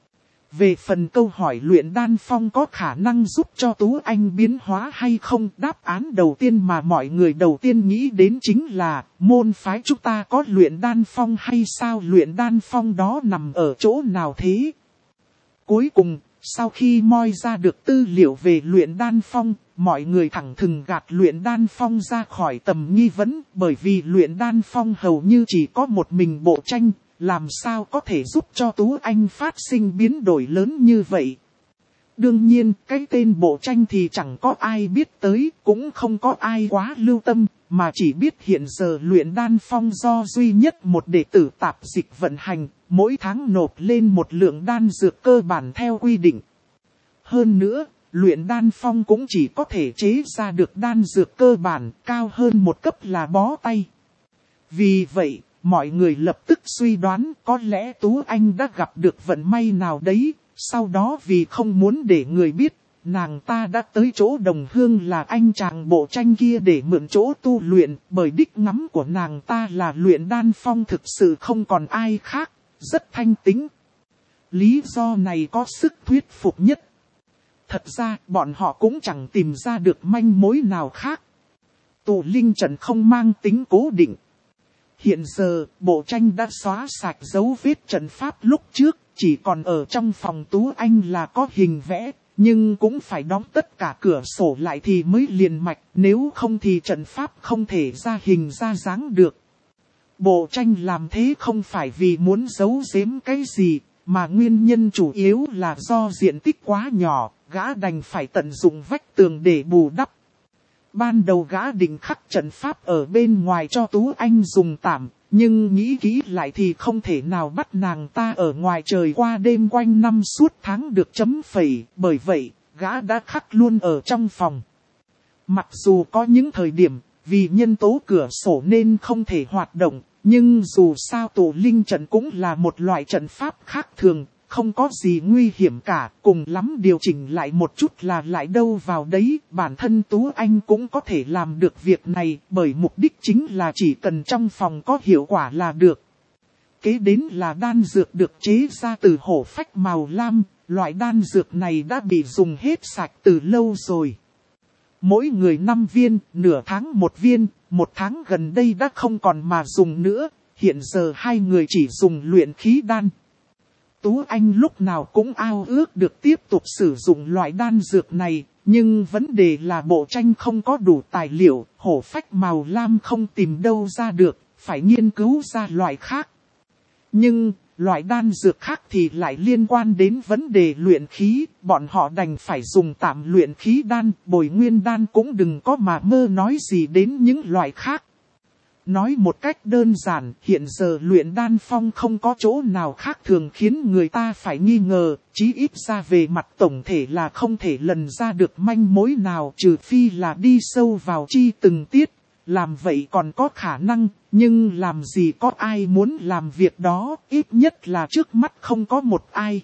Về phần câu hỏi luyện đan phong có khả năng giúp cho Tú Anh biến hóa hay không, đáp án đầu tiên mà mọi người đầu tiên nghĩ đến chính là môn phái chúng ta có luyện đan phong hay sao, luyện đan phong đó nằm ở chỗ nào thế? Cuối cùng, sau khi moi ra được tư liệu về luyện đan phong, mọi người thẳng thừng gạt luyện đan phong ra khỏi tầm nghi vấn, bởi vì luyện đan phong hầu như chỉ có một mình Bộ Tranh, làm sao có thể giúp cho Tú Anh phát sinh biến đổi lớn như vậy. Đương nhiên, cái tên Bộ Tranh thì chẳng có ai biết tới, cũng không có ai quá lưu tâm, mà chỉ biết hiện giờ luyện đan phong do duy nhất một đệ tử tạp dịch vận hành, mỗi tháng nộp lên một lượng đan dược cơ bản theo quy định. Hơn nữa, luyện đan phong cũng chỉ có thể chế ra được đan dược cơ bản, cao hơn một cấp là bó tay. Vì vậy, mọi người lập tức suy đoán có lẽ Tú Anh đã gặp được vận may nào đấy, sau đó vì không muốn để người biết, nàng ta đã tới chỗ đồng hương là anh chàng Bộ Tranh kia để mượn chỗ tu luyện, bởi đích ngắm của nàng ta là luyện đan phong thực sự không còn ai khác, rất thanh tính. Lý do này có sức thuyết phục nhất. Thật ra, bọn họ cũng chẳng tìm ra được manh mối nào khác. Tụ linh trận không mang tính cố định. Hiện giờ, Bộ Tranh đã xóa sạch dấu vết trận pháp lúc trước, chỉ còn ở trong phòng Tú Anh là có hình vẽ, nhưng cũng phải đóng tất cả cửa sổ lại thì mới liền mạch, nếu không thì trận pháp không thể ra hình ra dáng được. Bộ Tranh làm thế không phải vì muốn giấu giếm cái gì, mà nguyên nhân chủ yếu là do diện tích quá nhỏ, gã đành phải tận dụng vách tường để bù đắp. Ban đầu gã định khắc trận pháp ở bên ngoài cho Tú Anh dùng tạm, nhưng nghĩ kỹ lại thì không thể nào bắt nàng ta ở ngoài trời qua đêm quanh năm suốt tháng được chấm phẩy, bởi vậy, gã đã khắc luôn ở trong phòng. Mặc dù có những thời điểm, vì nhân tố cửa sổ nên không thể hoạt động, nhưng dù sao tụ linh trận cũng là một loại trận pháp khác thường, không có gì nguy hiểm cả, cùng lắm điều chỉnh lại một chút là lại đâu vào đấy, bản thân Tú Anh cũng có thể làm được việc này, bởi mục đích chính là chỉ cần trong phòng có hiệu quả là được. Kế đến là đan dược được chế ra từ hổ phách màu lam, loại đan dược này đã bị dùng hết sạch từ lâu rồi. Mỗi người năm viên, nửa tháng một viên, một tháng gần đây đã không còn mà dùng nữa, hiện giờ hai người chỉ dùng luyện khí đan. Tú Anh lúc nào cũng ao ước được tiếp tục sử dụng loại đan dược này, nhưng vấn đề là Bộ Tranh không có đủ tài liệu, hổ phách màu lam không tìm đâu ra được, phải nghiên cứu ra loại khác. Nhưng, loại đan dược khác thì lại liên quan đến vấn đề luyện khí, bọn họ đành phải dùng tạm luyện khí đan, bồi nguyên đan cũng đừng có mà mơ nói gì đến những loại khác. Nói một cách đơn giản, hiện giờ luyện đan phong không có chỗ nào khác thường khiến người ta phải nghi ngờ, chí ít ra về mặt tổng thể là không thể lần ra được manh mối nào trừ phi là đi sâu vào chi từng tiết. Làm vậy còn có khả năng, nhưng làm gì có ai muốn làm việc đó, ít nhất là trước mắt không có một ai.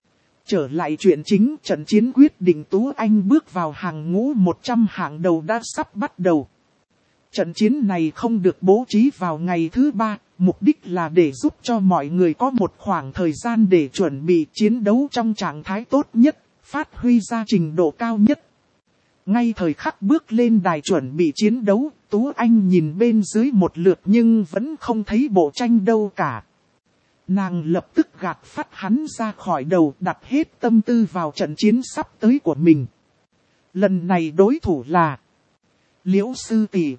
Trở lại chuyện chính, trận chiến quyết định Tú Anh bước vào hàng ngũ một trăm hạng đầu đã sắp bắt đầu. Trận chiến này không được bố trí vào ngày thứ ba, mục đích là để giúp cho mọi người có một khoảng thời gian để chuẩn bị chiến đấu trong trạng thái tốt nhất, phát huy ra trình độ cao nhất. Ngay thời khắc bước lên đài chuẩn bị chiến đấu, Tú Anh nhìn bên dưới một lượt nhưng vẫn không thấy Bộ Tranh đâu cả. Nàng lập tức gạt phát hắn ra khỏi đầu, đặt hết tâm tư vào trận chiến sắp tới của mình. Lần này đối thủ là Liễu sư tỷ.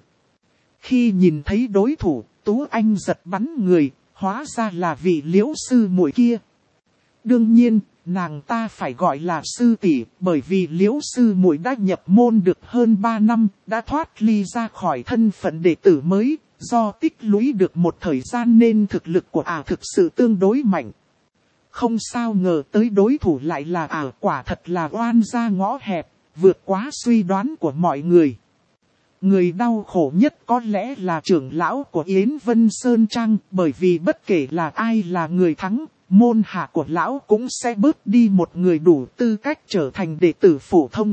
Khi nhìn thấy đối thủ, Tú Anh giật bắn người, hóa ra là vị Liễu sư muội kia. Đương nhiên, nàng ta phải gọi là sư tỷ, bởi vì Liễu sư muội đã nhập môn được hơn ba năm, đã thoát ly ra khỏi thân phận đệ tử mới, do tích lũy được một thời gian nên thực lực của ả à thực sự tương đối mạnh. Không sao ngờ tới đối thủ lại là ả, à, quả thật là oan gia ngõ hẹp, vượt quá suy đoán của mọi người. Người đau khổ nhất có lẽ là trưởng lão của Yến Vân Sơn Trang, bởi vì bất kể là ai là người thắng, môn hạ của lão cũng sẽ bớt đi một người đủ tư cách trở thành đệ tử phổ thông.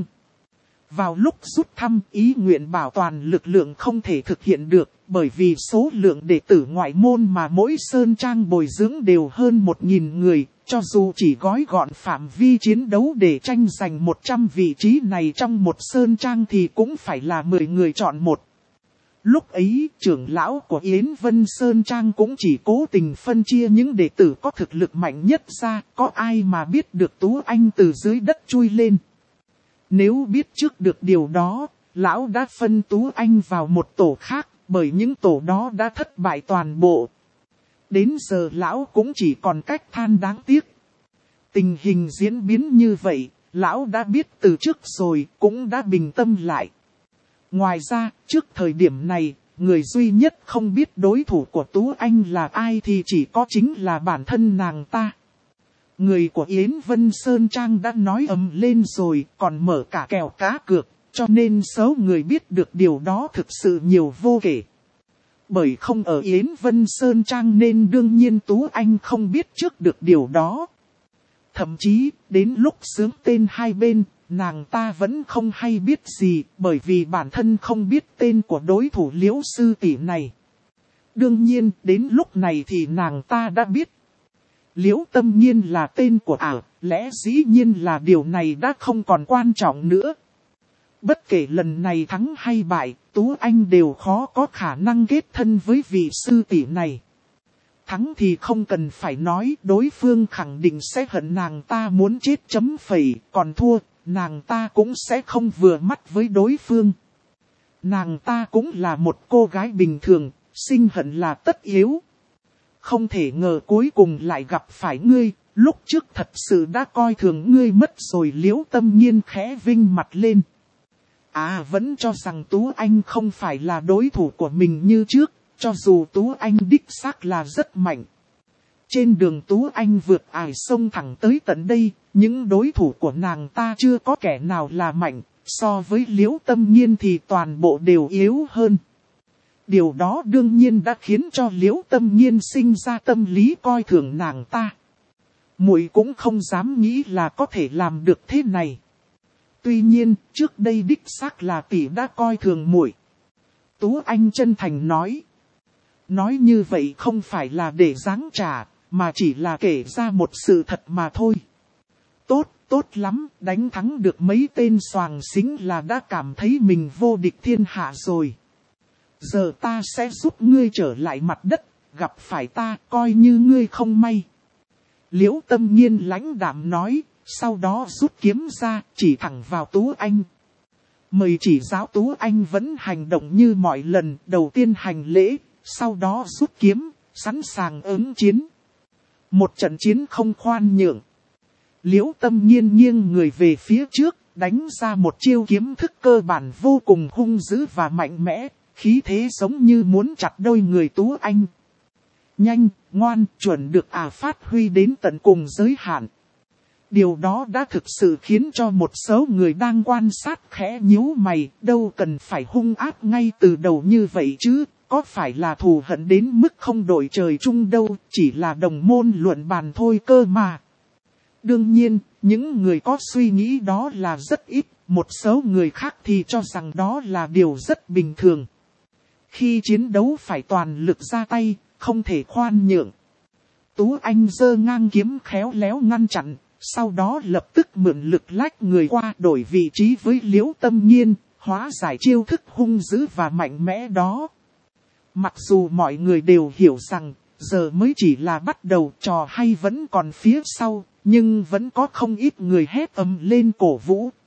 Vào lúc rút thăm, ý nguyện bảo toàn lực lượng không thể thực hiện được, bởi vì số lượng đệ tử ngoại môn mà mỗi Sơn Trang bồi dưỡng đều hơn một nghìn người, Cho dù chỉ gói gọn phạm vi chiến đấu để tranh giành một trăm vị trí này trong một sơn trang thì cũng phải là mười người chọn một. Lúc ấy, trưởng lão của Yến Vân Sơn Trang cũng chỉ cố tình phân chia những đệ tử có thực lực mạnh nhất ra, có ai mà biết được Tú Anh từ dưới đất chui lên. Nếu biết trước được điều đó, lão đã phân Tú Anh vào một tổ khác, bởi những tổ đó đã thất bại toàn bộ. Đến giờ lão cũng chỉ còn cách than đáng tiếc. Tình hình diễn biến như vậy, lão đã biết từ trước rồi, cũng đã bình tâm lại. Ngoài ra, trước thời điểm này, người duy nhất không biết đối thủ của Tú Anh là ai thì chỉ có chính là bản thân nàng ta. Người của Yến Vân Sơn Trang đã nói ầm lên rồi, còn mở cả kèo cá cược, cho nên số người biết được điều đó thực sự nhiều vô kể. Bởi không ở Yến Vân Sơn Trang nên đương nhiên Tú Anh không biết trước được điều đó. Thậm chí, đến lúc xướng tên hai bên, nàng ta vẫn không hay biết gì, bởi vì bản thân không biết tên của đối thủ Liễu sư tỷ này. Đương nhiên, đến lúc này thì nàng ta đã biết. Liễu Tâm Nhiên là tên của ả, lẽ dĩ nhiên là điều này đã không còn quan trọng nữa. Bất kể lần này thắng hay bại, Tú Anh đều khó có khả năng kết thân với vị sư tỷ này. Thắng thì không cần phải nói, đối phương khẳng định sẽ hận nàng ta muốn chết chấm phẩy, còn thua, nàng ta cũng sẽ không vừa mắt với đối phương. Nàng ta cũng là một cô gái bình thường, sinh hận là tất yếu. Không thể ngờ cuối cùng lại gặp phải ngươi, lúc trước thật sự đã coi thường ngươi mất rồi. Liễu Tâm Nhiên khẽ vinh mặt lên. À, vẫn cho rằng Tú Anh không phải là đối thủ của mình như trước, cho dù Tú Anh đích xác là rất mạnh. Trên đường Tú Anh vượt ải sông thẳng tới tận đây, những đối thủ của nàng ta chưa có kẻ nào là mạnh, so với Liễu Tâm Nhiên thì toàn bộ đều yếu hơn. Điều đó đương nhiên đã khiến cho Liễu Tâm Nhiên sinh ra tâm lý coi thường nàng ta. Muội cũng không dám nghĩ là có thể làm được thế này. Tuy nhiên, trước đây đích xác là tỷ đã coi thường muội. Tú Anh chân thành nói. Nói như vậy không phải là để giáng trả, mà chỉ là kể ra một sự thật mà thôi. Tốt, tốt lắm, đánh thắng được mấy tên xoàng xính là đã cảm thấy mình vô địch thiên hạ rồi. Giờ ta sẽ giúp ngươi trở lại mặt đất, gặp phải ta coi như ngươi không may. Liễu Tâm Nhiên lãnh đạm nói, sau đó rút kiếm ra, chỉ thẳng vào Tú Anh. Mời chỉ giáo Tú Anh vẫn hành động như mọi lần, đầu tiên hành lễ, sau đó rút kiếm, sẵn sàng ứng chiến. Một trận chiến không khoan nhượng. Liễu Tâm Nhiên nghiêng người về phía trước, đánh ra một chiêu kiếm thức cơ bản vô cùng hung dữ và mạnh mẽ, khí thế giống như muốn chặt đôi người Tú Anh. Nhanh, ngoan, chuẩn được ả phát huy đến tận cùng giới hạn. Điều đó đã thực sự khiến cho một số người đang quan sát khẽ nhíu mày, đâu cần phải hung ác ngay từ đầu như vậy chứ, có phải là thù hận đến mức không đổi trời chung đâu, chỉ là đồng môn luận bàn thôi cơ mà. Đương nhiên, những người có suy nghĩ đó là rất ít, một số người khác thì cho rằng đó là điều rất bình thường. Khi chiến đấu phải toàn lực ra tay, không thể khoan nhượng. Tú Anh giơ ngang kiếm khéo léo ngăn chặn, sau đó lập tức mượn lực lách người qua đổi vị trí với Liễu Tâm Nhiên, hóa giải chiêu thức hung dữ và mạnh mẽ đó. Mặc dù mọi người đều hiểu rằng, giờ mới chỉ là bắt đầu, trò hay vẫn còn phía sau, nhưng vẫn có không ít người hét ầm lên cổ vũ.